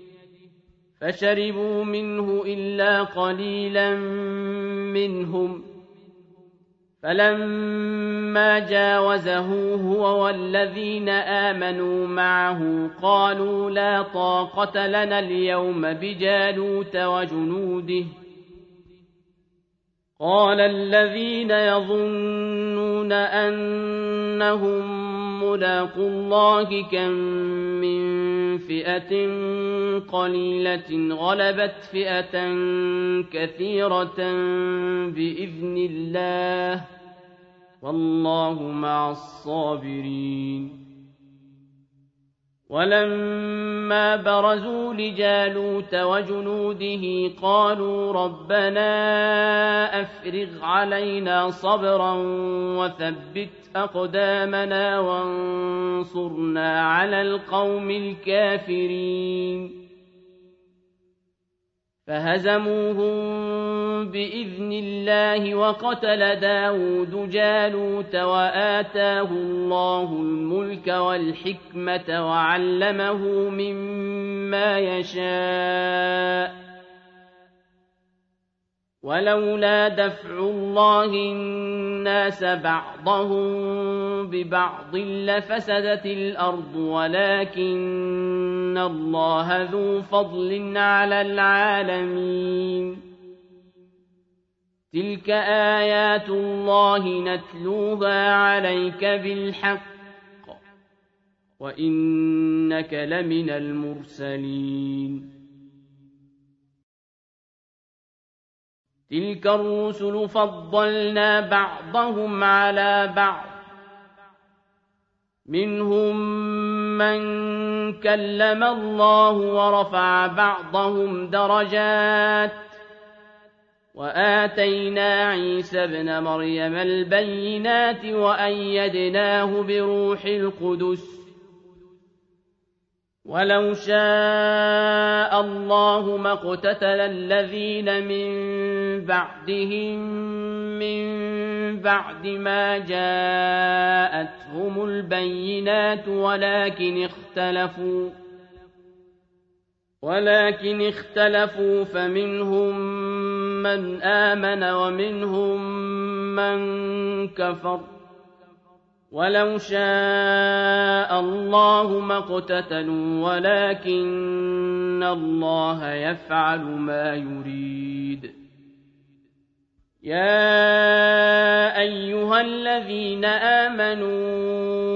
فشربوا منه إلا قليلا منهم، فلما جاوزه هو والذين آمنوا معه قالوا لا طاقة لنا اليوم بجالوت وجنوده قال الذين يظنون أنهم ملاقو الله كم من فئة قليلة غلبت فئة كثيرة بإذن الله والله مع الصابرين ولما برزوا لجالوت وجنوده قالوا ربنا أفرغ علينا صبرا وثبت أقدامنا وانصرنا على القوم الكافرين فهزموهم بإذن الله وقتل داود جالوت وآتاه الله الملك والحكمة وعلمه مما يشاء ولولا دفع الله الناس بعضهم ببعض لفسدت الأرض ولكن الله ذو فضل على العالمين تلك آيات الله نتلوها عليك بالحق وإنك لمن المرسلين تلك الرسل فضلنا بعضهم على بعض منهم من كلم الله ورفع بعضهم درجات وآتينا عيسى ابن مريم البينات وأيدناه بروح القدس ولو شاء الله ما اقتتل الذين من بعدهم من بعد ما جاءتهم البينات ولكن اختلفوا ولكن اختلفوا فمنهم من آمن ومنهم من كفر ولو شاء الله ما اقتتلوا ولكن الله يفعل ما يريد يا أيها الذين آمنوا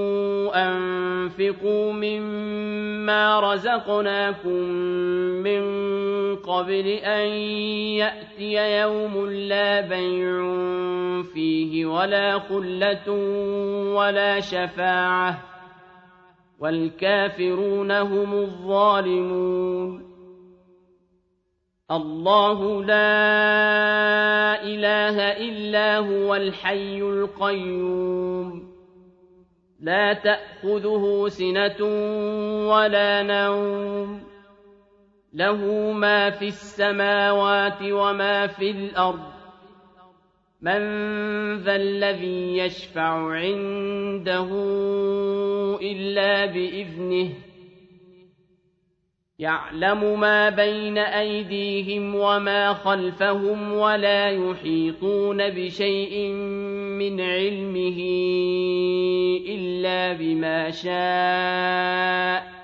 أنفقوا مما رزقناكم من قبل أن يأتي يوم لا بيع فيه ولا خلة ولا شفاعة والكافرون هم الظالمون الله لا إله إلا هو الحي القيوم لا تأخذه سنة ولا نوم له ما في السماوات وما في الأرض من ذا الذي يشفع عنده إلا بإذنه يعلم ما بين أيديهم وما خلفهم ولا يحيطون بشيء من علمه إلا بما شاء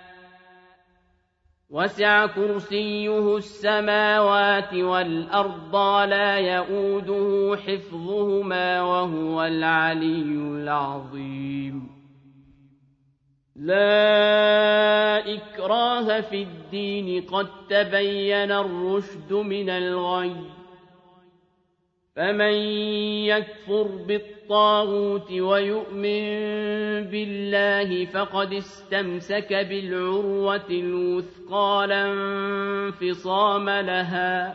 وسع كرسيه السماوات والأرض لا يئوده حفظهما وهو العلي العظيم لا إكراه في الدين قد تبين الرشد من الغي فمن يكفر بالطاغوت ويؤمن بالله فقد استمسك بالعروة الوثقى لا انفصام لها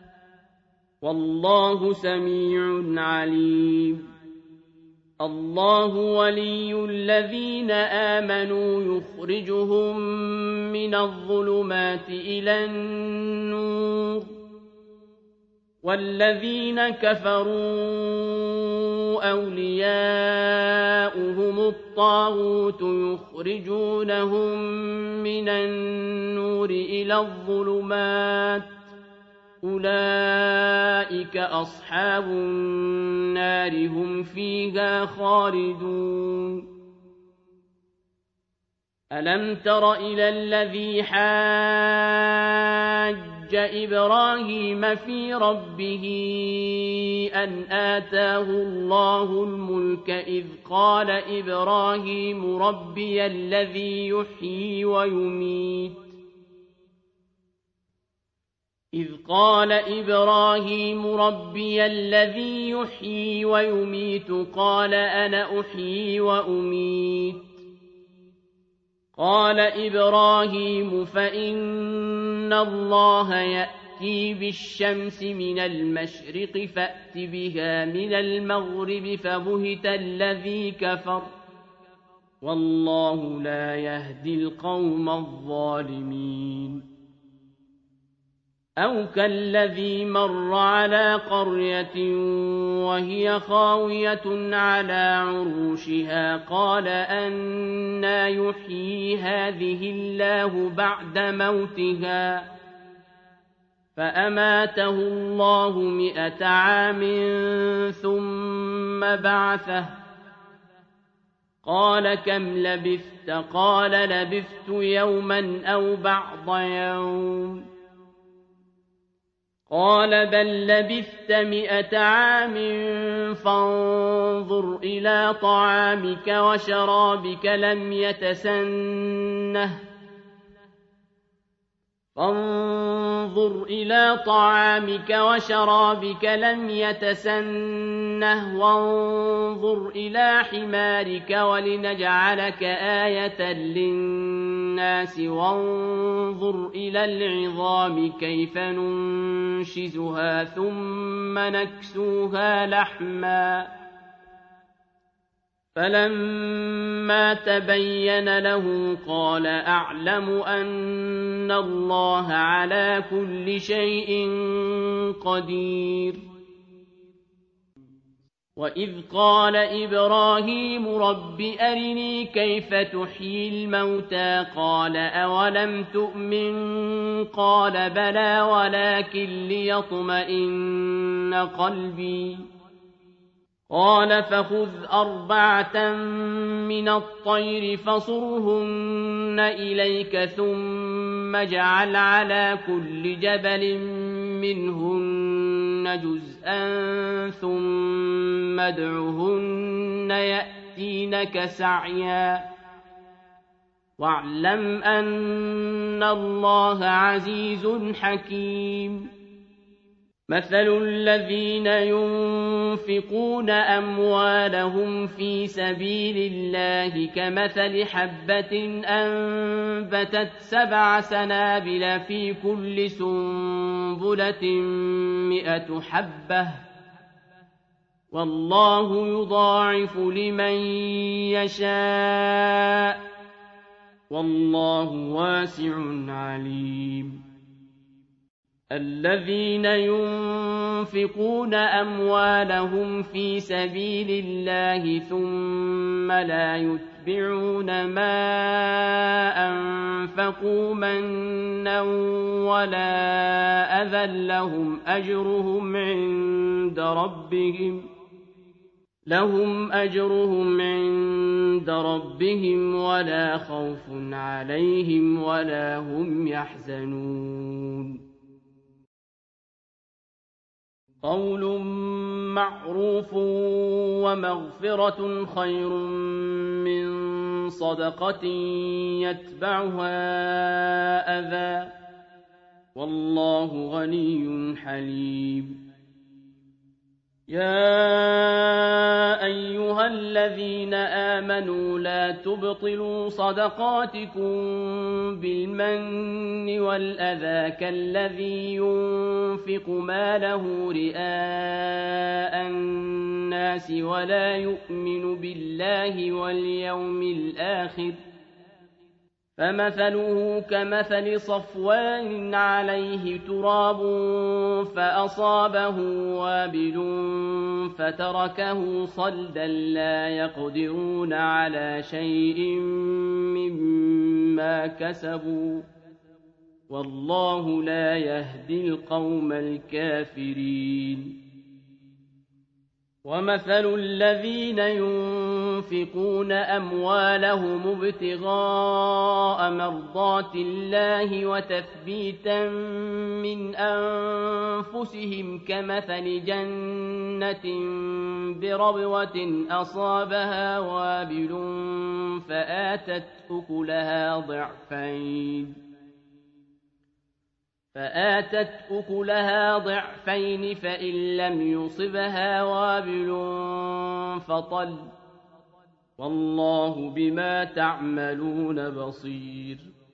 والله سميع عليم الله ولي الذين آمنوا يخرجهم من الظلمات إلى النور والذين كفروا أولياؤهم الطاغوت يخرجونهم من النور إلى الظلمات أولئك أصحاب النار هم فيها خالدون ألم تر إلى الذي حاج إبراهيم في ربه أن آتاه الله الملك إذ قال إبراهيم ربي الذي يحيي ويميت إذ قال إبراهيم ربي الذي يحيي ويميت قال أنا أحيي وأميت قال إبراهيم فإن الله يأتي بالشمس من المشرق فأت بها من المغرب فبهت الذي كفر والله لا يهدي القوم الظالمين أو كالذي مر على قرية وهي خاوية على عروشها قال أنى يحيي هذه الله بعد موتها فأماته الله مئة عام ثم بعثه قال كم لبثت قال لبثت يوما أو بعض يوم قال بل لبثت مئة عام فانظر إلى طعامك وشرابك لم يتسنه فانظر إلى طعامك وشرابك لم يتسنه وانظر إلى حمارك ولنجعلك آية للناس وانظر إلى العظام كيف ننشزها ثم نكسوها لحما فلما تبين له قال أعلم أن الله على كل شيء قدير وإذ قال إبراهيم رب أرني كيف تحيي الموتى قال أولم تؤمن قال بلى ولكن ليطمئن قلبي قال فخذ أربعة من الطير فصرهن إليك ثم اجعل على كل جبل منهن جزءا ثم ادعهن يأتينك سعيا واعلم أن الله عزيز حكيم مثل الذين ينفقون أموالهم في سبيل الله كمثل حبة أنبتت سبع سنابل في كل سنبلة مئة حبة والله يضاعف لمن يشاء والله واسع عليم الذين ينفقون أموالهم في سبيل الله ثم لا يتبعون ما أنفقوا منا ولا أذى لهم أجرهم عند ربهم لهم أجرهم عند ربهم ولا خوف عليهم ولا هم يحزنون قول معروف ومغفرة خير من صدقة يتبعها أذى والله غني حليم يا أيها الذين آمنوا لا تبطلوا صدقاتكم بالمن والأذى كالذي ينفق ماله رئاء الناس ولا يؤمن بالله واليوم الآخر فمثله كمثل صفوان عليه تراب فأصابه وابل فتركه صلدا لا يقدرون على شيء مما كسبوا والله لا يهدي القوم الكافرين ومثل الذين ينفقون أموالهم ابتغاء مرضات الله وتثبيتا من أنفسهم كمثل جنة بربوة أصابها وابل فآتت أكلها ضعفين فآتت أكلها ضعفين فإن لم يصبها وابل فطل والله بما تعملون بصير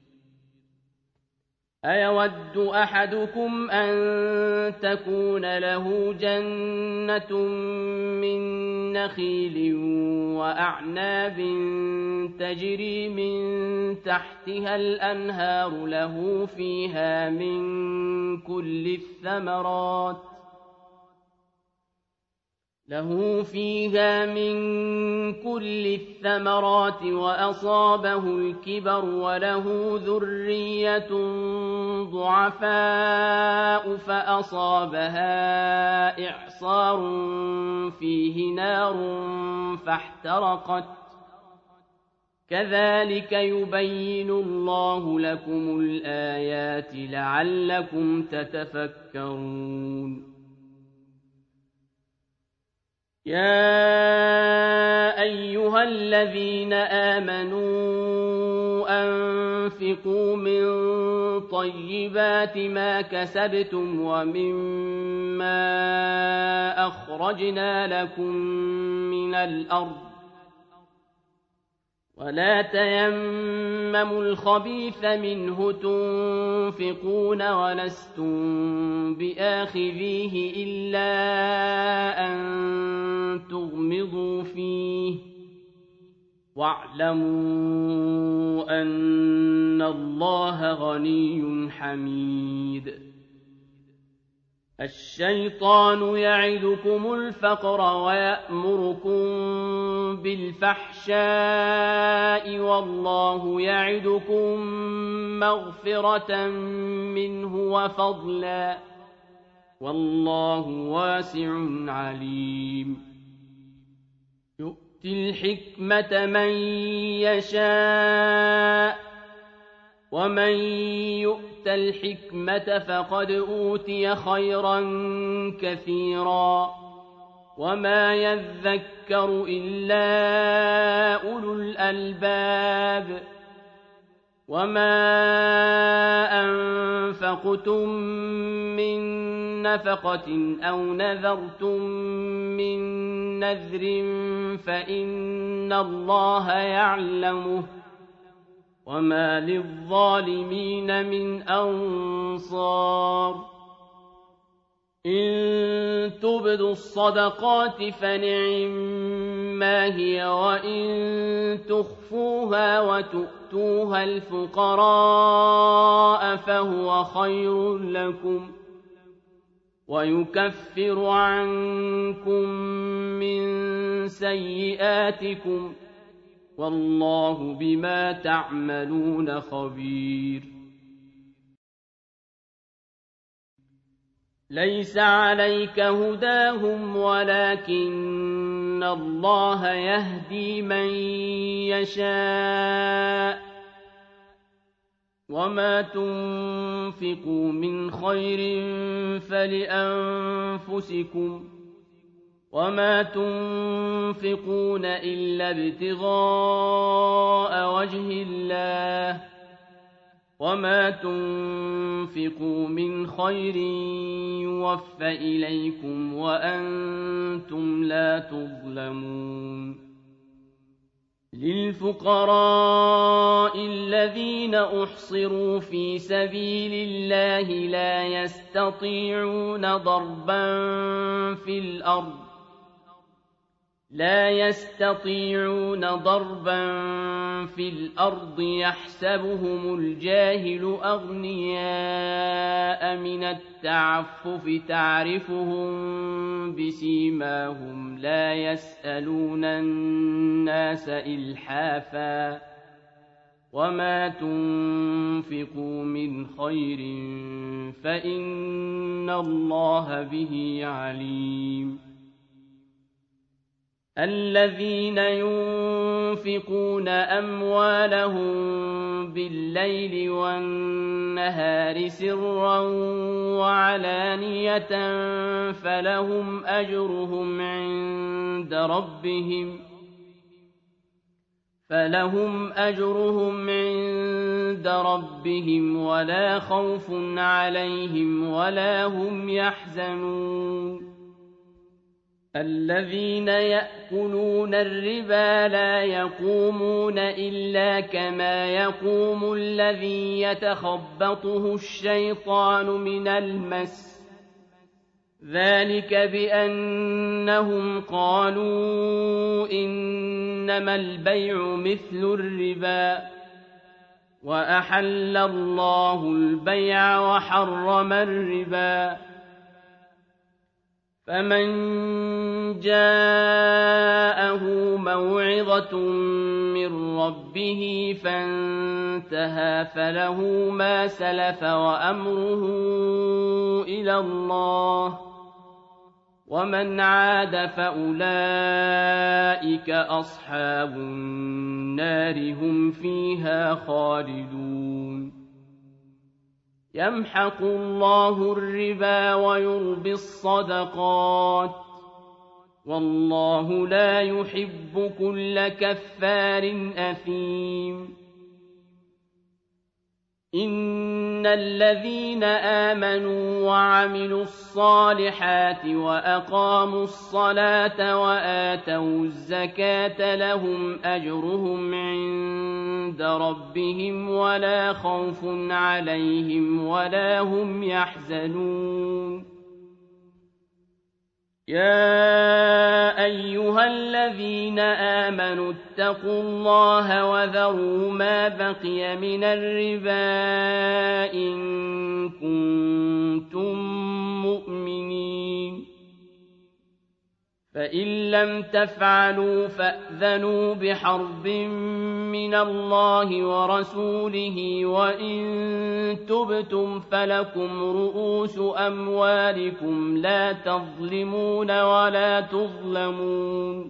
أيود أحدكم أن تكون له جنة من نخيل وأعناب تجري من تحتها الأنهار له فيها من كل الثمرات له فيها من كل الثمرات وأصابه الكبر وله ذرية ضعفاء فأصابها إعصار فيه نار فاحترقت كذلك يبين الله لكم الآيات لعلكم تتفكرون يا أيها الذين آمنوا أنفقوا من طيبات ما كسبتم ومما أخرجنا لكم من الأرض ولا تيمموا الخبيث منه تنفقون ولستم بآخذيه إلا أن تغمضوا فيه واعلموا أن الله غني حميد الشيطان يعدكم الفقر ويأمركم بالفحشاء والله يعدكم مغفرة منه وفضلا والله واسع عليم يؤتي الحكمة من يشاء ومن يؤت الحكمة فقد أوتي خيرا كثيرا وما يذكر إلا أولو الألباب وما أنفقتم من نفقة أو نذرتم من نذر فإن الله يعلمه وما للظالمين من أنصار إن تبدوا الصدقات فنعما هي وإن تخفوها وتؤتوها الفقراء فهو خير لكم ويكفر عنكم من سيئاتكم والله بما تعملون خبير ليس عليك هداهم ولكن الله يهدي من يشاء وما تنفقوا من خير فلأنفسكم وما تنفقون إلا ابتغاء وجه الله وما تنفقوا من خير يوفى إليكم وأنتم لا تظلمون للفقراء الذين أحصروا في سبيل الله لا يستطيعون ضربا في الأرض لا يستطيعون ضربا في الأرض يحسبهم الجاهل أغنياء من التعفف تعرفهم بسيماهم لا يسألون الناس إلحافا وما تنفقوا من خير فإن الله به عليم الذين ينفقون أموالهم بالليل والنهار سرا وعلانية فلهم أجرهم عند ربهم فلهم أجرهم عند ربهم ولا خوف عليهم ولا هم يحزنون الذين يأكلون الربا لا يقومون إلا كما يقوم الذي يتخبطه الشيطان من المس ذلك بأنهم قالوا إنما البيع مثل الربا وأحل الله البيع وحرم الربا فمن جاءه موعظة من ربه فانتهى فله ما سلف وأمره إلى الله ومن عاد فأولئك أصحاب النار هم فيها خالدون يمحق الله الربا ويربي الصدقات والله لا يحب كل كفار أثيم إن الذين آمنوا وعملوا الصالحات وأقاموا الصلاة وآتوا الزكاة لهم أجرهم عند ربهم ولا خوف عليهم ولا هم يحزنون يا أيها الذين آمنوا اتقوا الله وذروا ما بقي من الربا إن كنتم مؤمنين فإن لم تفعلوا فأذنوا بحرب من الله ورسوله وإن تبتم فلكم رؤوس أموالكم لا تظلمون ولا تظلمون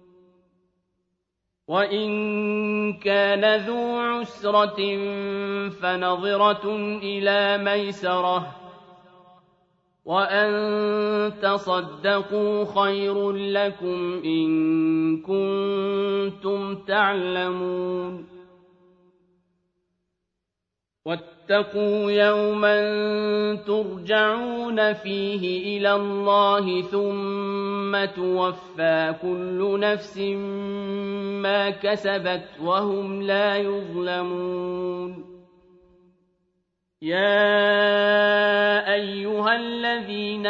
وإن كان ذو عسرة فنظرة إلى ميسرة وأن تصدقوا خير لكم إن كنتم تعلمون واتقوا يوما ترجعون فيه إلى الله ثم توفى كل نفس ما كسبت وهم لا يظلمون يا أيها الذين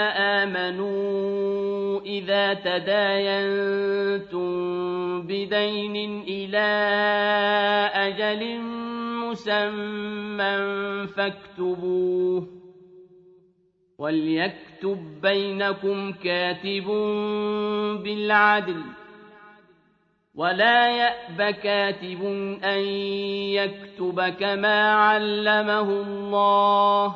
آمنوا إذا تداينتم بدين إلى أجل مسمى فاكتبوه وليكتب بينكم كاتب بالعدل ولا يأب كاتب أن يكتب كما علمه الله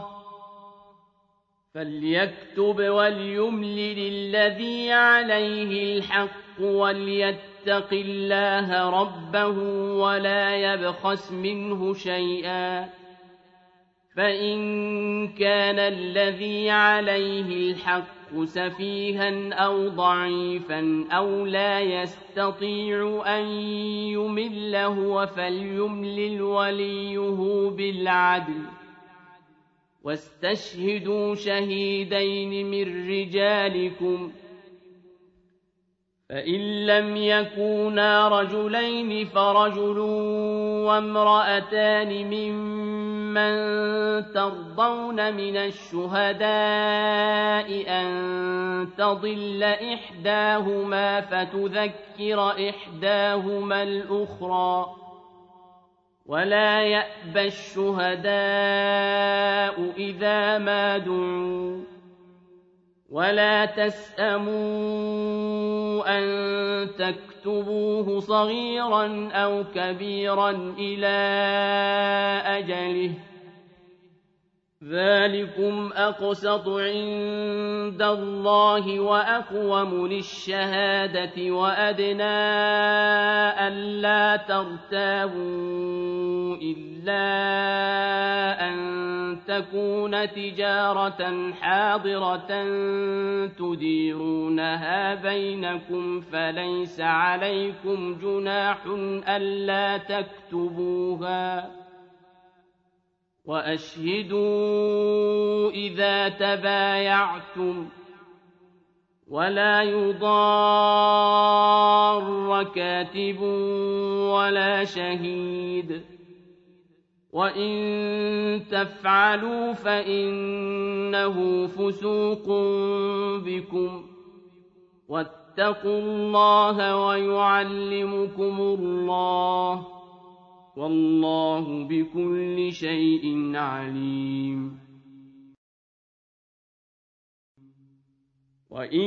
فليكتب وليملل الذي عليه الحق وليتق الله ربه ولا يبخس منه شيئا فإن كان الذي عليه الحق سفيها أو ضعيفا أو لا يستطيع أن يمل هو فليملل وليه بالعدل واستشهدوا شهيدين من رجالكم فإن لم يكونا رجلين فرجل وامرأتان ممن ترضون من الشهداء أن تضل إحداهما فتذكر إحداهما الأخرى ولا يأبى الشهداء إذا ما دعوا ولا تسأموا أن تكتبوه صغيرا أو كبيرا إلى أجله ذلكم أقسط عند الله وأقوم للشهادة وأدنى ألا ترتابوا إلا أن تكون تجارة حاضرة تديرونها بينكم فليس عليكم جناح ألا تكتبوها وأشهدوا إذا تبايعتم ولا يضار كاتب ولا شهيد وإن تفعلوا فإنه فسوق بكم واتقوا الله ويعلمكم الله والله بكل شيء عليم وإن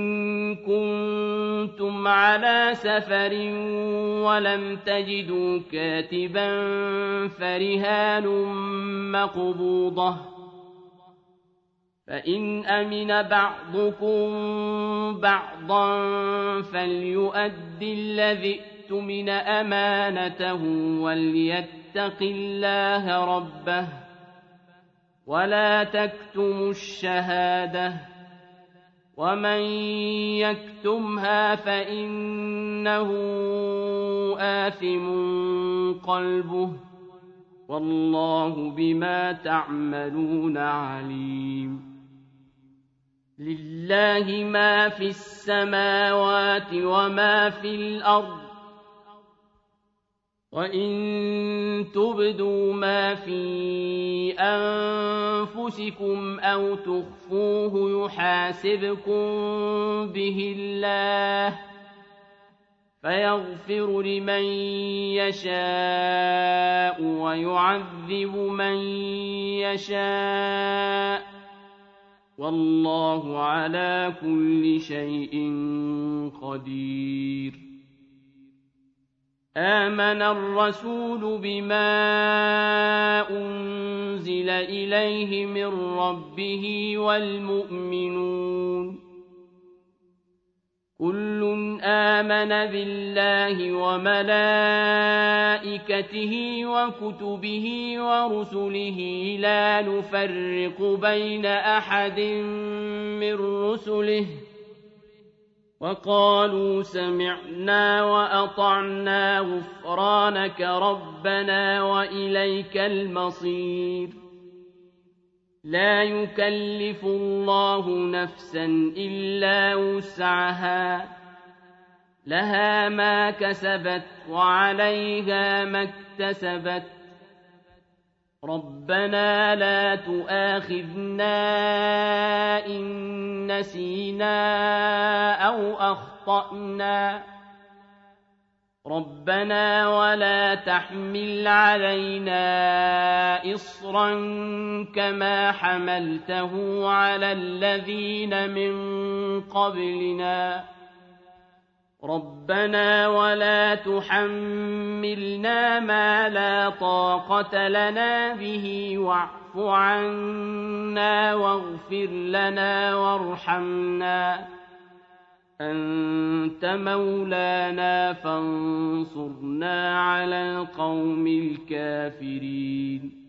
كنتم على سفر ولم تجدوا كاتبا فرهان مقبوضة فإن أمن بعضكم بعضا فليؤد الذي اؤتمن أمانته وليتق الله ربه ولا تكتموا الشهادة ومن يكتمها فإنه آثم قلبه والله بما تعملون عليم لله ما في السماوات وما في الأرض وإن تبدوا ما في أنفسكم أو تخفوه يحاسبكم به الله فيغفر لمن يشاء ويعذب من يشاء والله على كل شيء قدير آمن الرسول بما أنزل إليه من ربه والمؤمنون كل آمن بالله وملائكته وكتبه ورسله لا نفرق بين أحد من رسله وقالوا سمعنا وأطعنا غفرانك ربنا وإليك المصير لا يكلف الله نفسا إلا وسعها لها ما كسبت وعليها ما اكتسبت ربنا لا تؤاخذنا إن نسينا أو أخطأنا ربنا ولا تحمل علينا إصرا كما حملته على الذين من قبلنا ربنا ولا تحملنا ما لا طاقة لنا به واعف عنا واغفر لنا وارحمنا أنت مولانا فانصرنا على القوم الكافرين